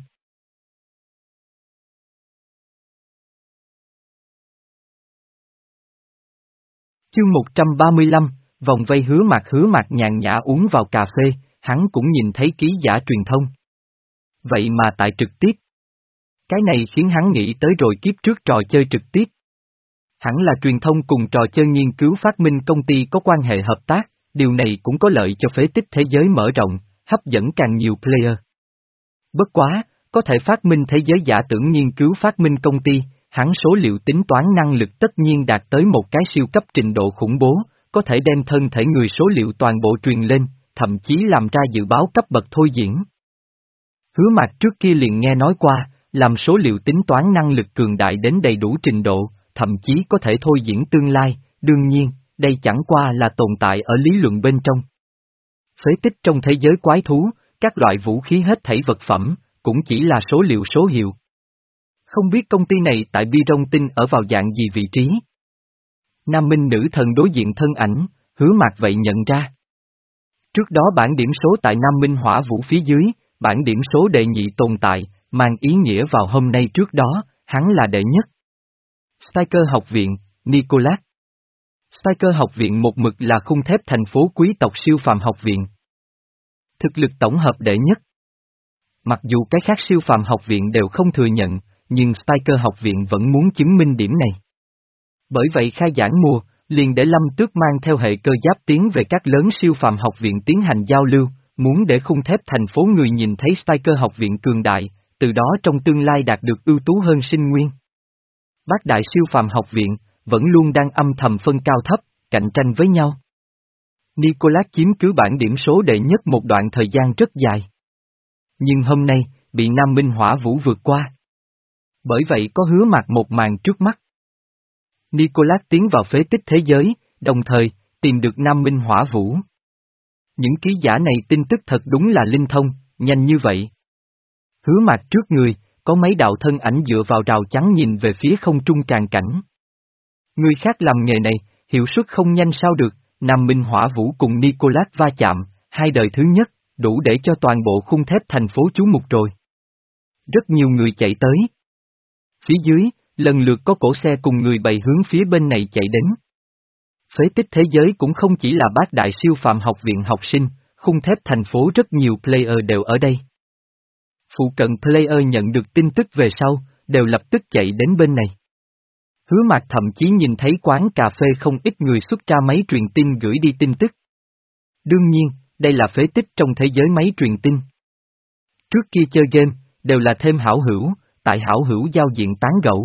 Chương một trăm ba mươi lăm, vòng vây Hứa Mạc. Hứa Mạc nhàn nhã uống vào cà phê, hắn cũng nhìn thấy ký giả truyền thông. Vậy mà tại trực tiếp. Cái này khiến hắn nghĩ tới rồi kiếp trước trò chơi trực tiếp. Hẳn là truyền thông cùng trò chơi nghiên cứu phát minh công ty có quan hệ hợp tác, điều này cũng có lợi cho phế tích thế giới mở rộng, hấp dẫn càng nhiều player. Bất quá, có thể phát minh thế giới giả tưởng nghiên cứu phát minh công ty, hắn số liệu tính toán năng lực tất nhiên đạt tới một cái siêu cấp trình độ khủng bố, có thể đem thân thể người số liệu toàn bộ truyền lên, thậm chí làm ra dự báo cấp bậc thôi diễn. Hứa Mạc trước kia liền nghe nói qua, làm số liệu tính toán năng lực cường đại đến đầy đủ trình độ, thậm chí có thể thôi diễn tương lai, đương nhiên, đây chẳng qua là tồn tại ở lý luận bên trong. Phế tích trong thế giới quái thú, các loại vũ khí hết thảy vật phẩm, cũng chỉ là số liệu số hiệu. Không biết công ty này tại Bi Rong Tinh ở vào dạng gì vị trí? Nam Minh nữ thần đối diện thân ảnh, Hứa Mạc vậy nhận ra. Trước đó bản điểm số tại Nam Minh Hỏa Vũ phía dưới, bản điểm số đệ nhị tồn tại, mang ý nghĩa vào hôm nay trước đó, hắn là đệ nhất. Striker học viện, Nicolas. Striker học viện một mực là khung thép thành phố quý tộc siêu phàm học viện. Thực lực tổng hợp đệ nhất. Mặc dù cái khác siêu phàm học viện đều không thừa nhận, nhưng Striker học viện vẫn muốn chứng minh điểm này. Bởi vậy khai giảng mùa, liền để Lâm Tước mang theo hệ cơ giáp tiến về các lớn siêu phàm học viện tiến hành giao lưu, muốn để khung thép thành phố người nhìn thấy Striker học viện cường đại, từ đó trong tương lai đạt được ưu tú hơn sinh nguyên. Bác đại siêu phàm học viện, vẫn luôn đang âm thầm phân cao thấp, cạnh tranh với nhau. Nicholas chiếm cứ bảng điểm số đệ nhất một đoạn thời gian rất dài. Nhưng hôm nay, bị Nam Minh Hỏa Vũ vượt qua. Bởi vậy có hứa mặt một màn trước mắt. Nicholas tiến vào phế tích thế giới, đồng thời, tìm được Nam Minh Hỏa Vũ. Những ký giả này tin tức thật đúng là linh thông, nhanh như vậy. Hứa mặt trước người, có mấy đạo thân ảnh dựa vào rào chắn nhìn về phía không trung tràn cảnh. Người khác làm nghề này, hiệu suất không nhanh sao được, Nam Minh Hỏa Vũ cùng Nicholas va chạm, hai đời thứ nhất, đủ để cho toàn bộ khung thép thành phố chú mục rồi. Rất nhiều người chạy tới. Phía dưới, lần lượt có cổ xe cùng người bày hướng phía bên này chạy đến. Phế tích thế giới cũng không chỉ là bát đại siêu phàm học viện học sinh, khung thép thành phố rất nhiều player đều ở đây. Phụ cận player nhận được tin tức về sau, đều lập tức chạy đến bên này. Hứa Mạc thậm chí nhìn thấy quán cà phê không ít người xuất ra máy truyền tin gửi đi tin tức. Đương nhiên, đây là phế tích trong thế giới máy truyền tin. Trước kia chơi game, đều là thêm hảo hữu, tại hảo hữu giao diện tán gẫu.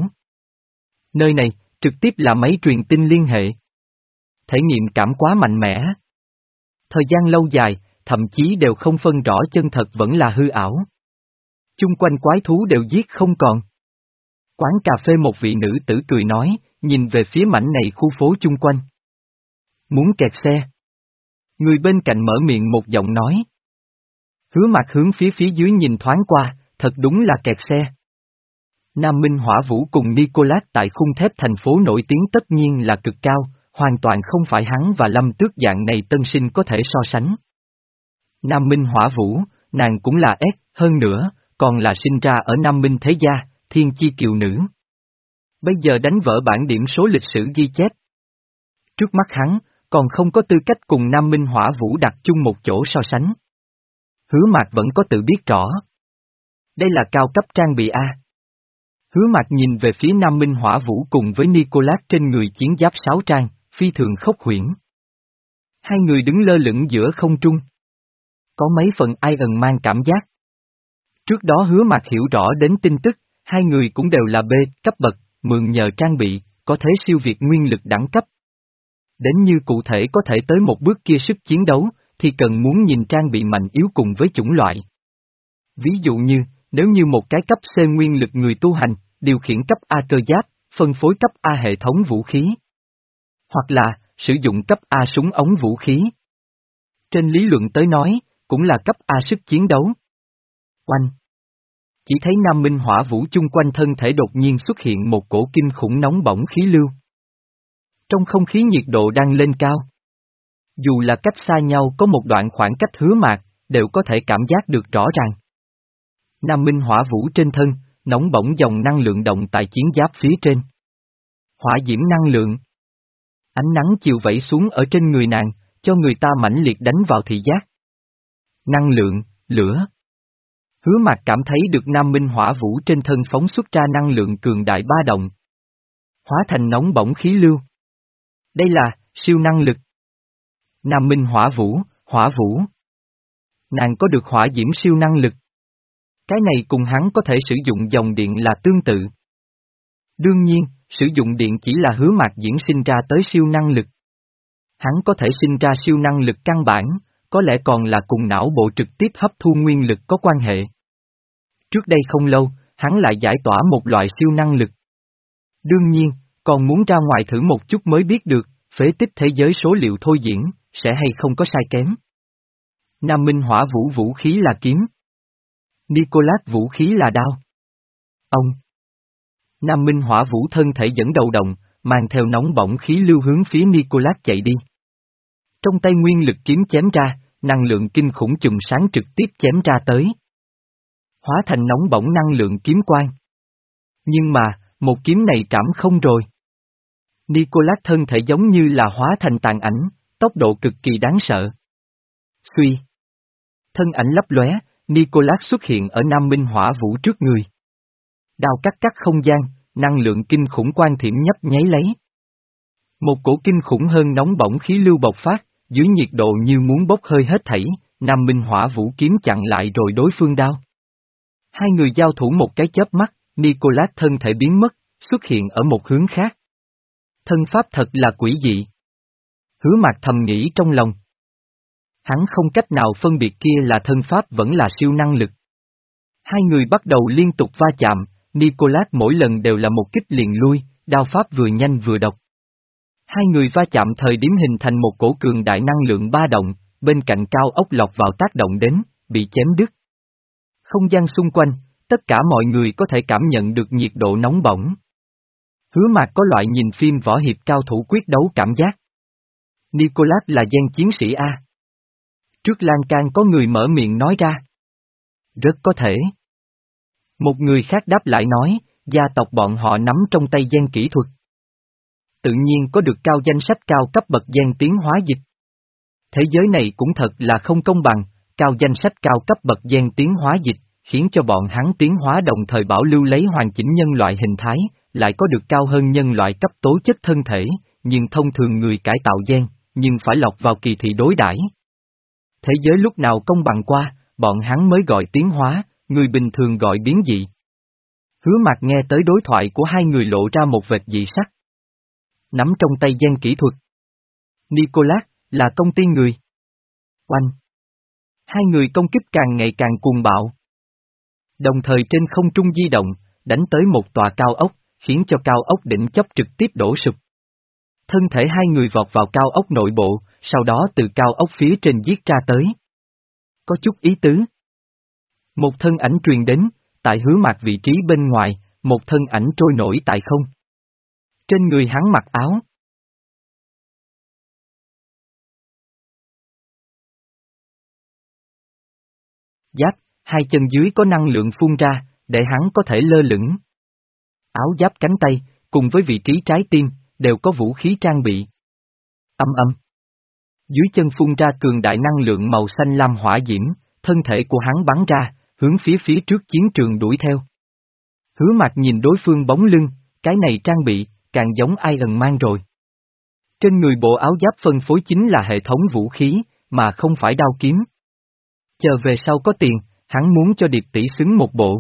Nơi này, trực tiếp là máy truyền tin liên hệ. Thể nghiệm cảm quá mạnh mẽ. Thời gian lâu dài, thậm chí đều không phân rõ chân thật vẫn là hư ảo. Chung quanh quái thú đều giết không còn. Quán cà phê một vị nữ tử cười nói, nhìn về phía mảnh này khu phố chung quanh. Muốn kẹt xe. Người bên cạnh mở miệng một giọng nói. Hứa mặt hướng phía phía dưới nhìn thoáng qua, thật đúng là kẹt xe. Nam Minh Hỏa Vũ cùng Nicholas tại khung thép thành phố nổi tiếng tất nhiên là cực cao, hoàn toàn không phải hắn và Lâm Tước dạng này tân sinh có thể so sánh. Nam Minh Hỏa Vũ, nàng cũng là S, hơn nữa, còn là sinh ra ở Nam Minh Thế Gia, thiên chi kiều nữ. Bây giờ đánh vỡ bản điểm số lịch sử ghi chép. Trước mắt hắn, còn không có tư cách cùng Nam Minh Hỏa Vũ đặt chung một chỗ so sánh. Hứa Mạc vẫn có tự biết rõ. Đây là cao cấp trang bị A. Hứa Mạc nhìn về phía Nam Minh Hỏa Vũ cùng với Nicholas trên người chiến giáp sáu trang, phi thường khốc huyễn. Hai người đứng lơ lửng giữa không trung. Có mấy phần ai ẩn mang cảm giác. Trước đó Hứa Mạc hiểu rõ đến tin tức, hai người cũng đều là B cấp bậc, mượn nhờ trang bị, có thế siêu việt nguyên lực đẳng cấp. Đến như cụ thể có thể tới một bước kia sức chiến đấu, thì cần muốn nhìn trang bị mạnh yếu cùng với chủng loại. Ví dụ như, nếu như một cái cấp C nguyên lực người tu hành, điều khiển cấp A cơ giáp, phân phối cấp A hệ thống vũ khí. Hoặc là, sử dụng cấp A súng ống vũ khí. Trên lý luận tới nói, cũng là cấp A sức chiến đấu. Oanh! Chỉ thấy Nam Minh Hỏa Vũ chung quanh thân thể đột nhiên xuất hiện một cổ kinh khủng nóng bỏng khí lưu. Trong không khí nhiệt độ đang lên cao. Dù là cách xa nhau có một đoạn khoảng cách Hứa Mạc, đều có thể cảm giác được rõ ràng. Nam Minh Hỏa Vũ trên thân, nóng bỏng dòng năng lượng động tại chiến giáp phía trên. Hỏa diễm năng lượng. Ánh nắng chiều vẩy xuống ở trên người nàng, cho người ta mãnh liệt đánh vào thị giác. Năng lượng, lửa. Hứa Mạc cảm thấy được Nam Minh Hỏa Vũ trên thân phóng xuất ra năng lượng cường đại ba động. Hóa thành nóng bỏng khí lưu. Đây là, siêu năng lực. Nam Minh Hỏa Vũ, Hỏa Vũ. Nàng có được hỏa diễm siêu năng lực. Cái này cùng hắn có thể sử dụng dòng điện là tương tự. Đương nhiên, sử dụng điện chỉ là Hứa Mạc diễn sinh ra tới siêu năng lực. Hắn có thể sinh ra siêu năng lực căn bản, có lẽ còn là cùng não bộ trực tiếp hấp thu nguyên lực có quan hệ. Trước đây không lâu, hắn lại giải tỏa một loại siêu năng lực. Đương nhiên, còn muốn ra ngoài thử một chút mới biết được, phế tích thế giới số liệu thôi diễn, sẽ hay không có sai kém. Nam Minh Hỏa Vũ vũ khí là kiếm. Nicholas vũ khí là đao. Ông. Nam Minh Hỏa Vũ thân thể dẫn đầu động, mang theo nóng bỏng khí lưu hướng phía Nicholas chạy đi. Trong tay nguyên lực kiếm chém ra, năng lượng kinh khủng chùm sáng trực tiếp chém ra tới. Hóa thành nóng bỏng năng lượng kiếm quang. Nhưng mà, một kiếm này trảm không rồi. Nicholas thân thể giống như là hóa thành tàn ảnh, tốc độ cực kỳ đáng sợ. Xuy. Thân ảnh lấp lóe, Nicholas xuất hiện ở Nam Minh Hỏa Vũ trước người. Đao cắt cắt không gian, năng lượng kinh khủng quan thiểm nhấp nháy lấy. Một cổ kinh khủng hơn nóng bỏng khí lưu bộc phát, dưới nhiệt độ như muốn bốc hơi hết thảy, Nam Minh Hỏa Vũ kiếm chặn lại rồi đối phương đao. Hai người giao thủ một cái chớp mắt, Nicholas thân thể biến mất, xuất hiện ở một hướng khác. Thân pháp thật là quỷ dị. Hứa Mạc thầm nghĩ trong lòng. Hắn không cách nào phân biệt kia là thân pháp vẫn là siêu năng lực. Hai người bắt đầu liên tục va chạm, Nicolas mỗi lần đều là một kích liền lui, đao pháp vừa nhanh vừa độc. Hai người va chạm thời điểm hình thành một cổ cường đại năng lượng ba động, bên cạnh cao ốc lọt vào tác động đến, bị chém đứt. Không gian xung quanh, tất cả mọi người có thể cảm nhận được nhiệt độ nóng bỏng. Hứa Mạc có loại nhìn phim võ hiệp cao thủ quyết đấu cảm giác. Nicolas là gen chiến sĩ A. Trước lan can có người mở miệng nói ra. Rất có thể. Một người khác đáp lại nói, gia tộc bọn họ nắm trong tay gen kỹ thuật. Tự nhiên có được cao danh sách cao cấp bậc gen tiến hóa dịch. Thế giới này cũng thật là không công bằng, cao danh sách cao cấp bậc gen tiến hóa dịch, khiến cho bọn hắn tiến hóa đồng thời bảo lưu lấy hoàn chỉnh nhân loại hình thái, lại có được cao hơn nhân loại cấp tố chất thân thể, nhưng thông thường người cải tạo gen, nhưng phải lọc vào kỳ thị đối đãi. Thế giới lúc nào công bằng qua, bọn hắn mới gọi tiến hóa, người bình thường gọi biến dị. Hứa Mạc nghe tới đối thoại của hai người lộ ra một vệt dị sắc. Nắm trong tay gen kỹ thuật. Nicolas, là công ty người. Oanh. Hai người công kích càng ngày càng cuồng bạo. Đồng thời trên không trung di động, đánh tới một tòa cao ốc, khiến cho cao ốc đỉnh chóp trực tiếp đổ sụp. Thân thể hai người vọt vào cao ốc nội bộ, sau đó từ cao ốc phía trên giết ra tới. Có chút ý tứ. Một thân ảnh truyền đến, tại Hứa Mạc vị trí bên ngoài, một thân ảnh trôi nổi tại không. Trên người hắn mặc áo. Giáp, hai chân dưới có năng lượng phun ra, để hắn có thể lơ lửng. Áo giáp cánh tay, cùng với vị trí trái tim, đều có vũ khí trang bị. Âm âm. Dưới chân phun ra cường đại năng lượng màu xanh lam hỏa diễm, thân thể của hắn bắn ra, hướng phía phía trước chiến trường đuổi theo. Hứa Mạc nhìn đối phương bóng lưng, cái này trang bị, càng giống Iron Man rồi. Trên người bộ áo giáp phân phối chính là hệ thống vũ khí, mà không phải đao kiếm. Chờ về sau có tiền, hắn muốn cho Điệp tỷ xứng một bộ.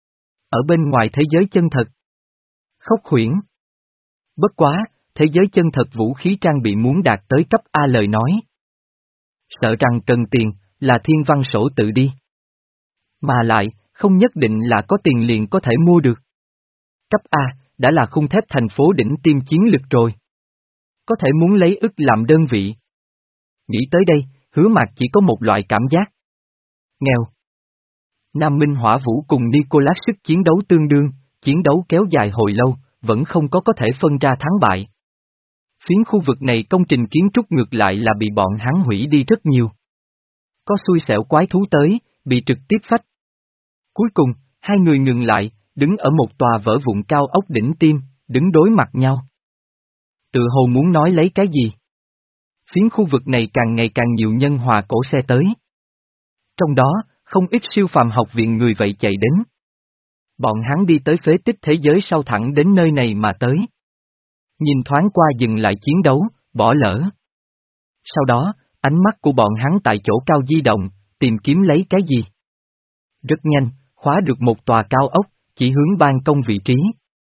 Ở bên ngoài thế giới chân thật. Khốc huyễn. Bất quá, thế giới chân thật vũ khí trang bị muốn đạt tới cấp A lời nói. Sợ rằng cần tiền, là thiên văn sổ tự đi. Mà lại, không nhất định là có tiền liền có thể mua được. Cấp A, đã là khung thép thành phố đỉnh tiêm chiến lực rồi. Có thể muốn lấy ức làm đơn vị. Nghĩ tới đây, Hứa Mạc chỉ có một loại cảm giác. Nghèo. Nam Minh Hỏa Vũ cùng Nicolas sức chiến đấu tương đương, chiến đấu kéo dài hồi lâu, vẫn không có có thể phân ra thắng bại. Phiến khu vực này công trình kiến trúc ngược lại là bị bọn hắn hủy đi rất nhiều. Có xui xẻo quái thú tới, bị trực tiếp phách. Cuối cùng, hai người ngừng lại, đứng ở một tòa vỡ vụn cao ốc đỉnh tim, đứng đối mặt nhau. Tự hồ muốn nói lấy cái gì? Phiến khu vực này càng ngày càng nhiều nhân hòa cổ xe tới. Trong đó, không ít siêu phàm học viện người vậy chạy đến. Bọn hắn đi tới phế tích thế giới sau thẳng đến nơi này mà tới. Nhìn thoáng qua dừng lại chiến đấu, bỏ lỡ. Sau đó, ánh mắt của bọn hắn tại chỗ cao di động, tìm kiếm lấy cái gì. Rất nhanh, khóa được một tòa cao ốc, chỉ hướng ban công vị trí.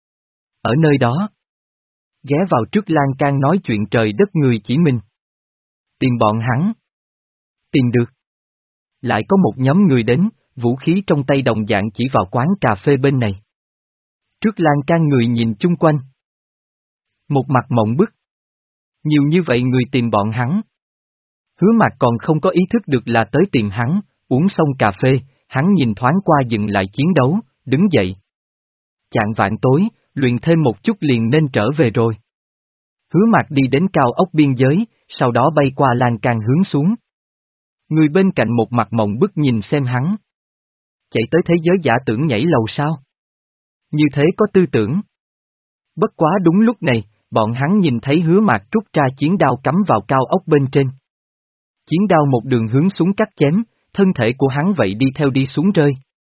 Ở nơi đó, ghé vào trước lan can nói chuyện trời đất người chỉ mình. Tìm bọn hắn. Tìm được. Lại có một nhóm người đến, vũ khí trong tay đồng dạng chỉ vào quán cà phê bên này. Trước lan can người nhìn chung quanh. Một mặt mộng bức. Nhiều như vậy người tìm bọn hắn. Hứa Mạc còn không có ý thức được là tới tìm hắn, uống xong cà phê, hắn nhìn thoáng qua dừng lại chiến đấu, đứng dậy. Chạng vạn tối, luyện thêm một chút liền nên trở về rồi. Hứa Mạc đi đến cao ốc biên giới, sau đó bay qua lan can hướng xuống. Người bên cạnh một mặt mộng bức nhìn xem hắn. Chạy tới thế giới giả tưởng nhảy lầu sao? Như thế có tư tưởng. Bất quá đúng lúc này, bọn hắn nhìn thấy Hứa Mạc rút ra chiến đao cắm vào cao ốc bên trên. Chiến đao một đường hướng xuống cắt chém, thân thể của hắn vậy đi theo đi xuống rơi.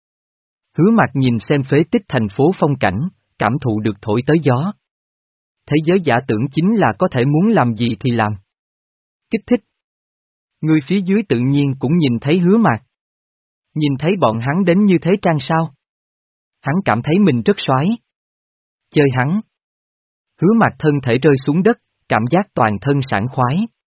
Hứa Mạc nhìn xem phế tích thành phố phong cảnh, cảm thụ được thổi tới gió. Thế giới giả tưởng chính là có thể muốn làm gì thì làm. Kích thích. Người phía dưới tự nhiên cũng nhìn thấy Hứa Mạc. Nhìn thấy bọn hắn đến như thế trang sao. Hắn cảm thấy mình rất soái. Chơi hắn. Hứa Mạc thân thể rơi xuống đất, cảm giác toàn thân sảng khoái.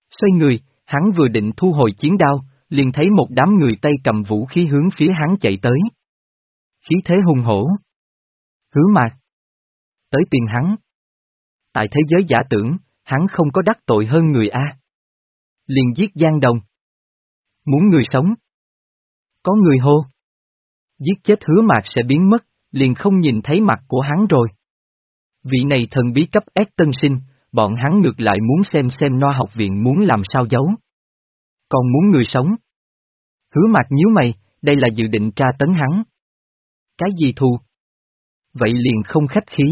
Xoay người, hắn vừa định thu hồi chiến đao, liền thấy một đám người tay cầm vũ khí hướng phía hắn chạy tới. Khí thế hùng hổ. Hứa Mạc. Tới tìm hắn. Tại thế giới giả tưởng, hắn không có đắc tội hơn người A. Liền giết Giang Đồng. Muốn người sống. Có người hô. Giết chết Hứa Mạc sẽ biến mất, liền không nhìn thấy mặt của hắn rồi. Vị này thần bí cấp S tân sinh, bọn hắn ngược lại muốn xem xem Noa học viện muốn làm sao giấu. Còn muốn người sống. Hứa Mạc nhíu mày, đây là dự định tra tấn hắn. Cái gì thù? Vậy liền không khách khí.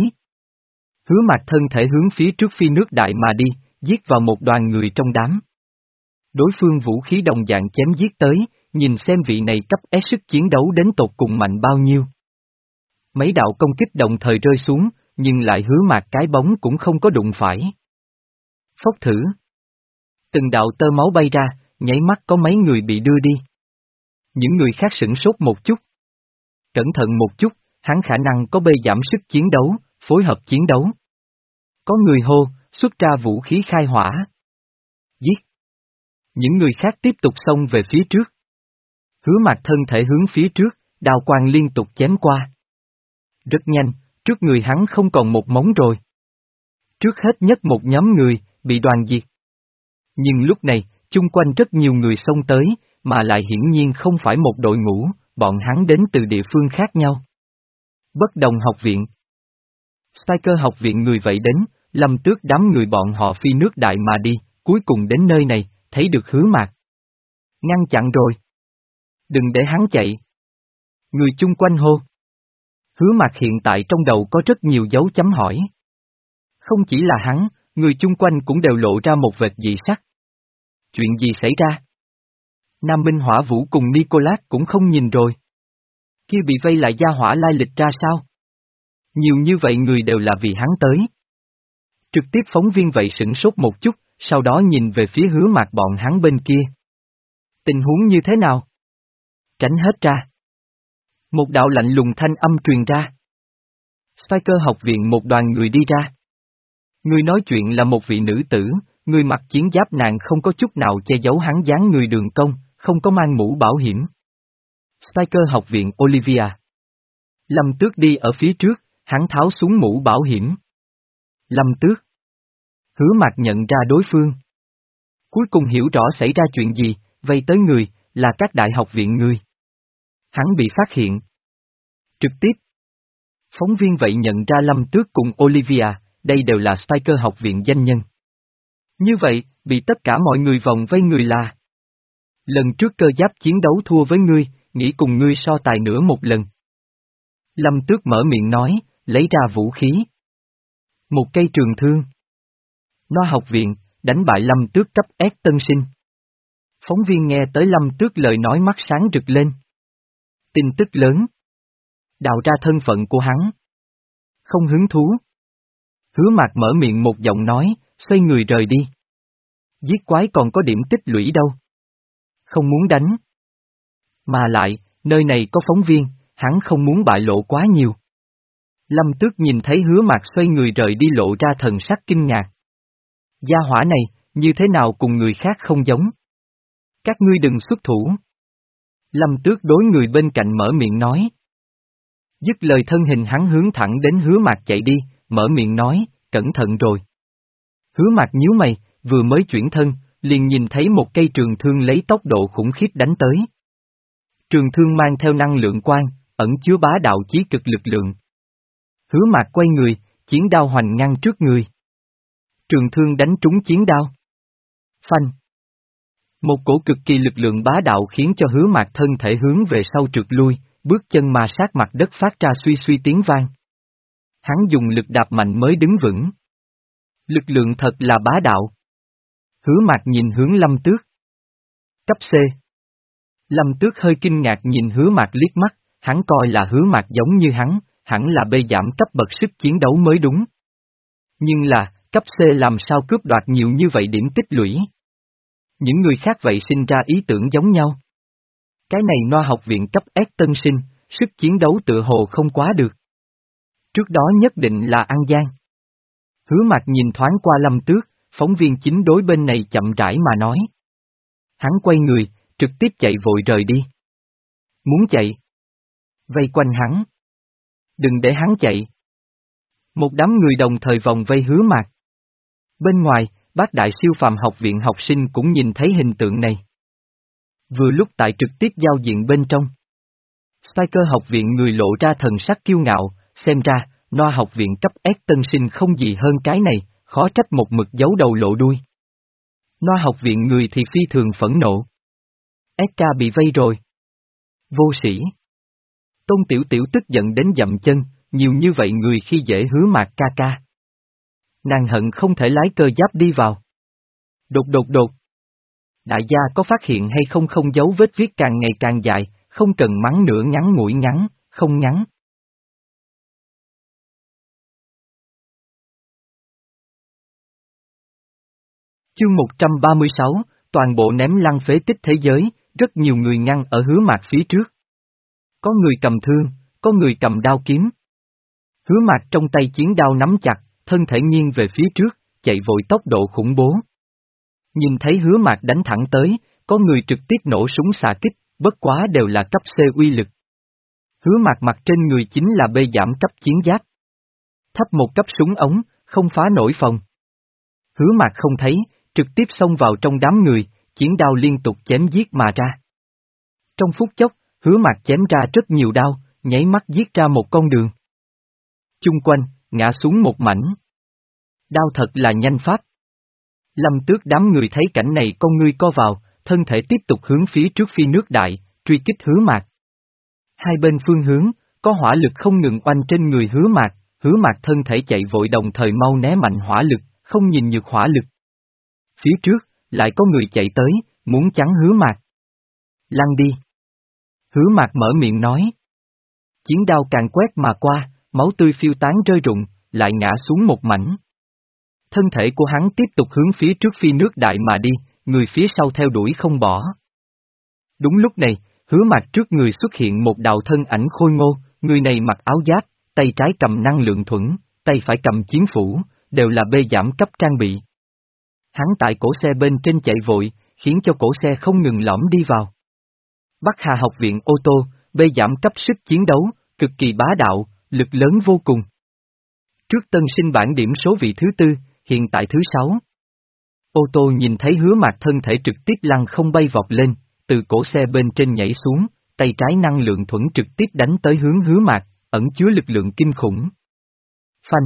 Hứa Mạc thân thể hướng phía trước phi nước đại mà đi, giết vào một đoàn người trong đám. Đối phương vũ khí đồng dạng chém giết tới, nhìn xem vị này cấp S sức chiến đấu đến tột cùng mạnh bao nhiêu. Mấy đạo công kích đồng thời rơi xuống, nhưng lại Hứa Mạc cái bóng cũng không có đụng phải. Phốc thử. Từng đạo tơ máu bay ra, nháy mắt có mấy người bị đưa đi. Những người khác sửng sốt một chút. Cẩn thận một chút, hắn khả năng có bê giảm sức chiến đấu, phối hợp chiến đấu. Có người hô, xuất ra vũ khí khai hỏa. Giết. Những người khác tiếp tục xông về phía trước. Hứa Mạc thân thể hướng phía trước, đao quang liên tục chém qua. Rất nhanh, trước người hắn không còn một móng rồi. Trước hết nhất một nhóm người, bị đoàn diệt. Nhưng lúc này, chung quanh rất nhiều người xông tới, mà lại hiển nhiên không phải một đội ngũ, bọn hắn đến từ địa phương khác nhau. Bất đồng học viện. Striker học viện người vậy đến, Lâm Tước đám người bọn họ phi nước đại mà đi, cuối cùng đến nơi này, thấy được Hứa Mạc. Ngăn chặn rồi. Đừng để hắn chạy. Người chung quanh hô. Hứa Mạc hiện tại trong đầu có rất nhiều dấu chấm hỏi. Không chỉ là hắn, người chung quanh cũng đều lộ ra một vệt dị sắc. Chuyện gì xảy ra? Nam Minh Hỏa Vũ cùng Nicolas cũng không nhìn rồi. Kia bị vây lại gia hỏa lai lịch ra sao? Nhiều như vậy người đều là vì hắn tới. Trực tiếp phóng viên vậy sửng sốt một chút, sau đó nhìn về phía Hứa Mạc bọn hắn bên kia. Tình huống như thế nào? Tránh hết ra. Một đạo lạnh lùng thanh âm truyền ra. Striker học viện một đoàn người đi ra. Người nói chuyện là một vị nữ tử, người mặc chiến giáp nàng không có chút nào che giấu hắn dáng người đường cong, không có mang mũ bảo hiểm. Striker học viện Olivia. Lâm Tước đi ở phía trước, hắn tháo xuống mũ bảo hiểm. Lâm Tước. Hứa Mạc nhận ra đối phương. Cuối cùng hiểu rõ xảy ra chuyện gì, vây tới người, là các đại học viện người. Hắn bị phát hiện. Trực tiếp. Phóng viên vậy nhận ra Lâm Tước cùng Olivia, đây đều là Striker học viện danh nhân. Như vậy, bị tất cả mọi người vòng vây người là. Lần trước cơ giáp chiến đấu thua với ngươi, nghĩ cùng ngươi so tài nữa một lần. Lâm Tước mở miệng nói, lấy ra vũ khí. Một cây trường thương. Noa học viện, đánh bại Lâm Tước cấp S tân sinh. Phóng viên nghe tới Lâm Tước lời nói mắt sáng rực lên. Tin tức lớn. Đào ra thân phận của hắn. Không hứng thú. Hứa Mạc mở miệng một giọng nói, xoay người rời đi. Giết quái còn có điểm tích lũy đâu. Không muốn đánh. Mà lại, nơi này có phóng viên, hắn không muốn bại lộ quá nhiều. Lâm Tước nhìn thấy Hứa Mạc xoay người rời đi lộ ra thần sắc kinh ngạc. Gia hỏa này, như thế nào cùng người khác không giống? Các ngươi đừng xuất thủ. Lâm Tước đối người bên cạnh mở miệng nói. Dứt lời thân hình hắn hướng thẳng đến Hứa Mạc chạy đi, mở miệng nói, cẩn thận rồi. Hứa Mạc nhíu mày, vừa mới chuyển thân, liền nhìn thấy một cây trường thương lấy tốc độ khủng khiếp đánh tới. Trường thương mang theo năng lượng quang, ẩn chứa bá đạo chí cực lực lượng. Hứa Mạc quay người, chiến đao hoành ngăn trước người. Trường thương đánh trúng chiến đao. Phanh. Một cổ cực kỳ lực lượng bá đạo khiến cho Hứa Mạc thân thể hướng về sau trượt lui, bước chân ma sát mặt đất phát ra suy suy tiếng vang. Hắn dùng lực đạp mạnh mới đứng vững. Lực lượng thật là bá đạo. Hứa Mạc nhìn hướng Lâm Tước. Cấp C. Lâm Tước hơi kinh ngạc nhìn Hứa Mạc liếc mắt, hắn coi là Hứa Mạc giống như hắn, hẳn là bê giảm cấp bậc sức chiến đấu mới đúng. Nhưng là, cấp C làm sao cướp đoạt nhiều như vậy điểm tích lũy. Những người khác vậy sinh ra ý tưởng giống nhau. Cái này Noa học viện cấp S tân sinh, sức chiến đấu tựa hồ không quá được. Trước đó nhất định là ăn gian. Hứa Mạc nhìn thoáng qua Lâm Tước, phóng viên chính đối bên này chậm rãi mà nói. Hắn quay người, trực tiếp chạy vội rời đi. Muốn chạy? Vây quanh hắn. Đừng để hắn chạy. Một đám người đồng thời vòng vây Hứa Mạc. Bên ngoài, Bác Đại Siêu Phàm học viện học sinh cũng nhìn thấy hình tượng này. Vừa lúc tại trực tiếp giao diện bên trong. Spiker học viện người lộ ra thần sắc kiêu ngạo, xem ra, Noa học viện cấp S tân sinh không gì hơn cái này, khó trách một mực giấu đầu lộ đuôi. Noa học viện người thì phi thường phẫn nộ. ét ca bị vây rồi. Vô sĩ. Tôn Tiểu Tiểu tức giận đến dậm chân, nhiều như vậy người khi dễ Hứa Mạc ca ca. Nàng hận không thể lái cơ giáp đi vào. Đột đột đột. Đại gia có phát hiện hay không không dấu vết viết càng ngày càng dài, không cần mắng nữa ngắn ngủi ngắn, không ngắn. Chương một trăm ba mươi sáu, toàn bộ ném lăn phế tích thế giới, rất nhiều người ngăn ở Hứa Mạc phía trước. Có người cầm thương, có người cầm đao kiếm. Hứa Mạc trong tay chiến đao nắm chặt, thân thể nghiêng về phía trước, chạy vội tốc độ khủng bố. Nhìn thấy Hứa Mạc đánh thẳng tới, có người trực tiếp nổ súng xạ kích, bất quá đều là cấp C uy lực. Hứa Mạc mặt trên người chính là bê giảm cấp chiến giáp. Thấp một cấp súng ống, không phá nổi phòng. Hứa Mạc không thấy, trực tiếp xông vào trong đám người, chiến đao liên tục chém giết mà ra. Trong phút chốc, Hứa Mạc chém ra rất nhiều đao, nháy mắt giết ra một con đường. Chung quanh, ngã xuống một mảnh. Đao thật là nhanh pháp. Lâm Tước đám người thấy cảnh này con ngươi co vào, thân thể tiếp tục hướng phía trước phi nước đại, truy kích Hứa Mạc. Hai bên phương hướng, có hỏa lực không ngừng oanh trên người Hứa Mạc, Hứa Mạc thân thể chạy vội đồng thời mau né mạnh hỏa lực, không nhìn nhược hỏa lực. Phía trước, lại có người chạy tới, muốn chắn Hứa Mạc. Lăn đi. Hứa Mạc mở miệng nói. Chiến đao càng quét mà qua, máu tươi phiêu tán rơi rụng, lại ngã xuống một mảnh. Thân thể của hắn tiếp tục hướng phía trước phi nước đại mà đi, người phía sau theo đuổi không bỏ. Đúng lúc này, Hứa Mạc trước người xuất hiện một đạo thân ảnh khôi ngô, người này mặc áo giáp, tay trái cầm năng lượng thuẫn, tay phải cầm chiến phủ, đều là bê giảm cấp trang bị. Hắn tại cổ xe bên trên chạy vội, khiến cho cổ xe không ngừng lõm đi vào. Bắc Hà học viện ô tô, bê giảm cấp sức chiến đấu, cực kỳ bá đạo, lực lớn vô cùng. Trước tân sinh bảng điểm số vị thứ tư, hiện tại thứ sáu. Ô tô nhìn thấy Hứa Mạc thân thể trực tiếp lăn không bay vọt lên, từ cổ xe bên trên nhảy xuống, tay trái năng lượng thuẫn trực tiếp đánh tới hướng Hứa Mạc, ẩn chứa lực lượng kinh khủng. Phanh.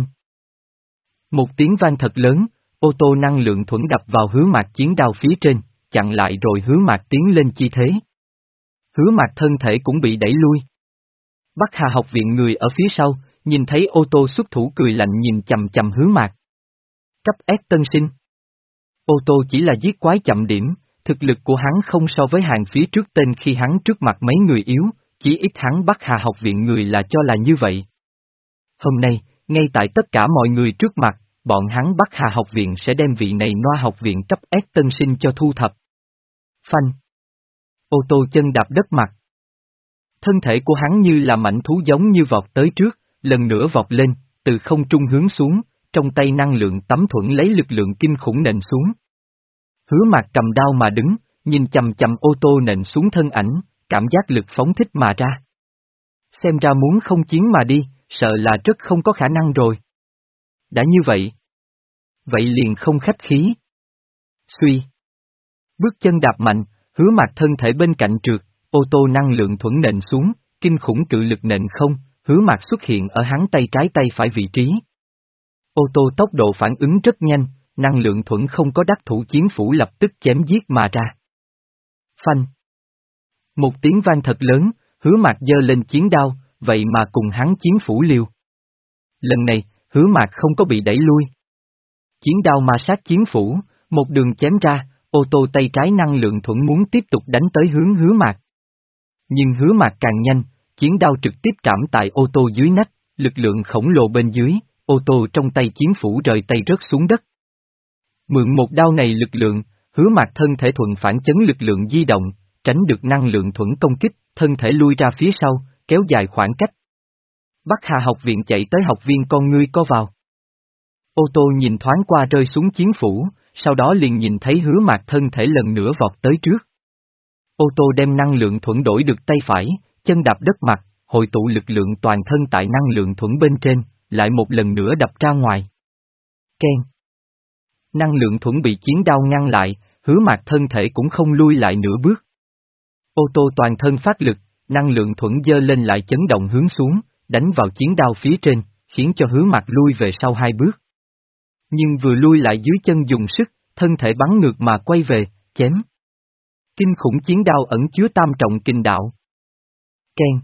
Một tiếng vang thật lớn, ô tô năng lượng thuẫn đập vào Hứa Mạc chiến đao phía trên, chặn lại rồi Hứa Mạc tiến lên chi thế. Hứa Mạc thân thể cũng bị đẩy lui. Bắc Hà học viện người ở phía sau, nhìn thấy ô tô xuất thủ cười lạnh nhìn chầm chầm Hứa Mạc. Cấp S tân sinh. Ô tô chỉ là giết quái chậm điểm, thực lực của hắn không so với hàng phía trước tên khi hắn trước mặt mấy người yếu, chỉ ít hắn Bắc Hà học viện người là cho là như vậy. Hôm nay, ngay tại tất cả mọi người trước mặt, bọn hắn Bắc Hà học viện sẽ đem vị này Noa học viện cấp S tân sinh cho thu thập. Phanh. Ô tô chân đạp đất mặt. Thân thể của hắn như là mảnh thú giống như vọt tới trước, lần nữa vọt lên, từ không trung hướng xuống, trong tay năng lượng tấm thuẫn lấy lực lượng kinh khủng nện xuống. Hứa Mạc cầm đao mà đứng, nhìn chầm chầm ô tô nện xuống thân ảnh, cảm giác lực phóng thích mà ra. Xem ra muốn không chiến mà đi, sợ là rất không có khả năng rồi. Đã như vậy. Vậy liền không khách khí. Suy. Bước chân đạp mạnh, Hứa Mạc thân thể bên cạnh trượt, ô tô năng lượng thuẫn nện xuống, kinh khủng cự lực nện không, Hứa Mạc xuất hiện ở hắn tay trái tay phải vị trí. Ô tô tốc độ phản ứng rất nhanh, năng lượng thuẫn không có đắc thủ chiến phủ lập tức chém giết mà ra. Phanh. Một tiếng vang thật lớn, Hứa Mạc giơ lên chiến đao, vậy mà cùng hắn chiến phủ liều. Lần này, Hứa Mạc không có bị đẩy lui. Chiến đao ma sát chiến phủ, một đường chém ra, ô tô tay trái năng lượng thuẫn muốn tiếp tục đánh tới hướng Hứa Mạc. Nhưng Hứa Mạc càng nhanh, chiến đao trực tiếp trảm tại ô tô dưới nách, lực lượng khổng lồ bên dưới, ô tô trong tay chiến phủ rời tay rớt xuống đất. Mượn một đao này lực lượng, Hứa Mạc thân thể thuận phản chấn lực lượng di động, tránh được năng lượng thuẫn công kích, thân thể lui ra phía sau, kéo dài khoảng cách. Bắc Hà học viện chạy tới học viên con ngươi co vào. Ô tô nhìn thoáng qua rơi xuống chiến phủ, sau đó liền nhìn thấy Hứa Mạc thân thể lần nữa vọt tới trước. Ô tô đem năng lượng thuẫn đổi được tay phải, chân đạp đất mặt, hội tụ lực lượng toàn thân tại năng lượng thuẫn bên trên, lại một lần nữa đập ra ngoài. Keng. Năng lượng thuẫn bị chiến đao ngăn lại, Hứa Mạc thân thể cũng không lui lại nửa bước. Ô tô toàn thân phát lực, năng lượng thuẫn dơ lên lại chấn động hướng xuống, đánh vào chiến đao phía trên, khiến cho Hứa Mạc lui về sau hai bước. Nhưng vừa lui lại dưới chân dùng sức, thân thể bắn ngược mà quay về, chém. Kinh khủng chiến đao ẩn chứa tam trọng kinh đạo. Keng.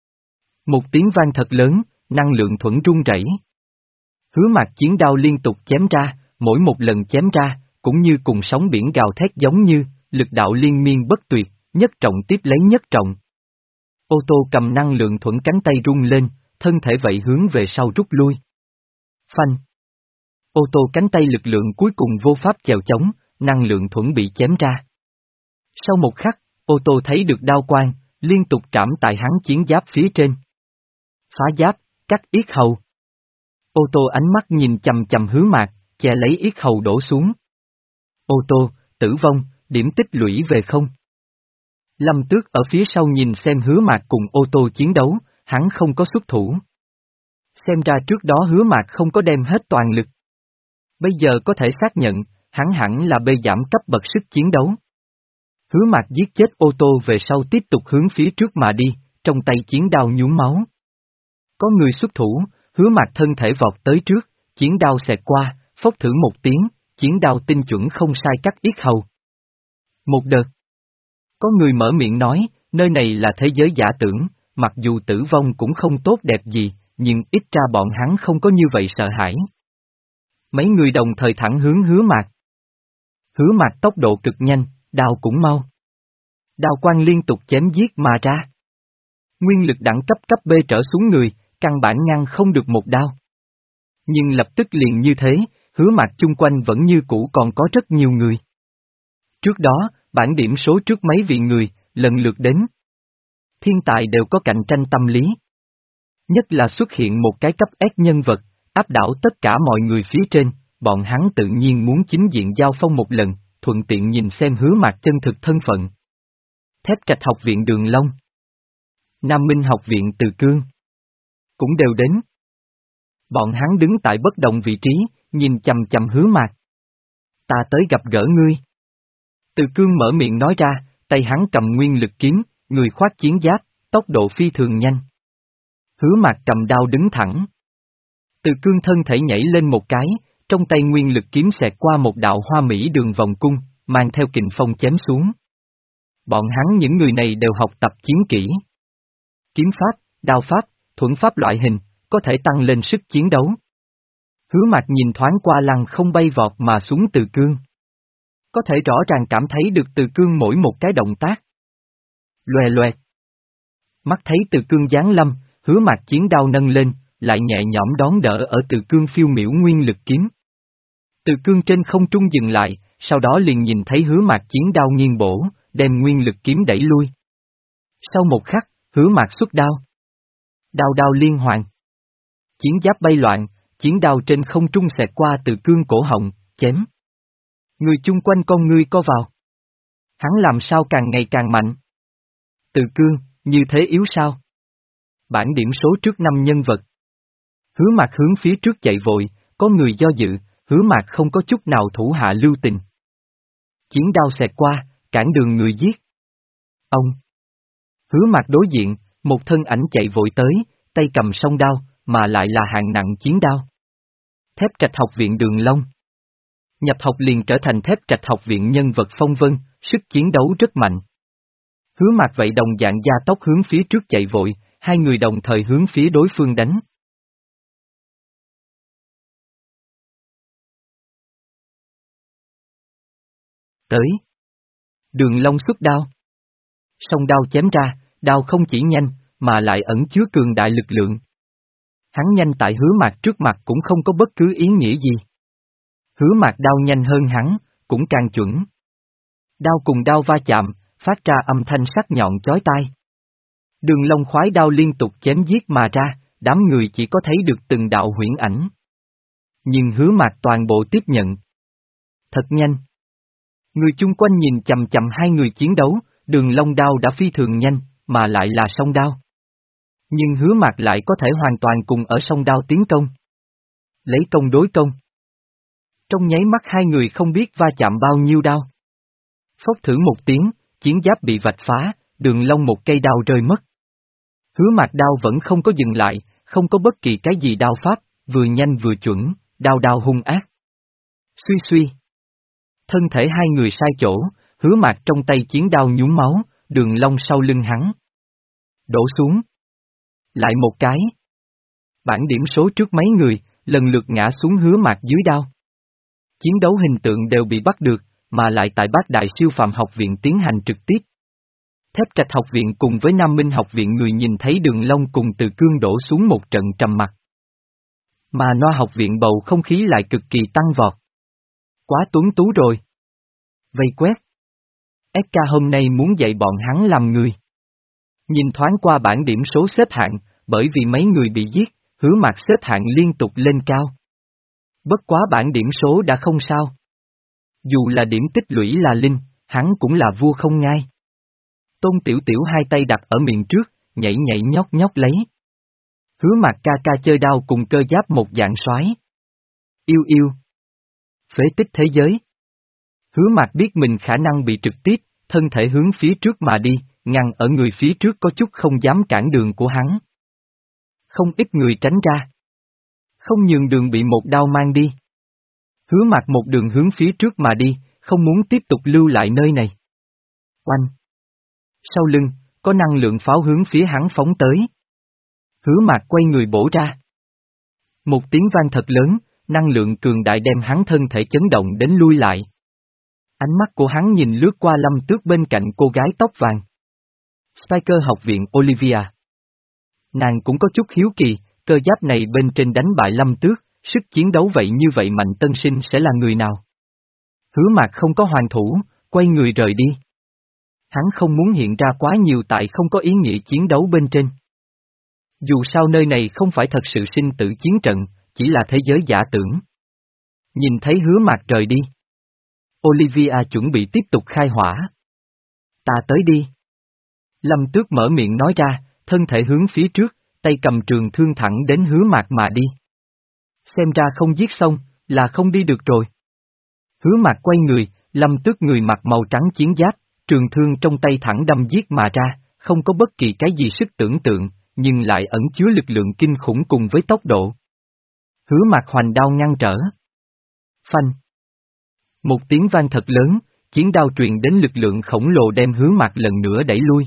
Một tiếng vang thật lớn, năng lượng thuẫn rung rẩy. Hứa Mạc chiến đao liên tục chém ra, mỗi một lần chém ra, cũng như cùng sóng biển gào thét giống như, lực đạo liên miên bất tuyệt, nhất trọng tiếp lấy nhất trọng. Ô tô cầm năng lượng thuẫn cánh tay rung lên, thân thể vậy hướng về sau rút lui. Phanh. Ô tô cánh tay lực lượng cuối cùng vô pháp chèo chống, năng lượng thuẫn bị chém ra. Sau một khắc, ô tô thấy được đao quang, liên tục trảm tại hắn chiến giáp phía trên. Phá giáp, cắt yết hầu. Ô tô ánh mắt nhìn chầm chầm Hứa Mạc, che lấy yết hầu đổ xuống. Ô tô, tử vong, điểm tích lũy về không. Lâm Tước ở phía sau nhìn xem Hứa Mạc cùng ô tô chiến đấu, hắn không có xuất thủ. Xem ra trước đó Hứa Mạc không có đem hết toàn lực. Bây giờ có thể xác nhận, hắn hẳn là bê giảm cấp bậc sức chiến đấu. Hứa Mạc giết chết ô tô về sau tiếp tục hướng phía trước mà đi, trong tay chiến đao nhuốm máu. Có người xuất thủ, Hứa Mạc thân thể vọt tới trước, chiến đao xẹt qua, phốc thử một tiếng, chiến đao tinh chuẩn không sai cắt yết hầu. Một đợt. Có người mở miệng nói, nơi này là thế giới giả tưởng, mặc dù tử vong cũng không tốt đẹp gì, nhưng ít ra bọn hắn không có như vậy sợ hãi. Mấy người đồng thời thẳng hướng Hứa Mạc. Hứa Mạc tốc độ cực nhanh, đao cũng mau. Đao quang liên tục chém giết mà ra. Nguyên lực đẳng cấp cấp B trở xuống người, căn bản ngăn không được một đao. Nhưng lập tức liền như thế, Hứa Mạc chung quanh vẫn như cũ còn có rất nhiều người. Trước đó, bảng điểm số trước mấy vị người, lần lượt đến. Thiên tài đều có cạnh tranh tâm lý. Nhất là xuất hiện một cái cấp S nhân vật, áp đảo tất cả mọi người phía trên, bọn hắn tự nhiên muốn chính diện giao phong một lần, thuận tiện nhìn xem Hứa Mạc chân thực thân phận. Thép Trạch học viện Đường Long, Nam Minh học viện Từ Cương, cũng đều đến. Bọn hắn đứng tại bất đồng vị trí, nhìn chầm chầm Hứa Mạc. Ta tới gặp gỡ ngươi. Từ Cương mở miệng nói ra, tay hắn cầm nguyên lực kiếm, người khoác chiến giáp, tốc độ phi thường nhanh. Hứa Mạc cầm đao đứng thẳng. Từ Cương thân thể nhảy lên một cái, trong tay nguyên lực kiếm xẹt qua một đạo hoa mỹ đường vòng cung, mang theo kình phong chém xuống. Bọn hắn những người này đều học tập chiến kỹ. Kiếm pháp, đao pháp, thuẫn pháp loại hình, có thể tăng lên sức chiến đấu. Hứa Mạc nhìn thoáng qua lăng không bay vọt mà xuống Từ Cương. Có thể rõ ràng cảm thấy được Từ Cương mỗi một cái động tác. Loè loẹt. Mắt thấy Từ Cương giáng lâm, Hứa Mạc chiến đao nâng lên, lại nhẹ nhõm đón đỡ ở Từ Cương phiêu miểu nguyên lực kiếm. Từ Cương trên không trung dừng lại, sau đó liền nhìn thấy Hứa Mạc chiến đao nghiêng bổ, đem nguyên lực kiếm đẩy lui. Sau một khắc, Hứa Mạc xuất đao. Đao đao liên hoàn. Chiến giáp bay loạn, chiến đao trên không trung xẹt qua Từ Cương cổ họng, chém. Người chung quanh con ngươi co vào. Hắn làm sao càng ngày càng mạnh. Từ Cương, như thế yếu sao? Bảng điểm số trước năm nhân vật. Hứa Mạc hướng phía trước chạy vội, có người do dự, Hứa Mạc không có chút nào thủ hạ lưu tình. Chiến đao xẹt qua, cản đường người giết. Ông. Hứa Mạc đối diện, một thân ảnh chạy vội tới, tay cầm song đao, mà lại là hạng nặng chiến đao. Thép Trạch học viện Đường Long. Nhập học liền trở thành Thép Trạch học viện nhân vật phong vân, sức chiến đấu rất mạnh. Hứa Mạc vậy đồng dạng gia tốc hướng phía trước chạy vội, hai người đồng thời hướng phía đối phương đánh. Tới. Đường Long xuất đao. Song đao chém ra, đao không chỉ nhanh, mà lại ẩn chứa cường đại lực lượng. Hắn nhanh tại Hứa Mạc trước mặt cũng không có bất cứ ý nghĩa gì. Hứa Mạc đao nhanh hơn hắn, cũng càng chuẩn. Đao cùng đao va chạm, phát ra âm thanh sắc nhọn chói tai. Đường Long khoái đao liên tục chém giết mà ra, đám người chỉ có thấy được từng đạo huyễn ảnh. nhưng Hứa Mạc toàn bộ tiếp nhận. Thật nhanh. Người chung quanh nhìn chằm chằm hai người chiến đấu, Đường Long đao đã phi thường nhanh, mà lại là song đao. Nhưng Hứa Mạc lại có thể hoàn toàn cùng ở song đao tiến công. Lấy công đối công. Trong nháy mắt hai người không biết va chạm bao nhiêu đao. Phốc thử một tiếng, chiến giáp bị vạch phá, Đường Long một cây đao rơi mất. Hứa Mạc đao vẫn không có dừng lại, không có bất kỳ cái gì đao pháp, vừa nhanh vừa chuẩn, đao đao hung ác. Suy suy. Thân thể hai người sai chỗ, Hứa Mạc trong tay chiến đao nhúng máu, Đường Long sau lưng hắn. Đổ xuống. Lại một cái. Bảng điểm số trước mấy người, lần lượt ngã xuống Hứa Mạc dưới đao. Chiến đấu hình tượng đều bị bắt được, mà lại tại Bát Đại Siêu Phàm Học Viện tiến hành trực tiếp. Thép Trạch Học Viện cùng với Nam Minh Học Viện người nhìn thấy Đường Long cùng Từ Cương đổ xuống một trận trầm mặc. Mà Noa Học Viện bầu không khí lại cực kỳ tăng vọt. Quá tuấn tú rồi. Vây quét. ét ca hôm nay muốn dạy bọn hắn làm người. Nhìn thoáng qua bảng điểm số xếp hạng, bởi vì mấy người bị giết, Hứa Mạc xếp hạng liên tục lên cao. Bất quá bảng điểm số đã không sao. Dù là điểm tích lũy là linh, hắn cũng là vua không ngai. Tôn Tiểu Tiểu hai tay đặt ở miệng trước, nhảy nhảy nhóc nhóc lấy. Hứa Mạc ca ca chơi đao cùng cơ giáp một dạng soái. Yêu yêu. Phế tích thế giới. Hứa Mạc biết mình khả năng bị trực tiếp, thân thể hướng phía trước mà đi, ngăn ở người phía trước có chút không dám cản đường của hắn. Không ít người tránh ra. Không nhường đường bị một đao mang đi. Hứa Mạc một đường hướng phía trước mà đi, không muốn tiếp tục lưu lại nơi này. Oanh! Sau lưng, có năng lượng pháo hướng phía hắn phóng tới. Hứa Mạc quay người bổ ra. Một tiếng vang thật lớn, năng lượng cường đại đem hắn thân thể chấn động đến lui lại. Ánh mắt của hắn nhìn lướt qua Lâm Tước bên cạnh cô gái tóc vàng. Spiker Học Viện Olivia. Nàng cũng có chút hiếu kỳ, cơ giáp này bên trên đánh bại Lâm Tước, sức chiến đấu vậy như vậy Mạnh Tân Sinh sẽ là người nào? Hứa Mạc không có hoàn thủ, quay người rời đi. Hắn không muốn hiện ra quá nhiều tại không có ý nghĩa chiến đấu bên trên. Dù sao nơi này không phải thật sự sinh tử chiến trận, chỉ là thế giới giả tưởng. Nhìn thấy Hứa Mạc rời đi. Olivia chuẩn bị tiếp tục khai hỏa. Ta tới đi. Lâm Tước mở miệng nói ra, thân thể hướng phía trước, tay cầm trường thương thẳng đến Hứa Mạc mà đi. Xem ra không giết xong, là không đi được rồi. Hứa Mạc quay người, Lâm Tước người mặc màu trắng chiến giáp, trường thương trong tay thẳng đâm giết mà ra, không có bất kỳ cái gì sức tưởng tượng, nhưng lại ẩn chứa lực lượng kinh khủng cùng với tốc độ. Hứa Mạc hoành đao ngăn trở. Phanh. Một tiếng vang thật lớn, chiến đao truyền đến lực lượng khổng lồ đem Hứa Mạc lần nữa đẩy lui.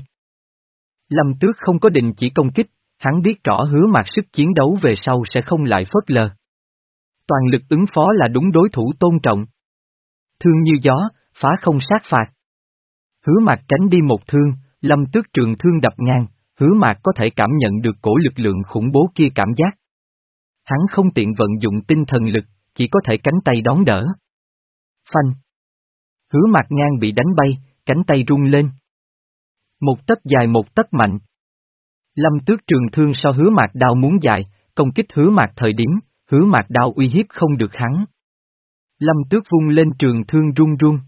Lâm Tước không có đình chỉ công kích, hắn biết rõ Hứa Mạc sức chiến đấu về sau sẽ không lại phớt lờ. Toàn lực ứng phó là đúng đối thủ tôn trọng. Thương như gió, phá không sát phạt. Hứa Mạc tránh đi một thương, Lâm Tước trường thương đập ngang, Hứa Mạc có thể cảm nhận được cổ lực lượng khủng bố kia cảm giác. Hắn không tiện vận dụng tinh thần lực, chỉ có thể cánh tay đón đỡ. Phanh. Hứa Mạc ngang bị đánh bay, cánh tay rung lên. Một tấc dài một tấc mạnh. Lâm Tước trường thương so Hứa Mạc đao muốn dài, công kích Hứa Mạc thời điểm, Hứa Mạc đao uy hiếp không được hắn. Lâm Tước vung lên trường thương run run.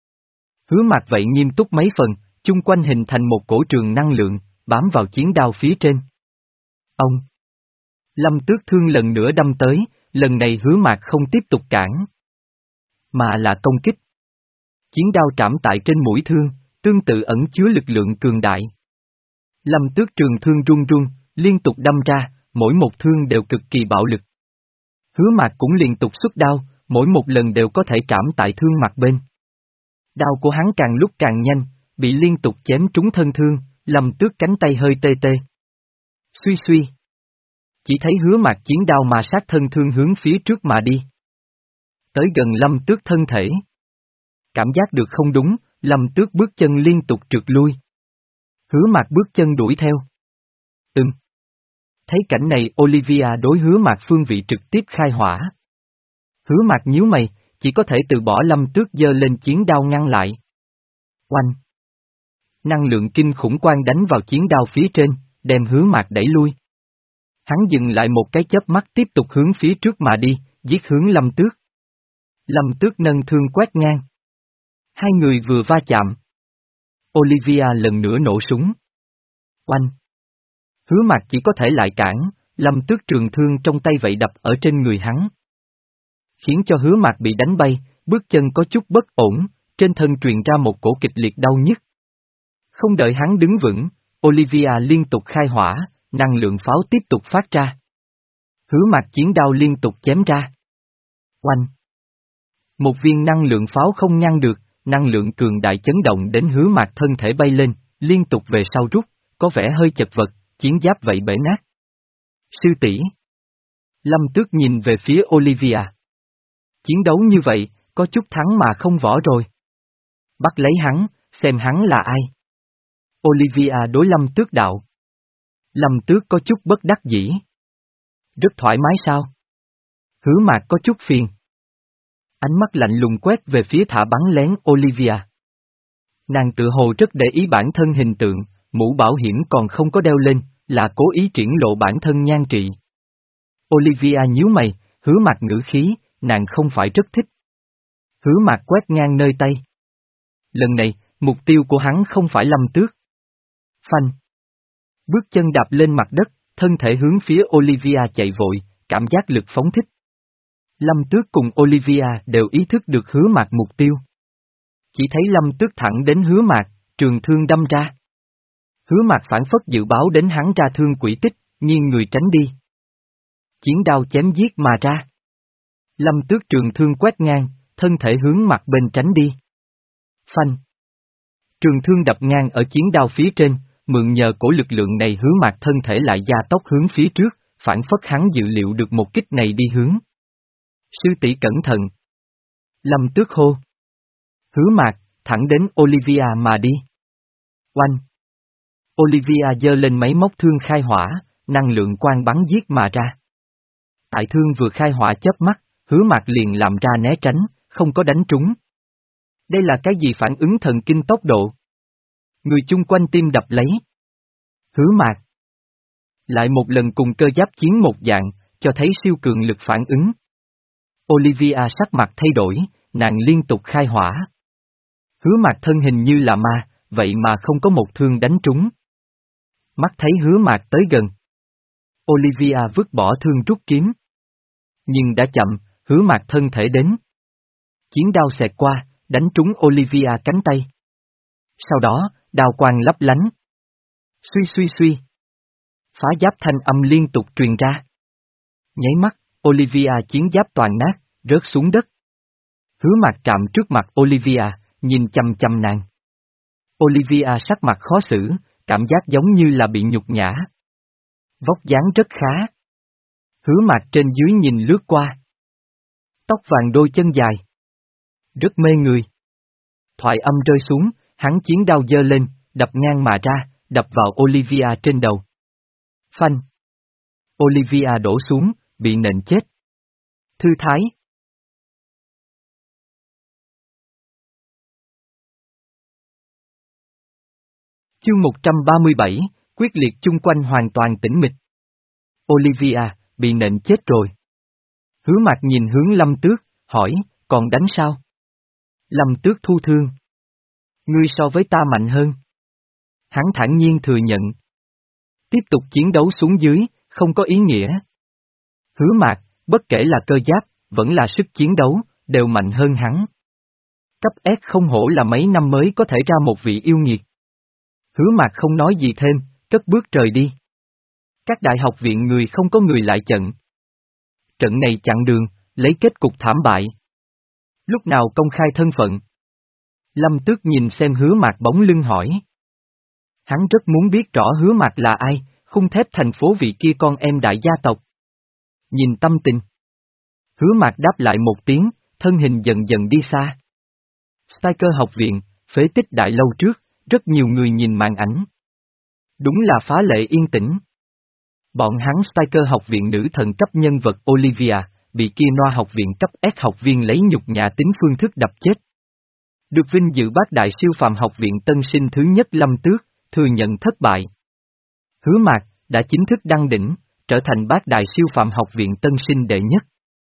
Hứa Mạc vậy nghiêm túc mấy phần, chung quanh hình thành một cổ trường năng lượng, bám vào chiến đao phía trên. Ông! Lâm Tước thương lần nữa đâm tới, lần này Hứa Mạc không tiếp tục cản, mà là công kích. Chiến đao trảm tại trên mũi thương, tương tự ẩn chứa lực lượng cường đại. Lâm Tước trường thương run run, liên tục đâm ra, mỗi một thương đều cực kỳ bạo lực. Hứa Mạc cũng liên tục xuất đao, mỗi một lần đều có thể trảm tại thương mặt bên. Đao của hắn càng lúc càng nhanh, bị liên tục chém trúng thân thương, Lâm Tước cánh tay hơi tê tê. Suy suy. Chỉ thấy Hứa Mạc chiến đao mà sát thân thương hướng phía trước mà đi. Tới gần Lâm Tước thân thể. Cảm giác được không đúng, Lâm Tước bước chân liên tục trượt lui. Hứa Mạc bước chân đuổi theo. Ừm. Thấy cảnh này Olivia đối Hứa Mạc phương vị trực tiếp khai hỏa. Hứa Mạc nhíu mày, chỉ có thể từ bỏ Lâm Tước giơ lên chiến đao ngăn lại. Oanh! Năng lượng kinh khủng quang đánh vào chiến đao phía trên, đem Hứa Mạc đẩy lui. Hắn dừng lại một cái chớp mắt tiếp tục hướng phía trước mà đi, giết hướng Lâm Tước. Lâm Tước nâng thương quét ngang. Hai người vừa va chạm. Olivia lần nữa nổ súng. Oanh! Hứa Mạc chỉ có thể lại cản, Lâm Tước trường thương trong tay vậy đập ở trên người hắn. Khiến cho Hứa Mạc bị đánh bay, bước chân có chút bất ổn, trên thân truyền ra một cổ kịch liệt đau nhức. Không đợi hắn đứng vững, Olivia liên tục khai hỏa, năng lượng pháo tiếp tục phát ra. Hứa Mạc chiến đao liên tục chém ra. Oanh! Một viên năng lượng pháo không ngăn được, năng lượng cường đại chấn động đến Hứa Mạc thân thể bay lên, liên tục về sau rút, có vẻ hơi chật vật, chiến giáp vậy bể nát. Sư tỷ. Lâm Tước nhìn về phía Olivia. Chiến đấu như vậy, có chút thắng mà không võ rồi. Bắt lấy hắn, xem hắn là ai. Olivia đối Lâm Tước đạo. Lâm Tước có chút bất đắc dĩ. Rất thoải mái sao? Hứa Mạc có chút phiền. Ánh mắt lạnh lùng quét về phía thả bắn lén Olivia. Nàng tự hồ rất để ý bản thân hình tượng, mũ bảo hiểm còn không có đeo lên, là cố ý triển lộ bản thân nhan trị. Olivia nhíu mày, Hứa Mạc ngữ khí, nàng không phải rất thích. Hứa Mạc quét ngang nơi tay. Lần này, mục tiêu của hắn không phải Lâm Tước. Phanh. Bước chân đạp lên mặt đất, thân thể hướng phía Olivia chạy vội, cảm giác lực phóng thích. Lâm Tước cùng Olivia đều ý thức được Hứa Mạc mục tiêu. Chỉ thấy Lâm Tước thẳng đến Hứa Mạc, trường thương đâm ra. Hứa Mạc phản phất dự báo đến hắn ra thương quỷ tích, nghiêng người tránh đi. Chiến đao chém giết mà ra. Lâm Tước trường thương quét ngang, thân thể hướng mặt bên tránh đi. Phanh. Trường thương đập ngang ở chiến đao phía trên, mượn nhờ cổ lực lượng này Hứa Mạc thân thể lại gia tốc hướng phía trước, phản phất hắn dự liệu được một kích này đi hướng. Sư tỷ cẩn thận. Lâm Tước hô. Hứa Mạc, thẳng đến Olivia mà đi. Oanh. Olivia giơ lên máy móc thương khai hỏa, năng lượng quang bắn giết mà ra. Tại thương vừa khai hỏa chớp mắt, Hứa Mạc liền làm ra né tránh, không có đánh trúng. Đây là cái gì phản ứng thần kinh tốc độ? Người chung quanh tim đập lấy. Hứa Mạc. Lại một lần cùng cơ giáp chiến một dạng, cho thấy siêu cường lực phản ứng. Olivia sắc mặt thay đổi, nàng liên tục khai hỏa. Hứa Mạc thân hình như là ma, vậy mà không có một thương đánh trúng. Mắt thấy Hứa Mạc tới gần. Olivia vứt bỏ thương rút kiếm. Nhưng đã chậm, Hứa Mạc thân thể đến. Chiến đao xẹt qua, đánh trúng Olivia cánh tay. Sau đó, đao quang lấp lánh. Suy suy suy. Phá giáp thanh âm liên tục truyền ra. Nháy mắt, Olivia chiến giáp toàn nát, rớt xuống đất. Hứa Mạc chạm trước mặt Olivia, nhìn chằm chằm nàng. Olivia sắc mặt khó xử, cảm giác giống như là bị nhục nhã. Vóc dáng rất khá. Hứa Mạc trên dưới nhìn lướt qua. Tóc vàng đôi chân dài. Rất mê người. Thoại âm rơi xuống, hắn chiến đao giơ lên, đập ngang mà ra, đập vào Olivia trên đầu. Phanh. Olivia đổ xuống, bị nện chết. Thư thái. Chương một trăm ba mươi bảy, quyết liệt chung quanh hoàn toàn tĩnh mịch. Olivia, bị nện chết rồi. Hứa Mạc nhìn hướng Lâm Tước, hỏi, còn đánh sao? Lâm Tước thu thương. Ngươi so với ta mạnh hơn. Hắn thản nhiên thừa nhận. Tiếp tục chiến đấu xuống dưới, không có ý nghĩa. Hứa Mạc, bất kể là cơ giáp, vẫn là sức chiến đấu, đều mạnh hơn hắn. Cấp S không hổ là mấy năm mới có thể ra một vị yêu nghiệt. Hứa Mạc không nói gì thêm, cất bước rời đi. Các đại học viện người không có người lại trận. Trận này chặn đường, lấy kết cục thảm bại. Lúc nào công khai thân phận? Lâm Tước nhìn xem Hứa Mạc bóng lưng hỏi. Hắn rất muốn biết rõ Hứa Mạc là ai, khung thép thành phố vị kia con em đại gia tộc. Nhìn tâm tình. Hứa Mạc đáp lại một tiếng, thân hình dần dần đi xa. Stryker học viện, phế tích đại lâu trước, rất nhiều người nhìn màn ảnh. Đúng là phá lệ yên tĩnh. Bọn hắn Stryker học viện nữ thần cấp nhân vật Olivia, bị kia Noa học viện cấp S học viên lấy nhục nhã tính phương thức đập chết. Được vinh dự bát đại siêu phàm học viện tân sinh thứ nhất Lâm Tước, thừa nhận thất bại. Hứa Mạc, đã chính thức đăng đỉnh, trở thành bát đại siêu phàm học viện tân sinh đệ nhất.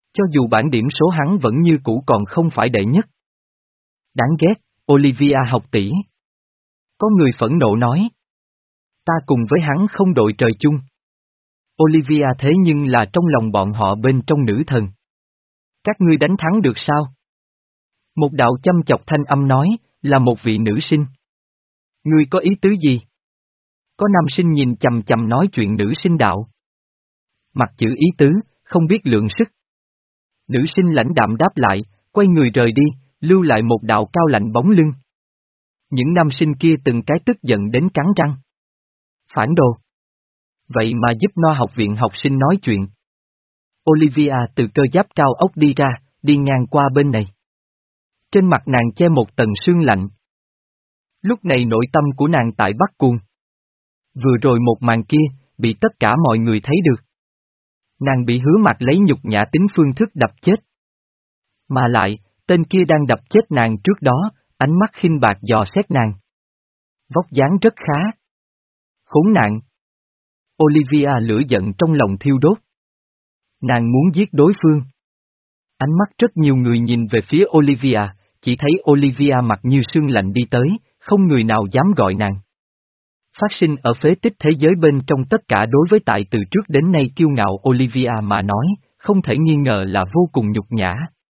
Cho dù bản điểm số hắn vẫn như cũ còn không phải đệ nhất. Đáng ghét, Olivia học tỷ. Có người phẫn nộ nói. Ta cùng với hắn không đội trời chung. Olivia thế nhưng là trong lòng bọn họ bên trong nữ thần. Các ngươi đánh thắng được sao? Một đạo chăm chọc thanh âm nói, là một vị nữ sinh. Ngươi có ý tứ gì? Có nam sinh nhìn chầm chầm nói chuyện nữ sinh đạo. Mặt chữ ý tứ, không biết lượng sức. Nữ sinh lãnh đạm đáp lại, quay người rời đi, lưu lại một đạo cao lạnh bóng lưng. Những nam sinh kia từng cái tức giận đến cắn răng. Phản đồ. Vậy mà giúp No học viện học sinh nói chuyện. Olivia từ cơ giáp cao ốc đi ra, đi ngang qua bên này. Trên mặt nàng che một tầng sương lạnh. Lúc này nội tâm của nàng tại Bắc Cuồng. Vừa rồi một màn kia, bị tất cả mọi người thấy được. Nàng bị Hứa Mạc lấy nhục nhã tính phương thức đập chết. Mà lại, tên kia đang đập chết nàng trước đó, ánh mắt khinh bạc dò xét nàng. Vóc dáng rất khá. Khốn nạn. Olivia lửa giận trong lòng thiêu đốt. Nàng muốn giết đối phương. Ánh mắt rất nhiều người nhìn về phía Olivia, chỉ thấy Olivia mặt như sương lạnh đi tới, không người nào dám gọi nàng. Phát sinh ở phế tích thế giới bên trong tất cả đối với tại từ trước đến nay kiêu ngạo Olivia mà nói, không thể nghi ngờ là vô cùng nhục nhã.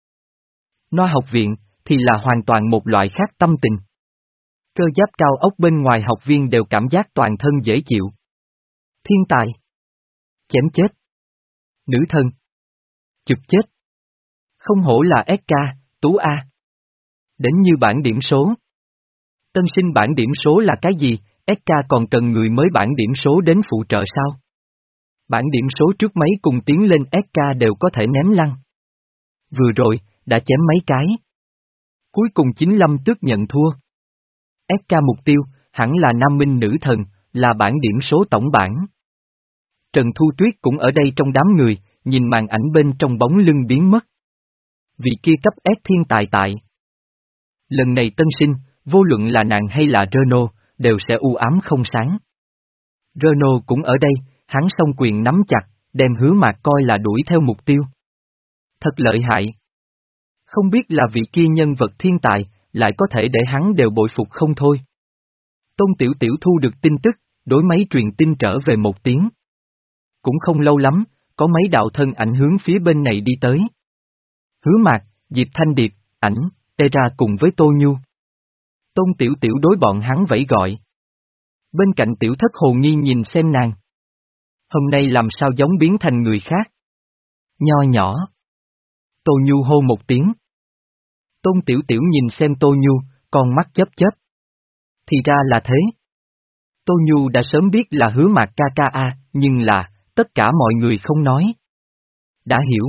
No học viện, thì là hoàn toàn một loại khác tâm tình. Cơ giáp cao ốc bên ngoài học viên đều cảm giác toàn thân dễ chịu. Thiên tài. Chém chết. Nữ thần. Chụp chết. Không hổ là ét ca, Tú A. Đến như bản điểm số. Tân sinh bản điểm số là cái gì, ét ca còn cần người mới bản điểm số đến phụ trợ sao? Bản điểm số trước mấy cùng tiến lên ét ca đều có thể ném lăng. Vừa rồi, đã chém mấy cái. Cuối cùng chính Lâm Tước nhận thua. ét ca mục tiêu, hẳn là Nam Minh nữ thần, là bản điểm số tổng bản. Trần Thu Tuyết cũng ở đây trong đám người, nhìn màn ảnh bên trong bóng lưng biến mất. Vị kia cấp S thiên tài tại. Lần này tân sinh, vô luận là nàng hay là Renault, đều sẽ u ám không sáng. Renault cũng ở đây, hắn song quyền nắm chặt, đem Hứa Mạc coi là đuổi theo mục tiêu. Thật lợi hại. Không biết là vị kia nhân vật thiên tài, lại có thể để hắn đều bội phục không thôi. Tôn Tiểu Tiểu thu được tin tức, đối máy truyền tin trở về một tiếng. Cũng không lâu lắm, có mấy đạo thân ảnh hướng phía bên này đi tới. Hứa Mạc, Diệp Thanh Điệp, ảnh, tê ra cùng với Tô Nhu. Tôn Tiểu Tiểu đối bọn hắn vẫy gọi. Bên cạnh Tiểu Thất hồ nghi nhìn xem nàng. Hôm nay làm sao giống biến thành người khác. Nho nhỏ. Tô Nhu hô một tiếng. Tôn Tiểu Tiểu nhìn xem Tô Nhu, con mắt chớp chớp. Thì ra là thế. Tô Nhu đã sớm biết là Hứa Mạc ca ca a, nhưng là, tất cả mọi người không nói. Đã hiểu.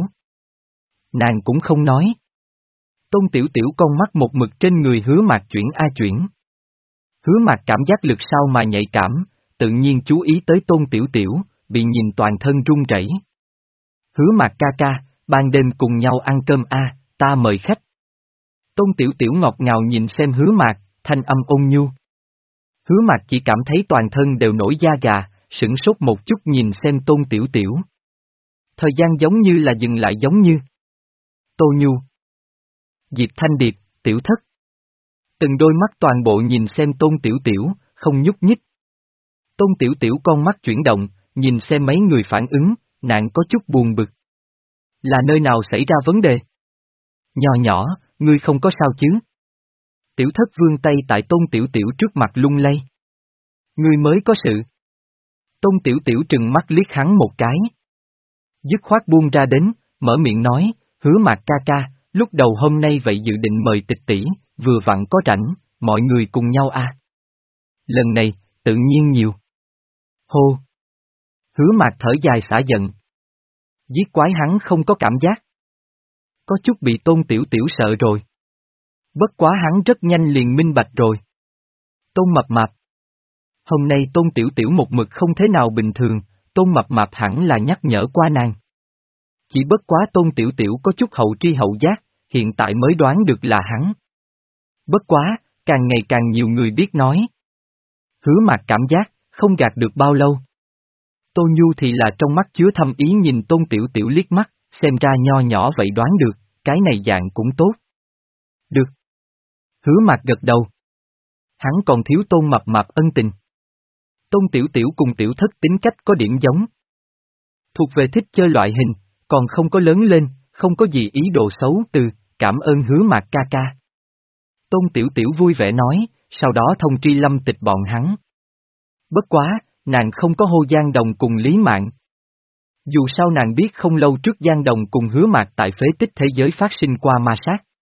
Nàng cũng không nói. Tôn Tiểu Tiểu con mắt một mực trên người Hứa Mạc chuyển a chuyển. Hứa Mạc cảm giác lực sao mà nhạy cảm, tự nhiên chú ý tới Tôn Tiểu Tiểu, bị nhìn toàn thân run rẩy. Hứa Mạc ca ca, ban đêm cùng nhau ăn cơm a, ta mời khách. Tôn Tiểu Tiểu ngọt ngào nhìn xem Hứa Mạc, thanh âm ôn nhu. Hứa Mạc chỉ cảm thấy toàn thân đều nổi da gà, sửng sốt một chút nhìn xem Tôn Tiểu Tiểu. Thời gian giống như là dừng lại giống như. Tô Nhu. Diệp Thanh Điệp, Tiểu Thất. Từng đôi mắt toàn bộ nhìn xem Tôn Tiểu Tiểu, không nhúc nhích. Tôn Tiểu Tiểu con mắt chuyển động, nhìn xem mấy người phản ứng, nàng có chút buồn bực. Là nơi nào xảy ra vấn đề? Nho nhỏ, ngươi không có sao chứ? Tiểu Thất vươn tay tại Tôn Tiểu Tiểu trước mặt lung lay. Ngươi mới có sự. Tôn Tiểu Tiểu trừng mắt liếc hắn một cái. Dứt khoát buông ra đến, mở miệng nói, Hứa Mạc ca ca, lúc đầu hôm nay vậy dự định mời Tịch tỷ, vừa vặn có rảnh, mọi người cùng nhau a. Lần này, tự nhiên nhiều. Hô. Hứa Mạc thở dài xả giận. Giết quái hắn không có cảm giác. Có chút bị Tôn Tiểu Tiểu sợ rồi. Bất quá hắn rất nhanh liền minh bạch rồi. Tôn Mập Mạp. Hôm nay Tôn Tiểu Tiểu một mực không thế nào bình thường, Tôn Mập Mạp hẳn là nhắc nhở qua nàng. Chỉ bất quá Tôn Tiểu Tiểu có chút hậu tri hậu giác, hiện tại mới đoán được là hắn. Bất quá, càng ngày càng nhiều người biết nói. Hứa Mạc cảm giác, không gạt được bao lâu. Tô Nhu thì là trong mắt chứa thâm ý nhìn Tôn Tiểu Tiểu liếc mắt, xem ra nho nhỏ vậy đoán được, cái này dạng cũng tốt. Được. Hứa Mạc gật đầu. Hắn còn thiếu Tôn Mập Mạp ân tình. Tôn Tiểu Tiểu cùng Tiểu Thất tính cách có điểm giống. Thuộc về thích chơi loại hình, còn không có lớn lên, không có gì ý đồ xấu từ, cảm ơn Hứa Mạc ca ca. Tôn Tiểu Tiểu vui vẻ nói, sau đó thông tri Lâm Tịch bọn hắn. Bất quá, nàng không có hô Giang Đồng cùng Lý Mạn. Dù sao nàng biết không lâu trước Giang Đồng cùng Hứa Mạc tại phế tích thế giới phát sinh qua ma sát.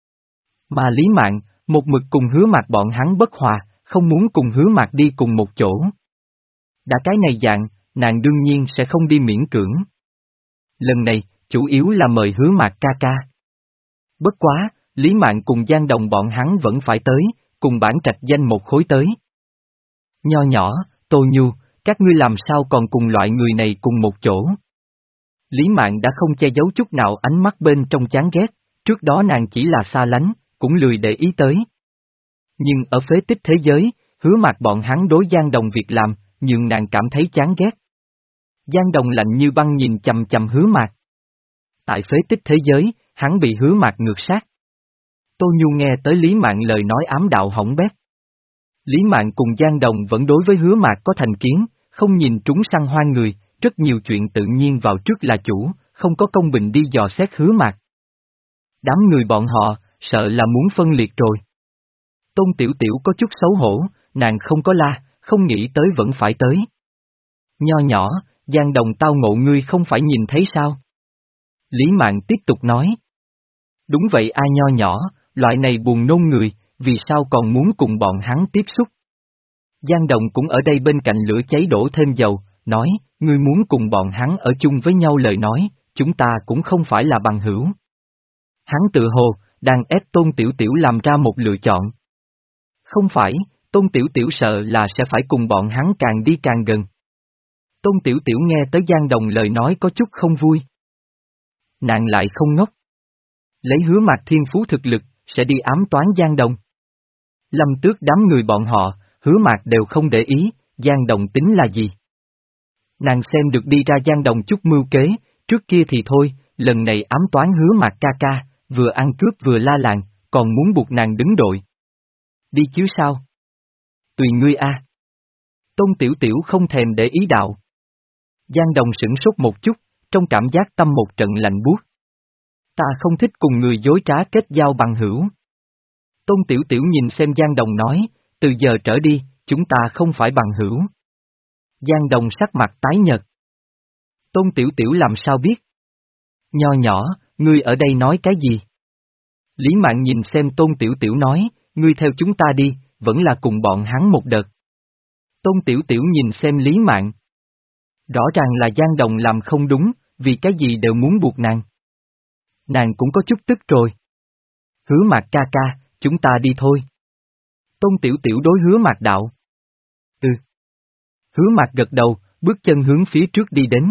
Mà Lý Mạn, một mực cùng Hứa Mạc bọn hắn bất hòa, không muốn cùng Hứa Mạc đi cùng một chỗ. Đã cái này dạng, nàng đương nhiên sẽ không đi miễn cưỡng. Lần này, chủ yếu là mời Hứa Mạc ca ca. Bất quá, Lý Mạn cùng Giang Đồng bọn hắn vẫn phải tới, cùng bản trạch danh một khối tới. Nho nhỏ, Tô Nhu, các ngươi làm sao còn cùng loại người này cùng một chỗ? Lý Mạn đã không che giấu chút nào ánh mắt bên trong chán ghét, trước đó nàng chỉ là xa lánh, cũng lười để ý tới. Nhưng ở phế tích thế giới, Hứa Mạc bọn hắn đối Giang Đồng việc làm, nhưng nàng cảm thấy chán ghét. Giang Đồng lạnh như băng nhìn chầm chầm Hứa Mạc. Tại phế tích thế giới, hắn bị Hứa Mạc ngược sát. Tô Nhu nghe tới Lý Mạn lời nói ám đạo hỏng bét. Lý Mạn cùng Giang Đồng vẫn đối với Hứa Mạc có thành kiến, không nhìn trúng săn hoan người, rất nhiều chuyện tự nhiên vào trước là chủ, không có công bình đi dò xét Hứa Mạc. Đám người bọn họ, sợ là muốn phân liệt rồi. Tôn Tiểu Tiểu có chút xấu hổ, nàng không có la, không nghĩ tới vẫn phải tới. Nho nhỏ, Giang Đồng tao ngộ ngươi không phải nhìn thấy sao? Lý Mạn tiếp tục nói. Đúng vậy ai nho nhỏ, loại này buồn nôn người, vì sao còn muốn cùng bọn hắn tiếp xúc? Giang Đồng cũng ở đây bên cạnh lửa cháy đổ thêm dầu, nói, ngươi muốn cùng bọn hắn ở chung với nhau lời nói, chúng ta cũng không phải là bằng hữu. Hắn tự hồ, đang ép Tôn Tiểu Tiểu làm ra một lựa chọn. Không phải, Tôn Tiểu Tiểu sợ là sẽ phải cùng bọn hắn càng đi càng gần. Tôn Tiểu Tiểu nghe tới Giang Đồng lời nói có chút không vui. Nàng lại không ngốc. Lấy Hứa Mạc thiên phú thực lực, sẽ đi ám toán Giang Đồng. Lâm Tước đám người bọn họ, Hứa Mạc đều không để ý, Giang Đồng tính là gì. Nàng xem được đi ra Giang Đồng chút mưu kế, trước kia thì thôi, lần này ám toán Hứa Mạc ca ca, vừa ăn cướp vừa la làng, còn muốn buộc nàng đứng đội. Đi chứ sao? Tùy ngươi a. Tôn Tiểu Tiểu không thèm để ý đạo. Giang Đồng sửng sốt một chút, trong cảm giác tâm một trận lạnh buốt. Ta không thích cùng người dối trá kết giao bằng hữu. Tôn Tiểu Tiểu nhìn xem Giang Đồng nói, từ giờ trở đi, chúng ta không phải bằng hữu. Giang Đồng sắc mặt tái nhợt. Tôn Tiểu Tiểu làm sao biết? Nho nhỏ, ngươi ở đây nói cái gì? Lý Mạn nhìn xem Tôn Tiểu Tiểu nói, ngươi theo chúng ta đi, vẫn là cùng bọn hắn một đợt. Tôn Tiểu Tiểu nhìn xem Lý Mạn. Rõ ràng là Giang Đồng làm không đúng, vì cái gì đều muốn buộc nàng. Nàng cũng có chút tức rồi. Hứa Mạc ca ca, chúng ta đi thôi. Tôn Tiểu Tiểu đối Hứa Mạc đạo. Ừ. Hứa Mạc gật đầu, bước chân hướng phía trước đi đến.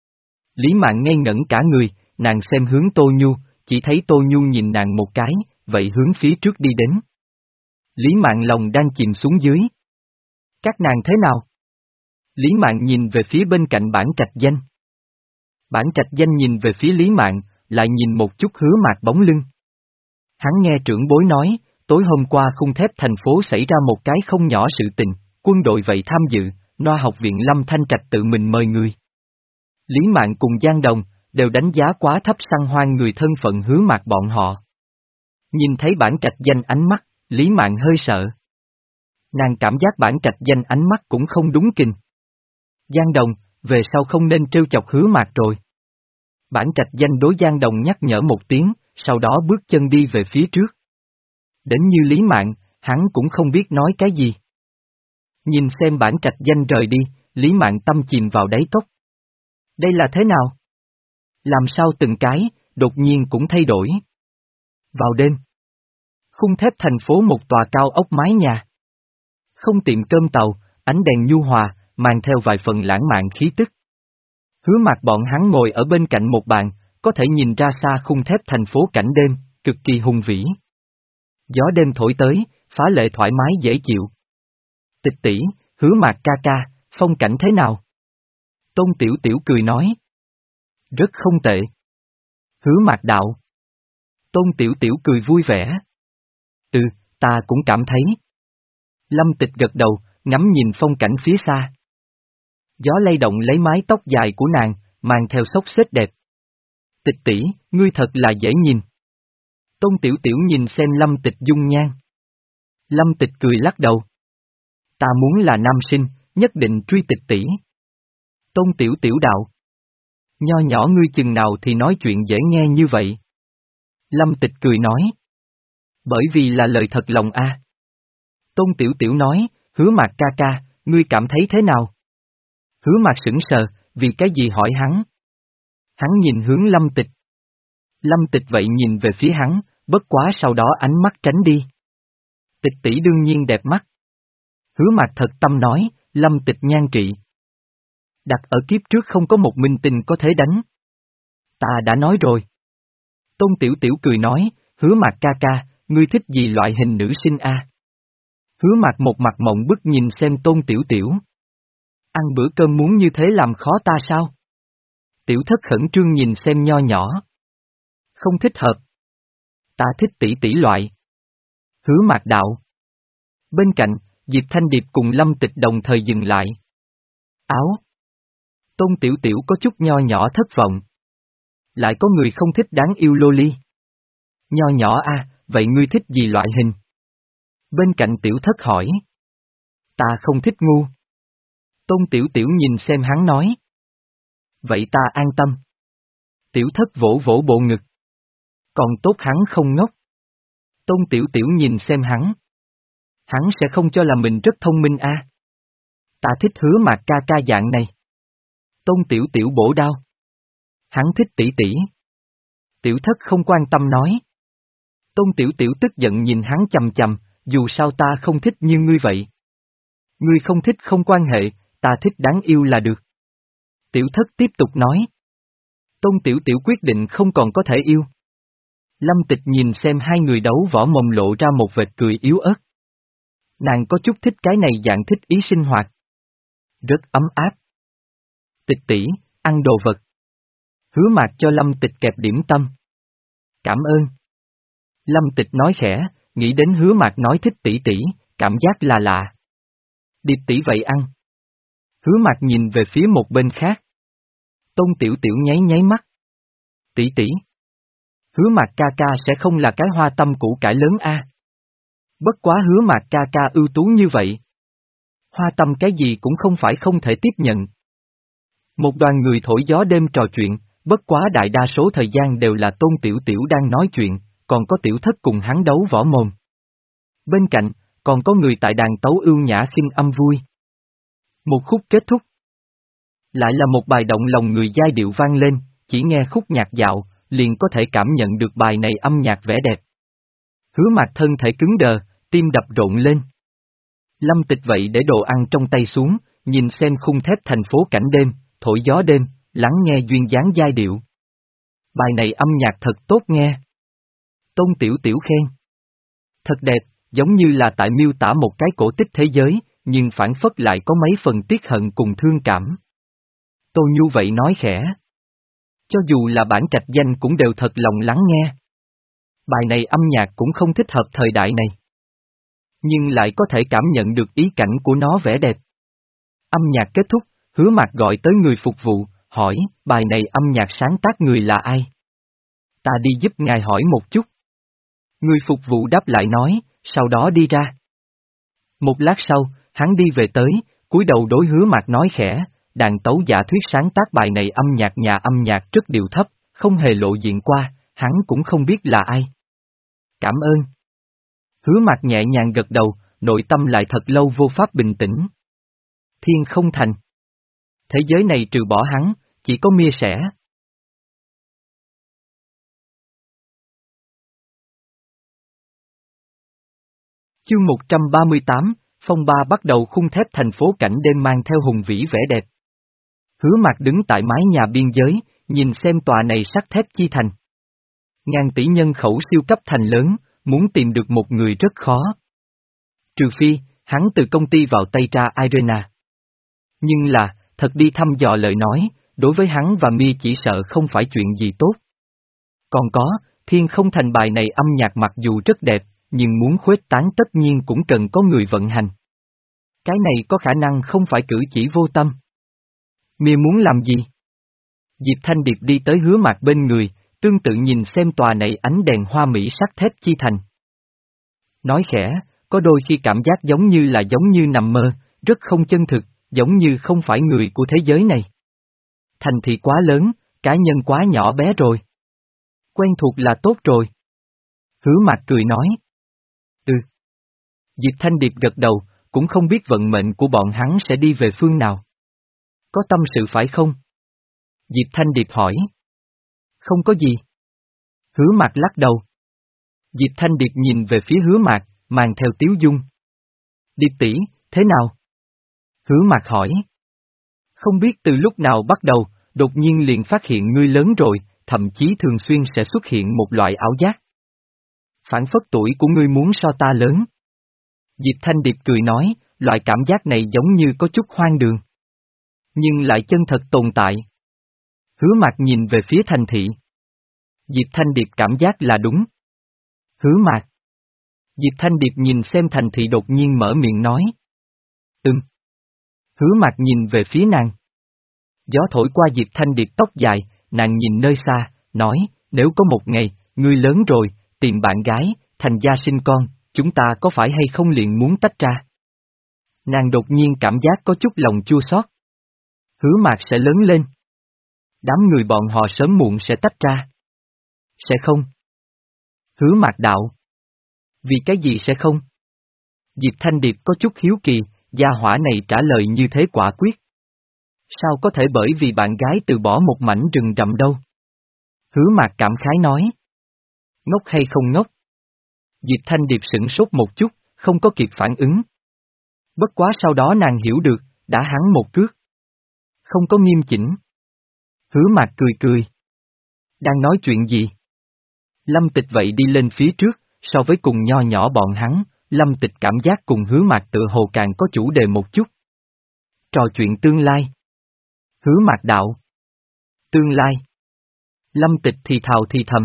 Lý Mạn ngây ngẩn cả người, nàng xem hướng Tô Nhu, chỉ thấy Tô Nhu nhìn nàng một cái, vậy hướng phía trước đi đến. Lý Mạn lòng đang chìm xuống dưới. Các nàng thế nào? Lý Mạn nhìn về phía bên cạnh bản trạch danh. Bản trạch danh nhìn về phía Lý Mạn, lại nhìn một chút Hứa Mạc bóng lưng. Hắn nghe trưởng bối nói, tối hôm qua Khung Thép thành phố xảy ra một cái không nhỏ sự tình, quân đội vậy tham dự, Noa học viện Lâm Thanh Trạch tự mình mời người. Lý Mạn cùng Giang Đồng, đều đánh giá quá thấp săn hoan người thân phận Hứa Mạc bọn họ. Nhìn thấy bản trạch danh ánh mắt, Lý Mạn hơi sợ. Nàng cảm giác bản trạch danh ánh mắt cũng không đúng kình. Giang Đồng, về sau không nên trêu chọc Hứa Mạc rồi. Bản trạch danh đối Giang Đồng nhắc nhở một tiếng, sau đó bước chân đi về phía trước. Đến như Lý Mạn, hắn cũng không biết nói cái gì. Nhìn xem bản trạch danh rời đi, Lý Mạn tâm chìm vào đáy cốc. Đây là thế nào? Làm sao từng cái, đột nhiên cũng thay đổi. Vào đêm. Khung Thép thành phố một tòa cao ốc mái nhà. Không tiệm cơm tàu, ánh đèn nhu hòa, mang theo vài phần lãng mạn khí tức. Hứa Mạc bọn hắn ngồi ở bên cạnh một bàn, có thể nhìn ra xa Khung Thép thành phố cảnh đêm, cực kỳ hùng vĩ. Gió đêm thổi tới, phá lệ thoải mái dễ chịu. Tịch tỷ, Hứa Mạc ca ca, phong cảnh thế nào? Tôn Tiểu Tiểu cười nói. Rất không tệ. Hứa Mạc đạo. Tôn Tiểu Tiểu cười vui vẻ. Ừ, ta cũng cảm thấy. Lâm Tịch gật đầu, ngắm nhìn phong cảnh phía xa. Gió lay động lấy mái tóc dài của nàng, mang theo xốc xếch đẹp. Tịch tỷ, ngươi thật là dễ nhìn. Tôn Tiểu Tiểu nhìn xem Lâm Tịch dung nhan. Lâm Tịch cười lắc đầu. Ta muốn là nam sinh, nhất định truy Tịch tỷ. Tôn Tiểu Tiểu đạo. Nho nhỏ ngươi chừng nào thì nói chuyện dễ nghe như vậy. Lâm Tịch cười nói. Bởi vì là lời thật lòng a. Tôn Tiểu Tiểu nói, Hứa Mạc ca ca, ngươi cảm thấy thế nào? Hứa Mạc sững sờ, vì cái gì hỏi hắn? Hắn nhìn hướng Lâm Tịch. Lâm Tịch vậy nhìn về phía hắn, bất quá sau đó ánh mắt tránh đi. Tịch tỷ đương nhiên đẹp mắt. Hứa Mạc thật tâm nói, Lâm Tịch nhan trị. Đặt ở kiếp trước không có một minh tinh có thể đánh. Ta đã nói rồi. Tôn Tiểu Tiểu cười nói, Hứa Mạc ca ca, ngươi thích gì loại hình nữ sinh a? Hứa Mạc một mặt mộng bức nhìn xem Tôn Tiểu Tiểu. Ăn bữa cơm muốn như thế làm khó ta sao? Tiểu thất khẩn trương nhìn xem nho nhỏ. Không thích hợp. Ta thích tỷ tỷ loại. Hứa Mạc đạo. Bên cạnh, Diệp Thanh Điệp cùng Lâm Tịch đồng thời dừng lại. Áo. Tôn Tiểu Tiểu có chút nho nhỏ thất vọng. Lại có người không thích đáng yêu loli. Nho nhỏ a, vậy ngươi thích gì loại hình? Bên cạnh Tiểu thất hỏi. Ta không thích ngu. Tôn Tiểu Tiểu nhìn xem hắn nói. Vậy ta an tâm. Tiểu thất vỗ vỗ bộ ngực. Còn tốt hắn không ngốc. Tôn Tiểu Tiểu nhìn xem hắn. Hắn sẽ không cho là mình rất thông minh a. À. Ta thích Hứa Mạc ca ca dạng này. Tôn Tiểu Tiểu bổ đao. Hắn thích tỷ tỷ. Tiểu thất không quan tâm nói. Tôn Tiểu Tiểu tức giận nhìn hắn chằm chằm, dù sao ta không thích như ngươi vậy. Ngươi không thích không quan hệ, ta thích đáng yêu là được. Tiểu thất tiếp tục nói. Tôn Tiểu Tiểu quyết định không còn có thể yêu. Lâm Tịch nhìn xem hai người đấu võ mồm lộ ra một vệt cười yếu ớt. Nàng có chút thích cái này dạng thích ý sinh hoạt. Rất ấm áp. Tịch tỷ, ăn đồ vật. Hứa Mạc cho Lâm Tịch kẹp điểm tâm. Cảm ơn. Lâm Tịch nói khẽ, nghĩ đến Hứa Mạc nói thích tỷ tỷ, cảm giác là lạ. Điệp tỷ vậy ăn. Hứa Mạc nhìn về phía một bên khác. Tôn Tiểu Tiểu nháy nháy mắt. Tỷ tỷ. Hứa Mạc ca ca sẽ không là cái hoa tâm củ cải lớn a. Bất quá Hứa Mạc ca ca ưu tú như vậy. Hoa tâm cái gì cũng không phải không thể tiếp nhận. Một đoàn người thổi gió đêm trò chuyện, bất quá đại đa số thời gian đều là Tôn Tiểu Tiểu đang nói chuyện, còn có Tiểu thất cùng hắn đấu võ mồm. Bên cạnh, còn có người tại đàn tấu ưu nhã khinh âm vui. Một khúc kết thúc. Lại là một bài động lòng người giai điệu vang lên, chỉ nghe khúc nhạc dạo, liền có thể cảm nhận được bài này âm nhạc vẻ đẹp. Hứa Mạc thân thể cứng đờ, tim đập rộn lên. Lâm Tịch vậy để đồ ăn trong tay xuống, nhìn xem khung thép thành phố cảnh đêm, thổi gió đêm, lắng nghe duyên dáng giai điệu. Bài này âm nhạc thật tốt nghe. Tôn Tiểu Tiểu khen. Thật đẹp, giống như là tại miêu tả một cái cổ tích thế giới, nhưng phản phất lại có mấy phần tiếc hận cùng thương cảm. Tô Nhu vậy nói khẽ. Cho dù là bản trạch danh cũng đều thật lòng lắng nghe. Bài này âm nhạc cũng không thích hợp thời đại này. Nhưng lại có thể cảm nhận được ý cảnh của nó vẻ đẹp. Âm nhạc kết thúc, Hứa Mạc gọi tới người phục vụ, hỏi, bài này âm nhạc sáng tác người là ai? Ta đi giúp ngài hỏi một chút. Người phục vụ đáp lại nói, sau đó đi ra. Một lát sau, hắn đi về tới, cúi đầu đối Hứa Mạc nói khẽ, đàn tấu giả thuyết sáng tác bài này âm nhạc nhà âm nhạc rất điệu thấp, không hề lộ diện qua, hắn cũng không biết là ai. Cảm ơn. Hứa Mạc nhẹ nhàng gật đầu, nội tâm lại thật lâu vô pháp bình tĩnh. Thiên không thành. Thế giới này trừ bỏ hắn, chỉ có mia sẻ. Chương một trăm ba mươi tám, phong ba bắt đầu khung thép thành phố cảnh đêm mang theo hùng vĩ vẻ đẹp. Hứa Mạc đứng tại mái nhà biên giới, nhìn xem tòa này sắt thép chi thành. Ngàn tỷ nhân khẩu siêu cấp thành lớn, muốn tìm được một người rất khó. Trừ phi, hắn từ công ty vào tay ra Irena. Nhưng là, thật đi thăm dò lời nói, đối với hắn và Mi chỉ sợ không phải chuyện gì tốt. Còn có, Thiên Không Thành bài này âm nhạc mặc dù rất đẹp, nhưng muốn khuếch tán tất nhiên cũng cần có người vận hành. Cái này có khả năng không phải cử chỉ vô tâm. Mia muốn làm gì? Diệp Thanh Điệp đi tới Hứa Mạc bên người, tương tự nhìn xem tòa này ánh đèn hoa mỹ sắt thép chi thành. Nói khẽ, có đôi khi cảm giác giống như là giống như nằm mơ, rất không chân thực, giống như không phải người của thế giới này. Thành thị quá lớn, cá nhân quá nhỏ bé rồi. Quen thuộc là tốt rồi. Hứa Mạc cười nói. Ừ. Diệp Thanh Điệp gật đầu, cũng không biết vận mệnh của bọn hắn sẽ đi về phương nào. Có tâm sự phải không? Diệp Thanh Điệp hỏi. Không có gì. Hứa Mạc lắc đầu. Diệp Thanh Điệp nhìn về phía Hứa Mạc, mang theo tiếu dung. Điệp tỷ, thế nào? Hứa Mạc hỏi. Không biết từ lúc nào bắt đầu, đột nhiên liền phát hiện ngươi lớn rồi, thậm chí thường xuyên sẽ xuất hiện một loại ảo giác. Phản phất tuổi của ngươi muốn so ta lớn. Diệp Thanh Điệp cười nói, loại cảm giác này giống như có chút hoang đường. Nhưng lại chân thật tồn tại. Hứa Mạc nhìn về phía thành thị. Diệp Thanh Điệp cảm giác là đúng. Hứa Mạc. Diệp Thanh Điệp nhìn xem thành thị đột nhiên mở miệng nói. Ừm. Hứa Mạc nhìn về phía nàng. Gió thổi qua Diệp Thanh Điệp tóc dài, nàng nhìn nơi xa, nói, nếu có một ngày, ngươi lớn rồi, tìm bạn gái, thành gia sinh con, chúng ta có phải hay không liền muốn tách ra? Nàng đột nhiên cảm giác có chút lòng chua xót. Hứa Mạc sẽ lớn lên. Đám người bọn họ sớm muộn sẽ tách ra. Sẽ không. Hứa Mạc đạo. Vì cái gì sẽ không? Diệp Thanh Điệp có chút hiếu kỳ, gia hỏa này trả lời như thế quả quyết. Sao có thể bởi vì bạn gái từ bỏ một mảnh rừng rậm đâu? Hứa Mạc cảm khái nói. Ngốc hay không ngốc? Diệp Thanh Điệp sửng sốt một chút, không có kịp phản ứng. Bất quá sau đó nàng hiểu được, đã hắn một cước. Không có nghiêm chỉnh. Hứa Mạc cười cười. Đang nói chuyện gì? Lâm Tịch vậy đi lên phía trước, so với cùng nho nhỏ bọn hắn, Lâm Tịch cảm giác cùng Hứa Mạc tự hồ càng có chủ đề một chút. Trò chuyện tương lai. Hứa Mạc đạo. Tương lai. Lâm Tịch thì thào thì thầm.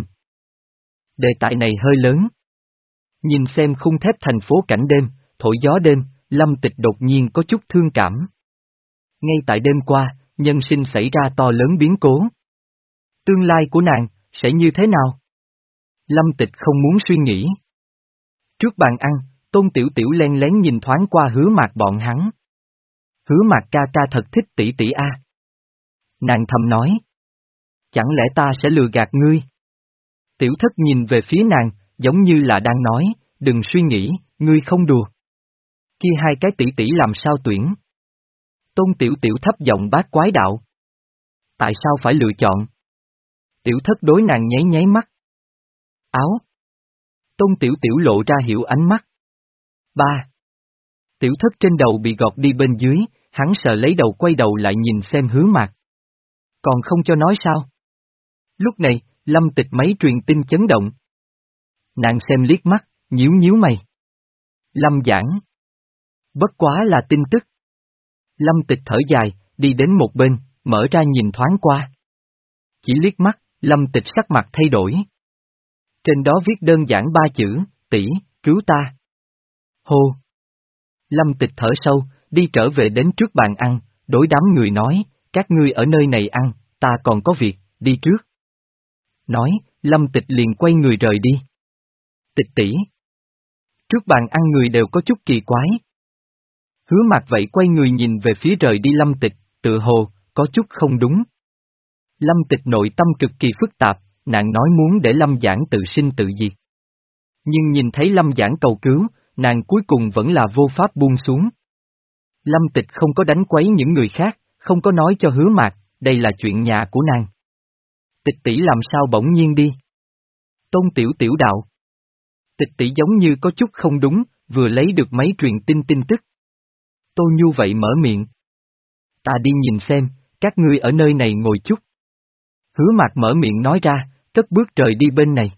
Đề tài này hơi lớn. Nhìn xem khung thép thành phố cảnh đêm, thổi gió đêm, Lâm Tịch đột nhiên có chút thương cảm. Ngay tại đêm qua, nhân sinh xảy ra to lớn biến cố. Tương lai của nàng, sẽ như thế nào? Lâm Tịch không muốn suy nghĩ. Trước bàn ăn, Tôn Tiểu Tiểu len lén nhìn thoáng qua Hứa Mạc bọn hắn. Hứa Mạc ca ca thật thích tỷ tỷ a. Nàng thầm nói. Chẳng lẽ ta sẽ lừa gạt ngươi? Tiểu Thất nhìn về phía nàng, giống như là đang nói, đừng suy nghĩ, ngươi không đùa. Kia hai cái tỷ tỷ làm sao tuyển? Tôn Tiểu Tiểu thấp giọng bát quái đạo. Tại sao phải lựa chọn? Tiểu Thất đối nàng nháy nháy mắt. Áo. Tôn Tiểu Tiểu lộ ra hiểu ánh mắt. Ba. Tiểu Thất trên đầu bị gọt đi bên dưới, hắn sợ lấy đầu quay đầu lại nhìn xem Hứa Mạc. Còn không cho nói sao? Lúc này, Lâm Tịch máy truyền tin chấn động. Nàng xem liếc mắt, nhíu nhíu mày. Lâm Giảng. Bất quá là tin tức. Lâm Tịch thở dài, đi đến một bên, mở ra nhìn thoáng qua. Chỉ liếc mắt, Lâm Tịch sắc mặt thay đổi. Trên đó viết đơn giản ba chữ, tỷ, cứu ta. Hô. Lâm Tịch thở sâu, đi trở về đến trước bàn ăn, đối đám người nói, các ngươi ở nơi này ăn, ta còn có việc, đi trước. Nói, Lâm Tịch liền quay người rời đi. Tịch tỷ. Trước bàn ăn người đều có chút kỳ quái. Hứa Mạc vậy quay người nhìn về phía rời đi Lâm Tịch, tự hồ, có chút không đúng. Lâm Tịch nội tâm cực kỳ phức tạp, nàng nói muốn để Lâm Giảng tự sinh tự diệt. Nhưng nhìn thấy Lâm Giảng cầu cứu, nàng cuối cùng vẫn là vô pháp buông xuống. Lâm Tịch không có đánh quấy những người khác, không có nói cho Hứa Mạc, đây là chuyện nhà của nàng. Tịch tỷ làm sao bỗng nhiên đi? Tôn Tiểu Tiểu đạo. Tịch tỷ giống như có chút không đúng, vừa lấy được máy truyền tin tin tức. Tô Nhu vậy mở miệng. Ta đi nhìn xem, các ngươi ở nơi này ngồi chút. Hứa Mạc mở miệng nói ra, cất bước rời đi bên này.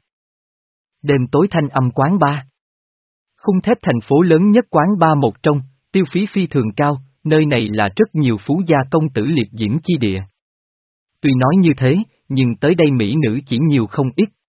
Đêm tối thanh âm quán ba. Khung thép thành phố lớn nhất quán ba một trong, tiêu phí phi thường cao, nơi này là rất nhiều phú gia công tử liệp diễm chi địa. Tuy nói như thế, nhưng tới đây mỹ nữ chỉ nhiều không ít,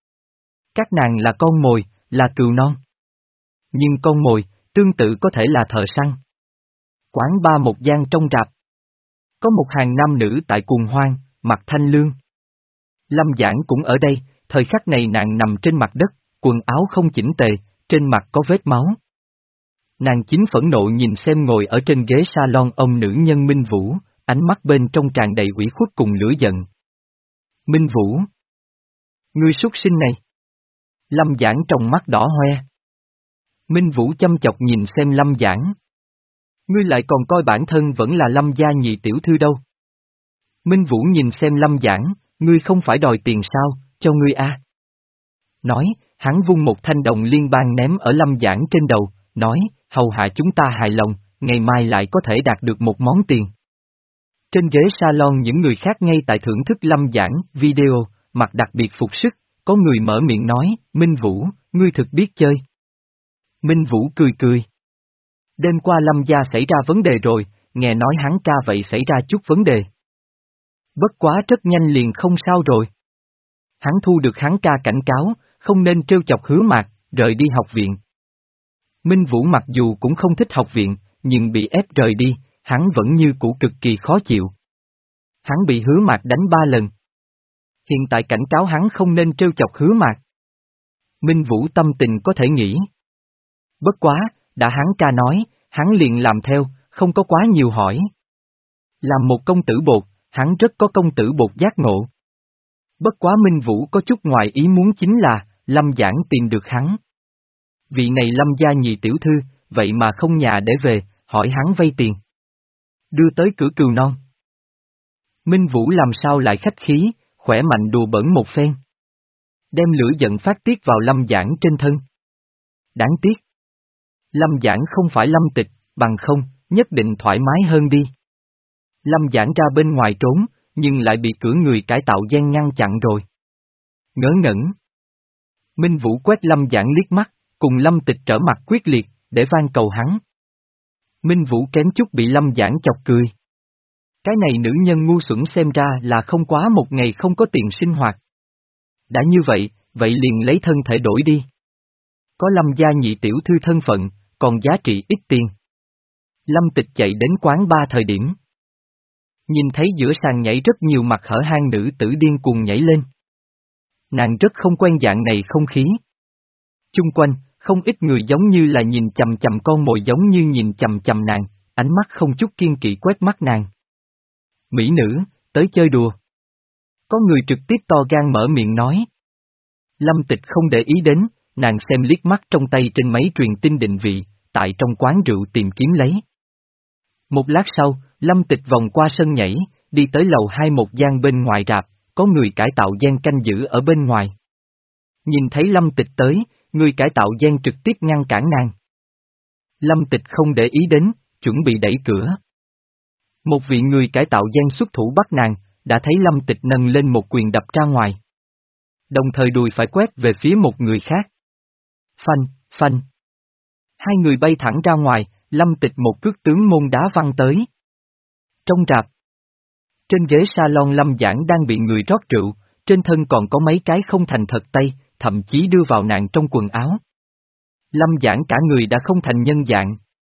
Các nàng là con mồi, là cừu non. Nhưng con mồi, tương tự có thể là thợ săn. Quán ba một gian trong rạp. Có một hàng nam nữ tại cuồng hoang, mặc thanh lương. Lâm Giảng cũng ở đây, thời khắc này nàng nằm trên mặt đất, quần áo không chỉnh tề, trên mặt có vết máu. Nàng chính phẫn nộ nhìn xem ngồi ở trên ghế salon ông nữ nhân Minh Vũ, ánh mắt bên trong tràn đầy ủy khuất cùng lửa giận. Minh Vũ! Ngươi súc sinh này! Lâm Giảng trong mắt đỏ hoe. Minh Vũ chăm chọc nhìn xem Lâm Giảng. Ngươi lại còn coi bản thân vẫn là Lâm gia nhị tiểu thư đâu. Minh Vũ nhìn xem Lâm Giảng, ngươi không phải đòi tiền sao, cho ngươi a. À. Nói, hắn vung một thanh đồng liên bang ném ở Lâm Giảng trên đầu, nói, hầu hạ chúng ta hài lòng, ngày mai lại có thể đạt được một món tiền. Trên ghế salon những người khác ngay tại thưởng thức Lâm Giảng video, mặc đặc biệt phục sức, có người mở miệng nói, Minh Vũ, ngươi thực biết chơi. Minh Vũ cười cười. Đêm qua Lâm gia xảy ra vấn đề rồi, nghe nói hắn ca vậy xảy ra chút vấn đề. Bất quá rất nhanh liền không sao rồi. Hắn thu được hắn ca cảnh cáo, không nên trêu chọc Hứa Mạc, rời đi học viện. Minh Vũ mặc dù cũng không thích học viện, nhưng bị ép rời đi, hắn vẫn như cũ cực kỳ khó chịu. Hắn bị Hứa Mạc đánh ba lần. Hiện tại cảnh cáo hắn không nên trêu chọc Hứa Mạc. Minh Vũ tâm tình có thể nghĩ. Bất quá, đã hắn ca nói, hắn liền làm theo, không có quá nhiều hỏi. Làm một công tử bột, hắn rất có công tử bột giác ngộ. Bất quá Minh Vũ có chút ngoài ý muốn chính là, Lâm Giảng tìm được hắn. Vị này Lâm gia nhị tiểu thư, vậy mà không nhà để về, hỏi hắn vay tiền. Đưa tới cửa cừu non. Minh Vũ làm sao lại khách khí, khỏe mạnh đùa bẩn một phen. Đem lửa giận phát tiết vào Lâm Giảng trên thân. Đáng tiếc. Lâm Giảng không phải Lâm Tịch, bằng không, nhất định thoải mái hơn đi. Lâm Giảng ra bên ngoài trốn, nhưng lại bị cửa người cải tạo gian ngăn chặn rồi. Ngớ ngẩn. Minh Vũ quét Lâm Giảng liếc mắt, cùng Lâm Tịch trở mặt quyết liệt, để van cầu hắn. Minh Vũ kém chút bị Lâm Giảng chọc cười. Cái này nữ nhân ngu xuẩn xem ra là không quá một ngày không có tiền sinh hoạt. Đã như vậy, vậy liền lấy thân thể đổi đi. Có Lâm gia nhị tiểu thư thân phận, còn giá trị ít tiền. Lâm Tịch chạy đến quán ba thời điểm. Nhìn thấy giữa sàn nhảy rất nhiều mặt hở hang nữ tử điên cuồng nhảy lên. Nàng rất không quen dạng này không khí. Chung quanh, không ít người giống như là nhìn chầm chầm con mồi giống như nhìn chầm chầm nàng, ánh mắt không chút kiên kỵ quét mắt nàng. Mỹ nữ, tới chơi đùa. Có người trực tiếp to gan mở miệng nói. Lâm Tịch không để ý đến, nàng xem liếc mắt trong tay trên máy truyền tin định vị, tại trong quán rượu tìm kiếm lấy. Một lát sau, Lâm Tịch vòng qua sân nhảy, đi tới lầu hai một gian bên ngoài rạp, có người cải tạo gian canh giữ ở bên ngoài. Nhìn thấy Lâm Tịch tới, người cải tạo gian trực tiếp ngăn cản nàng. Lâm Tịch không để ý đến, chuẩn bị đẩy cửa. Một vị người cải tạo gian xuất thủ bắt nàng, đã thấy Lâm Tịch nâng lên một quyền đập ra ngoài. Đồng thời đùi phải quét về phía một người khác. Phanh, phanh. Hai người bay thẳng ra ngoài, Lâm Tịch một cước tướng môn đá văng tới. Trong rạp. Trên ghế salon Lâm Giảng đang bị người rót rượu, trên thân còn có mấy cái không thành thật tay, thậm chí đưa vào nàng trong quần áo. Lâm Giảng cả người đã không thành nhân dạng.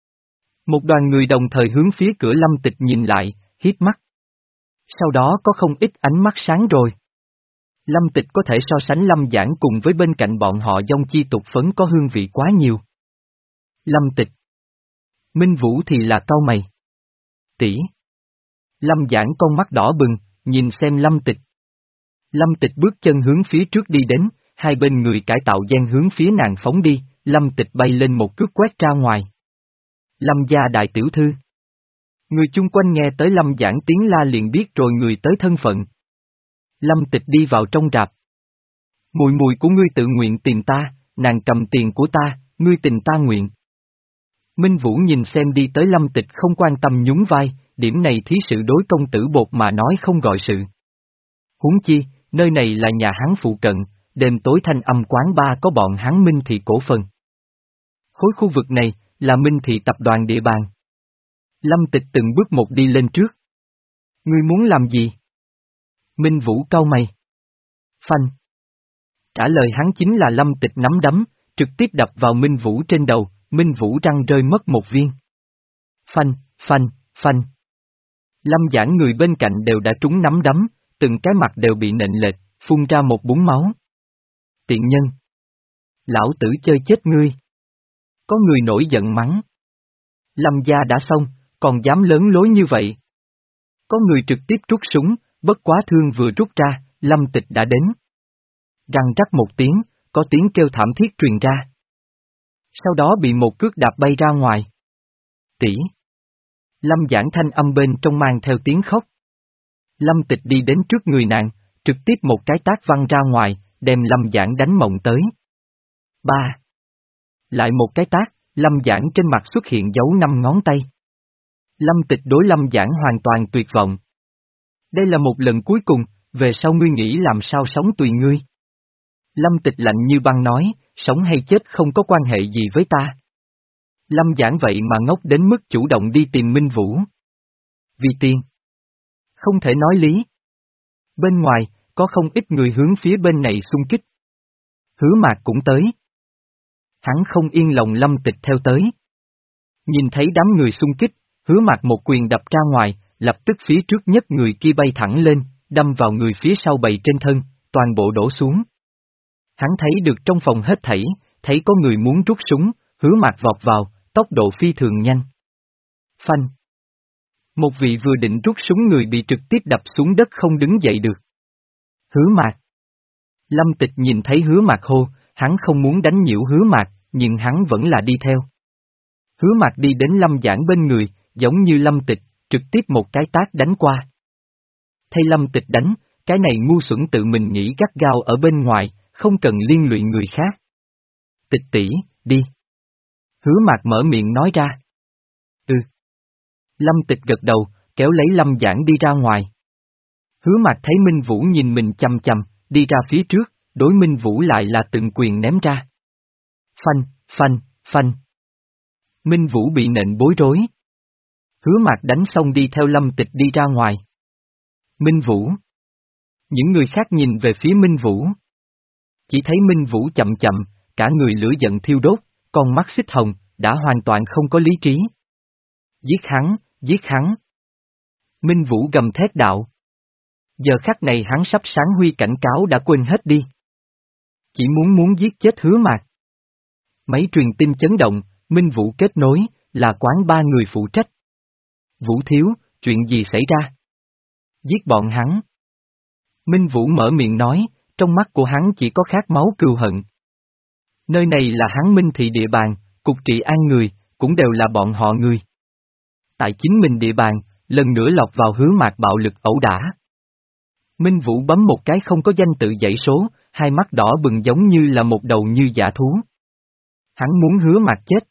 Một đoàn người đồng thời hướng phía cửa Lâm Tịch nhìn lại, hiếp mắt. Sau đó có không ít ánh mắt sáng rồi. Lâm Tịch có thể so sánh Lâm Giảng cùng với bên cạnh bọn họ dông chi tục phấn có hương vị quá nhiều. Lâm Tịch. Minh Vũ thì là cau mày. Tỷ. Lâm Giảng con mắt đỏ bừng, nhìn xem Lâm Tịch. Lâm Tịch bước chân hướng phía trước đi đến, hai bên người cải tạo gian hướng phía nàng phóng đi, Lâm Tịch bay lên một cước quét ra ngoài. Lâm gia đại tiểu thư. Người chung quanh nghe tới Lâm Giảng tiếng la liền biết rồi người tới thân phận. Lâm Tịch đi vào trong rạp. Mùi mùi của ngươi tự nguyện tìm ta, nàng cầm tiền của ta, ngươi tình ta nguyện. Minh Vũ nhìn xem đi tới Lâm Tịch không quan tâm nhún vai, điểm này thí sự đối công tử bột mà nói không gọi sự. Huống chi, nơi này là nhà hắn phụ cận, đêm tối thanh âm quán ba có bọn hắn Minh Thị cổ phần. Khối khu vực này, là Minh Thị tập đoàn địa bàn. Lâm Tịch từng bước một đi lên trước. Ngươi muốn làm gì? Minh Vũ cau mày. Phanh. Trả lời hắn chính là Lâm Tịch nắm đấm, trực tiếp đập vào Minh Vũ trên đầu, Minh Vũ răng rơi mất một viên. Phanh, phanh, phanh. Lâm Giảng người bên cạnh đều đã trúng nắm đấm, từng cái mặt đều bị nện lệch, phun ra một búng máu. Tiện nhân! Lão tử chơi chết ngươi! Có người nổi giận mắng. Lâm gia đã xong, còn dám lớn lối như vậy. Có người trực tiếp rút súng, bất quá thương vừa rút ra, Lâm Tịch đã đến. Răng rắc một tiếng, có tiếng kêu thảm thiết truyền ra. Sau đó bị một cước đạp bay ra ngoài. Tỷ! Lâm Giảng thanh âm bên trong mang theo tiếng khóc. Lâm Tịch đi đến trước người nàng, trực tiếp một cái tát văng ra ngoài, đem Lâm Giảng đánh mộng tới. Ba! Lại một cái tát, Lâm Giảng trên mặt xuất hiện dấu năm ngón tay. Lâm Tịch đối Lâm Giảng hoàn toàn tuyệt vọng. Đây là một lần cuối cùng, về sau ngươi nghĩ làm sao sống tùy ngươi. Lâm Tịch lạnh như băng nói, sống hay chết không có quan hệ gì với ta. Lâm Giảng vậy mà ngốc đến mức chủ động đi tìm Minh Vũ. Vì tiền. Không thể nói lý. Bên ngoài, có không ít người hướng phía bên này xung kích. Hứa Mạc cũng tới. Hắn không yên lòng Lâm Tịch theo tới. Nhìn thấy đám người xung kích, Hứa Mạc một quyền đập ra ngoài, lập tức phía trước nhất người kia bay thẳng lên, đâm vào người phía sau bầy trên thân, toàn bộ đổ xuống. Hắn thấy được trong phòng hết thảy, thấy có người muốn rút súng, Hứa Mạc vọt vào, tốc độ phi thường nhanh. Phanh! Một vị vừa định rút súng người bị trực tiếp đập xuống đất không đứng dậy được. Hứa Mạc! Lâm Tịch nhìn thấy Hứa Mạc hô, hắn không muốn đánh nhiễu Hứa Mạc, nhưng hắn vẫn là đi theo. Hứa Mạc đi đến Lâm Giảng bên người, giống như Lâm Tịch, trực tiếp một cái tát đánh qua. Thay Lâm Tịch đánh, cái này ngu xuẩn tự mình nghĩ gắt gao ở bên ngoài, không cần liên lụy người khác. Tịch tỷ, đi. Hứa Mạc mở miệng nói ra. Ừ. Lâm Tịch gật đầu, kéo lấy Lâm Giảng đi ra ngoài. Hứa Mạc thấy Minh Vũ nhìn mình chằm chằm, đi ra phía trước, đối Minh Vũ lại là từng quyền ném ra. Phanh, phanh, phanh. Minh Vũ bị nện bối rối. Hứa Mạc đánh xong đi theo Lâm Tịch đi ra ngoài. Minh Vũ. Những người khác nhìn về phía Minh Vũ. Chỉ thấy Minh Vũ chậm chậm, cả người lửa giận thiêu đốt, con mắt xích hồng, đã hoàn toàn không có lý trí. Giết hắn, giết hắn. Minh Vũ gầm thét đạo. Giờ khắc này hắn sắp sáng huy cảnh cáo đã quên hết đi. Chỉ muốn muốn giết chết Hứa Mạc. Máy truyền tin chấn động, Minh Vũ kết nối, là quán ba người phụ trách. Vũ thiếu, chuyện gì xảy ra? Giết bọn hắn. Minh Vũ mở miệng nói, trong mắt của hắn chỉ có khát máu cừu hận. Nơi này là hắn Minh thị địa bàn, cục trị an người, cũng đều là bọn họ người. Tại chính mình địa bàn, lần nữa lọt vào Hứa Mạc bạo lực ẩu đả. Minh Vũ bấm một cái không có danh tự dãy số, hai mắt đỏ bừng giống như là một đầu như dã thú. Hắn muốn Hứa Mạc chết.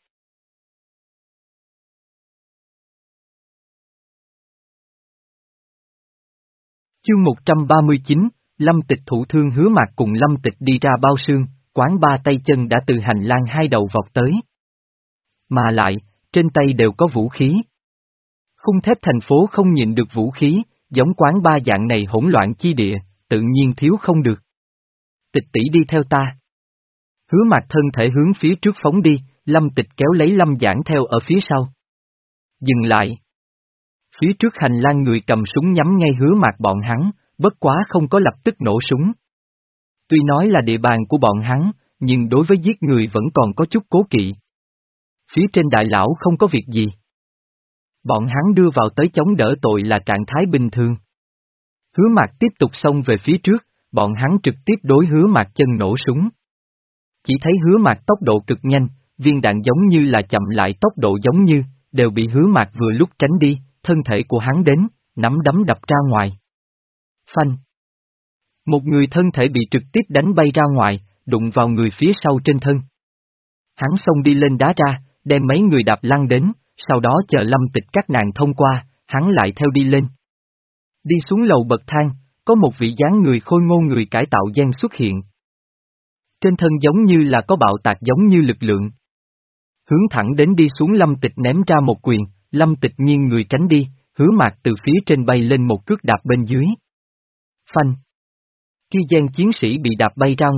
Chương một trăm ba mươi chín, Lâm Tịch thụ thương Hứa Mạc cùng Lâm Tịch đi ra bao sương, quán ba tay chân đã từ hành lang hai đầu vọt tới. Mà lại, trên tay đều có vũ khí. Khung thép thành phố không nhịn được vũ khí, giống quán ba dạng này hỗn loạn chi địa, tự nhiên thiếu không được. Tịch tỷ đi theo ta. Hứa Mạc thân thể hướng phía trước phóng đi, Lâm Tịch kéo lấy Lâm Giảng theo ở phía sau. Dừng lại. Phía trước hành lang người cầm súng nhắm ngay Hứa Mạc bọn hắn, bất quá không có lập tức nổ súng. Tuy nói là địa bàn của bọn hắn, nhưng đối với giết người vẫn còn có chút cố kỵ. Phía trên đại lão không có việc gì. Bọn hắn đưa vào tới chống đỡ tội là trạng thái bình thường. Hứa Mạc tiếp tục xông về phía trước, bọn hắn trực tiếp đối Hứa Mạc chân nổ súng. Chỉ thấy Hứa Mạc tốc độ cực nhanh, viên đạn giống như là chậm lại tốc độ giống như, đều bị Hứa Mạc vừa lúc tránh đi, thân thể của hắn đến, nắm đấm đập ra ngoài. Phanh. Một người thân thể bị trực tiếp đánh bay ra ngoài, đụng vào người phía sau trên thân. Hắn xông đi lên đá ra, đem mấy người đạp lăn đến, sau đó chờ Lâm Tịch các nàng thông qua, hắn lại theo đi lên. Đi xuống lầu bậc thang, có một vị dáng người khôi ngô người cải tạo gen xuất hiện. Trên thân giống như là có bạo tạc giống như lực lượng. Hướng thẳng đến đi xuống Lâm Tịch ném ra một quyền, Lâm Tịch nghiêng người tránh đi, Hứa Mạc từ phía trên bay lên một cước đạp bên dưới. Phanh. Khi gen chiến sĩ bị đạp bay ra ngoài,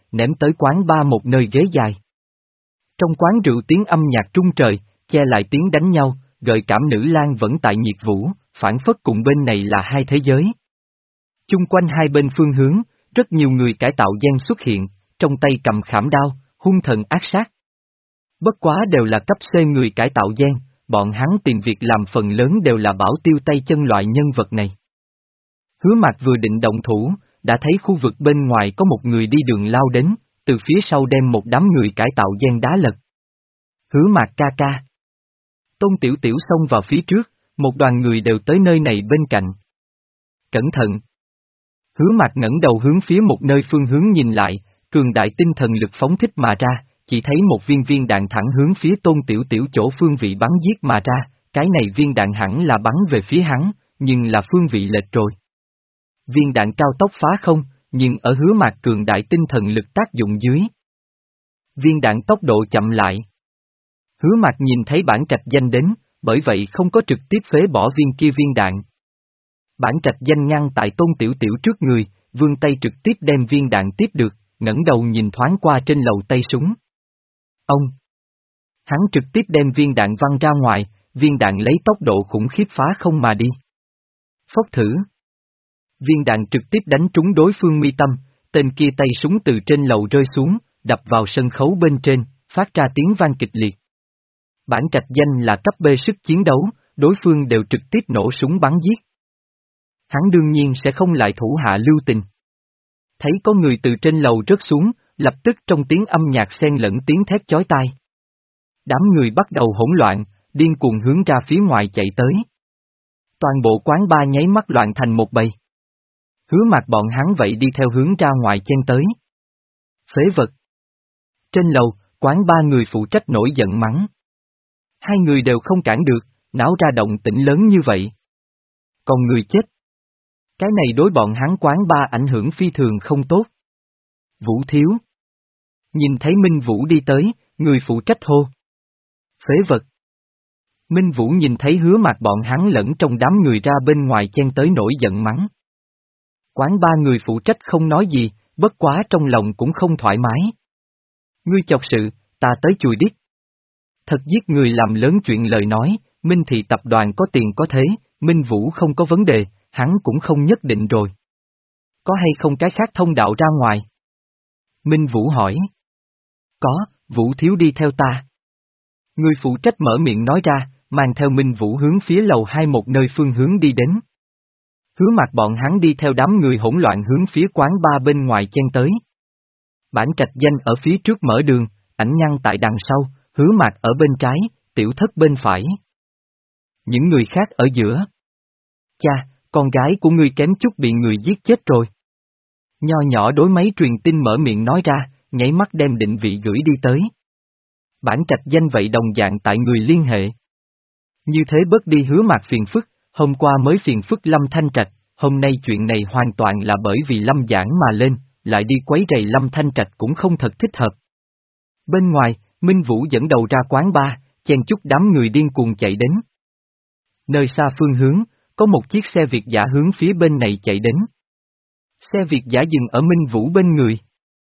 ném tới quán bar một nơi ghế dài. Trong quán rượu tiếng âm nhạc trung trời, che lại tiếng đánh nhau, gợi cảm nữ lang vẫn tại nhiệt vũ, phản phất cùng bên này là hai thế giới. Chung quanh hai bên phương hướng, rất nhiều người cải tạo gian xuất hiện, trong tay cầm khảm đao, hung thần ác sát. Bất quá đều là cấp C người cải tạo gian, bọn hắn tìm việc làm phần lớn đều là bảo tiêu tay chân loại nhân vật này. Hứa Mạc vừa định động thủ, đã thấy khu vực bên ngoài có một người đi đường lao đến, từ phía sau đem một đám người cải tạo gian đá lật. Hứa Mạc ca ca. Tôn Tiểu Tiểu xông vào phía trước, một đoàn người đều tới nơi này bên cạnh. Cẩn thận. Hứa Mạc ngẩng đầu hướng phía một nơi phương hướng nhìn lại, cường đại tinh thần lực phóng thích mà ra, chỉ thấy một viên viên đạn thẳng hướng phía Tôn Tiểu Tiểu chỗ phương vị bắn giết mà ra, cái này viên đạn hẳn là bắn về phía hắn, nhưng là phương vị lệch rồi. Viên đạn cao tốc phá không, nhưng ở Hứa Mạc cường đại tinh thần lực tác dụng dưới. Viên đạn tốc độ chậm lại. Hứa Mạc nhìn thấy bản trạch danh đến, bởi vậy không có trực tiếp phế bỏ viên kia viên đạn. Bản trạch danh ngăn tại Tôn Tiểu Tiểu trước người, vươn tay trực tiếp đem viên đạn tiếp được, ngẩng đầu nhìn thoáng qua trên lầu tay súng. Ông! Hắn trực tiếp đem viên đạn văng ra ngoài, viên đạn lấy tốc độ khủng khiếp phá không mà đi. Phốc thử! Viên đạn trực tiếp đánh trúng đối phương mi tâm, tên kia tay súng từ trên lầu rơi xuống, đập vào sân khấu bên trên, phát ra tiếng vang kịch liệt. Bản trạch danh là cấp B sức chiến đấu, đối phương đều trực tiếp nổ súng bắn giết. Hắn đương nhiên sẽ không lại thủ hạ lưu tình. Thấy có người từ trên lầu rớt xuống, lập tức trong tiếng âm nhạc xen lẫn tiếng thét chói tai. Đám người bắt đầu hỗn loạn, điên cuồng hướng ra phía ngoài chạy tới. Toàn bộ quán bar nháy mắt loạn thành một bầy. Hứa Mạc bọn hắn vậy đi theo hướng ra ngoài chen tới. Phế vật! Trên lầu, quán ba người phụ trách nổi giận mắng. Hai người đều không cản được, náo ra động tĩnh lớn như vậy. Còn người chết. Cái này đối bọn hắn quán ba ảnh hưởng phi thường không tốt. Vũ Thiếu. Nhìn thấy Minh Vũ đi tới, người phụ trách hô. Phế vật. Minh Vũ nhìn thấy Hứa Mạc bọn hắn lẫn trong đám người ra bên ngoài chen tới nổi giận mắng. Quán ba người phụ trách không nói gì, bất quá trong lòng cũng không thoải mái. Ngươi chọc sự, ta tới chùi đít. Thật giết người làm lớn chuyện lời nói, Minh Thị tập đoàn có tiền có thế, Minh Vũ không có vấn đề, hắn cũng không nhất định rồi. Có hay không cái khác thông đạo ra ngoài? Minh Vũ hỏi. Có, Vũ Thiếu đi theo ta. Người phụ trách mở miệng nói ra, mang theo Minh Vũ hướng phía lầu hai một nơi phương hướng đi đến. Hứa Mạc bọn hắn đi theo đám người hỗn loạn hướng phía quán ba bên ngoài chen tới. Bản trạch danh ở phía trước mở đường, ảnh ngăn tại đằng sau, Hứa Mạc ở bên trái, Tiểu Thất bên phải. Những người khác ở giữa. Cha, con gái của ngươi kém chút bị người giết chết rồi. Nho nhỏ đối máy truyền tin mở miệng nói ra, nháy mắt đem định vị gửi đi tới. Bản trạch danh vậy đồng dạng tại người liên hệ. Như thế bớt đi Hứa Mạc phiền phức, hôm qua mới phiền phức Lâm Thanh Trạch, hôm nay chuyện này hoàn toàn là bởi vì Lâm Giảng mà lên, lại đi quấy rầy Lâm Thanh Trạch cũng không thật thích hợp. Bên ngoài, Minh Vũ dẫn đầu ra quán bar, chen chúc đám người điên cuồng chạy đến. Nơi xa phương hướng, có một chiếc xe Việt dã hướng phía bên này chạy đến. Xe Việt dã dừng ở Minh Vũ bên người.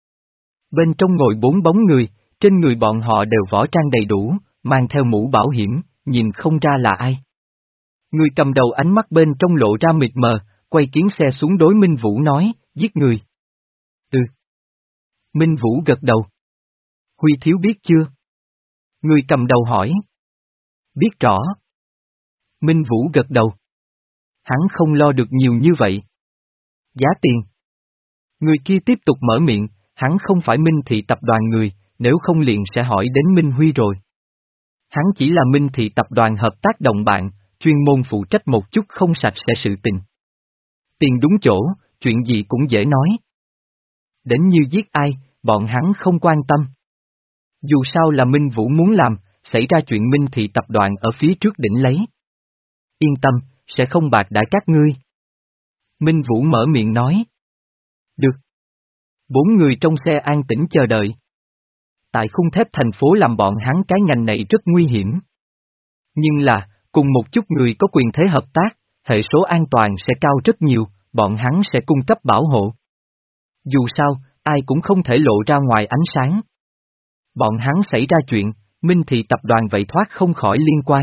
Bên trong ngồi bốn bóng người, trên người bọn họ đều võ trang đầy đủ, mang theo mũ bảo hiểm, nhìn không ra là ai. Người cầm đầu ánh mắt bên trong lộ ra mịt mờ, quay kiến xe xuống đối Minh Vũ nói, giết người. Ừ. Minh Vũ gật đầu. Huy Thiếu biết chưa? Người cầm đầu hỏi. Biết rõ. Minh Vũ gật đầu. Hắn không lo được nhiều như vậy. Giá tiền. Người kia tiếp tục mở miệng, hắn không phải Minh Thị tập đoàn người, nếu không liền sẽ hỏi đến Minh Huy rồi. Hắn chỉ là Minh Thị tập đoàn hợp tác đồng bạn, chuyên môn phụ trách một chút không sạch sẽ sự tình. Tiền đúng chỗ, chuyện gì cũng dễ nói. Đến như giết ai, bọn hắn không quan tâm. Dù sao là Minh Vũ muốn làm, xảy ra chuyện Minh Thị tập đoàn ở phía trước đỉnh lấy. Yên tâm, sẽ không bạc đãi các ngươi. Minh Vũ mở miệng nói. Được. Bốn người trong xe an tĩnh chờ đợi. Tại khung thép thành phố làm bọn hắn cái ngành này rất nguy hiểm. Nhưng là, cùng một chút người có quyền thế hợp tác, hệ số an toàn sẽ cao rất nhiều, bọn hắn sẽ cung cấp bảo hộ. Dù sao, ai cũng không thể lộ ra ngoài ánh sáng. Bọn hắn xảy ra chuyện, Minh Thị tập đoàn vậy thoát không khỏi liên quan.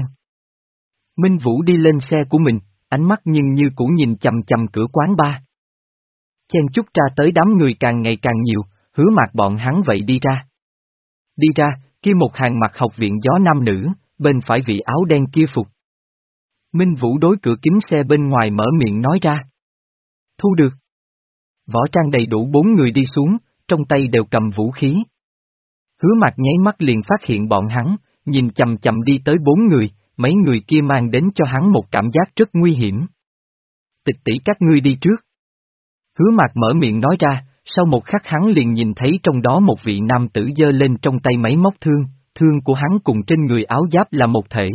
Minh Vũ đi lên xe của mình, ánh mắt nhưng như cũ nhìn chằm chằm cửa quán bar. Chen chúc ra tới đám người càng ngày càng nhiều, Hứa Mạc bọn hắn vậy đi ra. Đi ra, kia một hàng mặc học viện gió nam nữ, bên phải vị áo đen kia phục. Minh Vũ đối cửa kính xe bên ngoài mở miệng nói ra. Thu được. Võ trang đầy đủ bốn người đi xuống, trong tay đều cầm vũ khí. Hứa Mạc nháy mắt liền phát hiện bọn hắn, nhìn chầm chầm đi tới bốn người, mấy người kia mang đến cho hắn một cảm giác rất nguy hiểm. Tịch tỷ các ngươi đi trước. Hứa Mạc mở miệng nói ra, sau một khắc hắn liền nhìn thấy trong đó một vị nam tử giơ lên trong tay máy móc thương, thương của hắn cùng trên người áo giáp là một thể.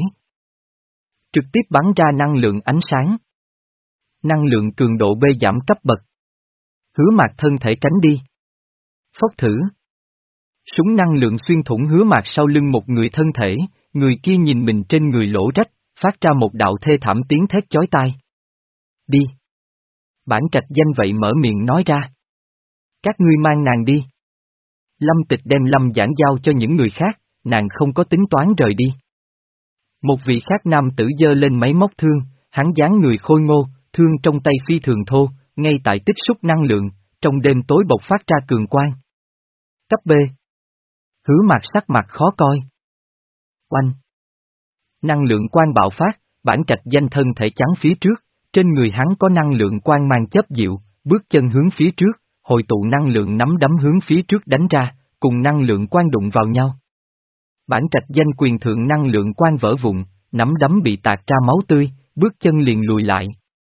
Trực tiếp bắn ra năng lượng ánh sáng. Năng lượng cường độ B giảm cấp bậc. Hứa Mạc thân thể tránh đi. Phốc thử. Súng năng lượng xuyên thủng Hứa Mạc sau lưng một người thân thể, người kia nhìn mình trên người lỗ rách, phát ra một đạo thê thảm tiếng thét chói tai. Đi. Bản Trạch Danh vậy mở miệng nói ra. Các ngươi mang nàng đi. Lâm Tịch đem Lâm Giảng giao cho những người khác, nàng không có tính toán rời đi. Một vị khác nam tử giơ lên máy móc thương, hắn dáng người khôi ngô, thương trong tay phi thường thô, ngay tại tích xúc năng lượng, trong đêm tối bộc phát ra cường quang. Cấp B. Hứa Mạc sắc mặt khó coi. Oanh. Năng lượng quang bạo phát, Bản Trạch Danh thân thể trắng phía trước, trên người hắn có năng lượng quang mang chớp dịu, bước chân hướng phía trước, hội tụ năng lượng nắm đấm hướng phía trước đánh ra, cùng năng lượng quang đụng vào nhau. Bản Trạch Danh quyền thượng năng lượng quang vỡ vụn, nắm đấm bị tạc ra máu tươi, bước chân liền lùi lại.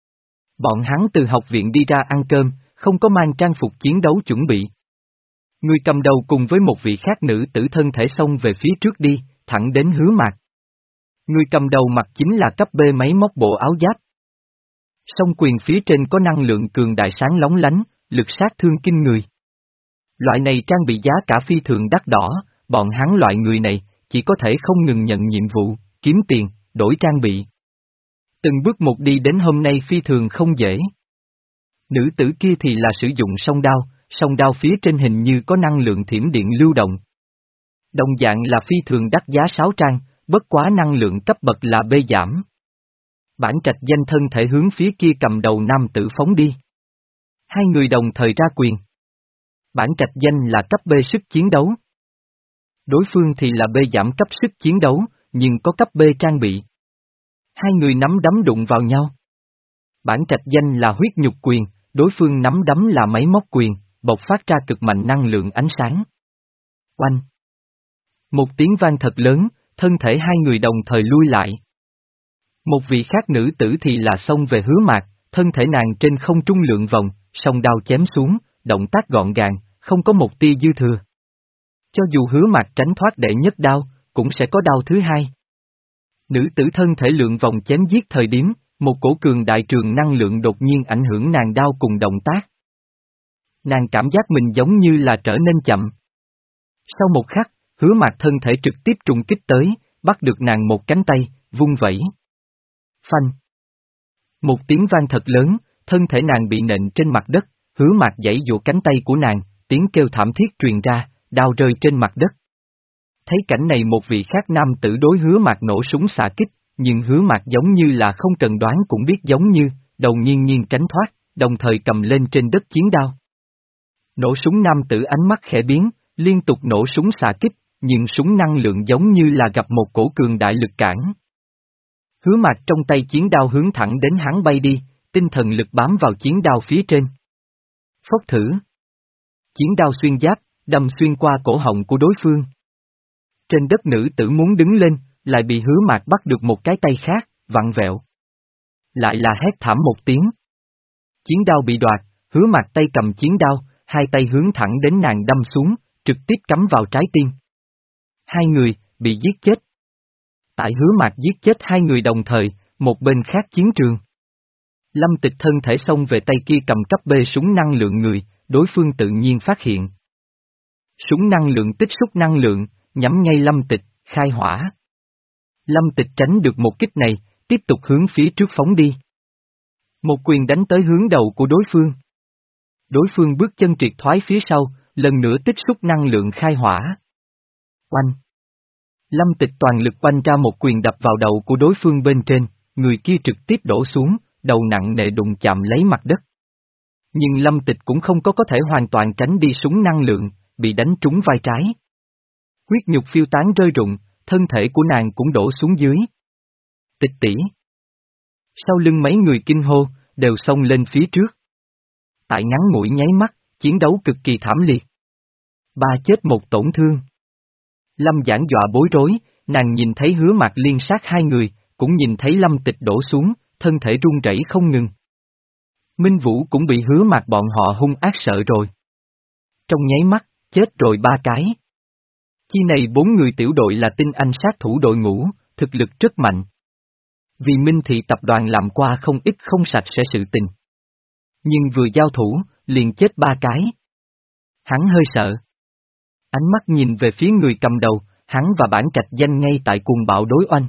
Bọn hắn từ học viện đi ra ăn cơm, không có mang trang phục chiến đấu chuẩn bị. Người cầm đầu cùng với một vị khác nữ tử thân thể xông về phía trước đi, thẳng đến Hứa Mạc. Người cầm đầu mặc chính là cấp B máy móc bộ áo giáp. Song quyền phía trên có năng lượng cường đại sáng lóng lánh, lực sát thương kinh người. Loại này trang bị giá cả phi thường đắt đỏ, bọn hắn loại người này, chỉ có thể không ngừng nhận nhiệm vụ, kiếm tiền, đổi trang bị. Từng bước một đi đến hôm nay phi thường không dễ. Nữ tử kia thì là sử dụng song đao, song đao phía trên hình như có năng lượng thiểm điện lưu động. Đồng dạng là phi thường đắt giá sáu trang, bất quá năng lượng cấp bậc là B giảm. Bản Trạch Danh thân thể hướng phía kia cầm đầu nam tử phóng đi. Hai người đồng thời ra quyền. Bản Trạch Danh là cấp B sức chiến đấu. Đối phương thì là B giảm cấp sức chiến đấu, nhưng có cấp B trang bị. Hai người nắm đấm đụng vào nhau. Bản Trạch Danh là huyết nhục quyền, đối phương nắm đấm là máy móc quyền, bộc phát ra cực mạnh năng lượng ánh sáng. Oanh! Một tiếng vang thật lớn, thân thể hai người đồng thời lui lại. Một vị khác nữ tử thì là xông về Hứa Mạc, thân thể nàng trên không trung lượn vòng, song đao chém xuống, động tác gọn gàng, không có một tia dư thừa. Cho dù Hứa Mạc tránh thoát đệ nhất đao, cũng sẽ có đao thứ hai. Nữ tử thân thể lượn vòng chém giết thời điểm, một cổ cường đại trường năng lượng đột nhiên ảnh hưởng nàng đao cùng động tác. Nàng cảm giác mình giống như là trở nên chậm. Sau một khắc, Hứa Mạc thân thể trực tiếp trùng kích tới, bắt được nàng một cánh tay, vung vẩy. Phanh. Một tiếng vang thật lớn, thân thể nàng bị nện trên mặt đất, Hứa Mạc giãy giụa cánh tay của nàng, tiếng kêu thảm thiết truyền ra, đao rơi trên mặt đất. Thấy cảnh này một vị khác nam tử đối Hứa Mạc nổ súng xạ kích, nhưng Hứa Mạc giống như là không cần đoán cũng biết giống như, đầu nghiêng nghiêng tránh thoát, đồng thời cầm lên trên đất chiến đao. Nổ súng nam tử ánh mắt khẽ biến, liên tục nổ súng xạ kích, nhưng súng năng lượng giống như là gặp một cổ cường đại lực cản. Hứa Mạc trong tay chiến đao hướng thẳng đến hắn bay đi, tinh thần lực bám vào chiến đao phía trên. Phốc thử. Chiến đao xuyên giáp, đâm xuyên qua cổ họng của đối phương. Trên đất nữ tử muốn đứng lên, lại bị Hứa Mạc bắt được một cái tay khác, vặn vẹo. Lại là hét thảm một tiếng. Chiến đao bị đoạt, Hứa Mạc tay cầm chiến đao, hai tay hướng thẳng đến nàng đâm xuống, trực tiếp cắm vào trái tim. Hai người, bị giết chết. Tại Hứa Mạc giết chết hai người đồng thời, một bên khác chiến trường. Lâm Tịch thân thể xông về tay kia cầm cấp B súng năng lượng người, đối phương tự nhiên phát hiện. Súng năng lượng tích xúc năng lượng, nhắm ngay Lâm Tịch, khai hỏa. Lâm Tịch tránh được một kích này, tiếp tục hướng phía trước phóng đi. Một quyền đánh tới hướng đầu của đối phương. Đối phương bước chân triệt thoái phía sau, lần nữa tích xúc năng lượng khai hỏa. Oanh! Lâm Tịch toàn lực oanh ra một quyền đập vào đầu của đối phương bên trên, người kia trực tiếp đổ xuống, đầu nặng nề đụng chạm lấy mặt đất. Nhưng Lâm Tịch cũng không có có thể hoàn toàn tránh đi súng năng lượng, bị đánh trúng vai trái. Huyết nhục phiêu tán rơi rụng, thân thể của nàng cũng đổ xuống dưới. Tịch tỷ! Sau lưng mấy người kinh hô, đều xông lên phía trước. Tại ngắn ngủi nháy mắt, chiến đấu cực kỳ thảm liệt. Ba chết một tổn thương. Lâm Giảng dọa bối rối, nàng nhìn thấy Hứa Mạc liên sát hai người, cũng nhìn thấy Lâm Tịch đổ xuống, thân thể run rẩy không ngừng. Minh Vũ cũng bị Hứa Mạc bọn họ hung ác sợ rồi. Trong nháy mắt, chết rồi ba cái. Chi này bốn người tiểu đội là tinh anh sát thủ đội ngũ, thực lực rất mạnh. Vì Minh Thị tập đoàn làm qua không ít không sạch sẽ sự tình. Nhưng vừa giao thủ, liền chết ba cái. Hắn hơi sợ. Ánh mắt nhìn về phía người cầm đầu, hắn và Bản Trạch Danh ngay tại cuồng bạo đối oanh.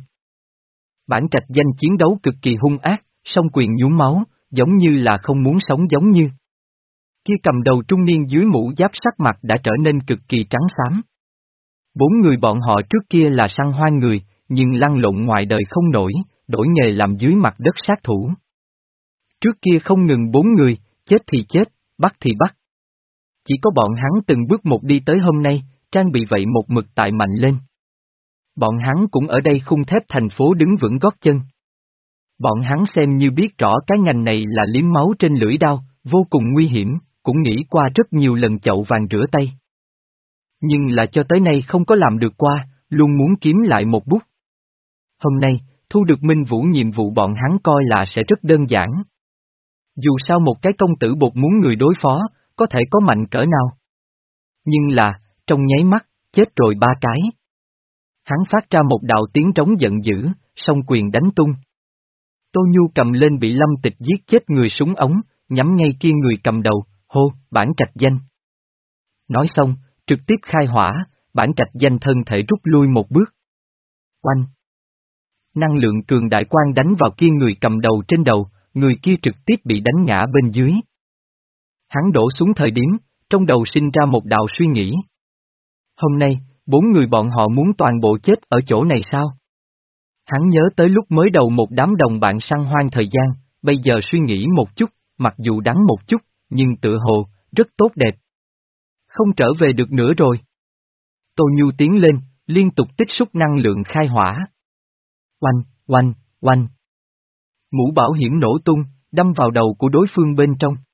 Bản Trạch Danh chiến đấu cực kỳ hung ác, song quyền nhuốm máu, giống như là không muốn sống giống như. Kia cầm đầu trung niên dưới mũ giáp sắc mặt đã trở nên cực kỳ trắng xám. Bốn người bọn họ trước kia là săn hoang người, nhưng lăn lộn ngoài đời không nổi, đổi nghề làm dưới mặt đất sát thủ. Trước kia không ngừng bốn người, chết thì chết, bắt thì bắt. Chỉ có bọn hắn từng bước một đi tới hôm nay, trang bị vậy một mực tại mạnh lên. Bọn hắn cũng ở đây khung thép thành phố đứng vững gót chân. Bọn hắn xem như biết rõ cái ngành này là liếm máu trên lưỡi đao, vô cùng nguy hiểm, cũng nghĩ qua rất nhiều lần chậu vàng rửa tay. Nhưng là cho tới nay không có làm được qua, luôn muốn kiếm lại một bút. Hôm nay, thu được Minh Vũ nhiệm vụ bọn hắn coi là sẽ rất đơn giản. Dù sao một cái công tử bột muốn người đối phó, có thể có mạnh cỡ nào. Nhưng là, trong nháy mắt, chết rồi ba cái. Hắn phát ra một đạo tiếng trống giận dữ, song quyền đánh tung. Tô Nhu cầm lên bị Lâm Tịch giết chết người súng ống, nhắm ngay kia người cầm đầu, hô, Bản Trạch Danh. Nói xong, trực tiếp khai hỏa, Bản Trạch Danh thân thể rút lui một bước. Oanh! Năng lượng cường đại quang đánh vào kia người cầm đầu trên đầu, người kia trực tiếp bị đánh ngã bên dưới. Hắn đổ xuống thời điểm, trong đầu sinh ra một đạo suy nghĩ. Hôm nay, bốn người bọn họ muốn toàn bộ chết ở chỗ này sao? Hắn nhớ tới lúc mới đầu một đám đồng bạn săn hoang thời gian, bây giờ suy nghĩ một chút, mặc dù đắng một chút, nhưng tựa hồ, rất tốt đẹp. Không trở về được nữa rồi. Tô Nhu tiến lên, liên tục tích xúc năng lượng khai hỏa. Oanh, oanh, oanh. Mũ bảo hiểm nổ tung, đâm vào đầu của đối phương bên trong.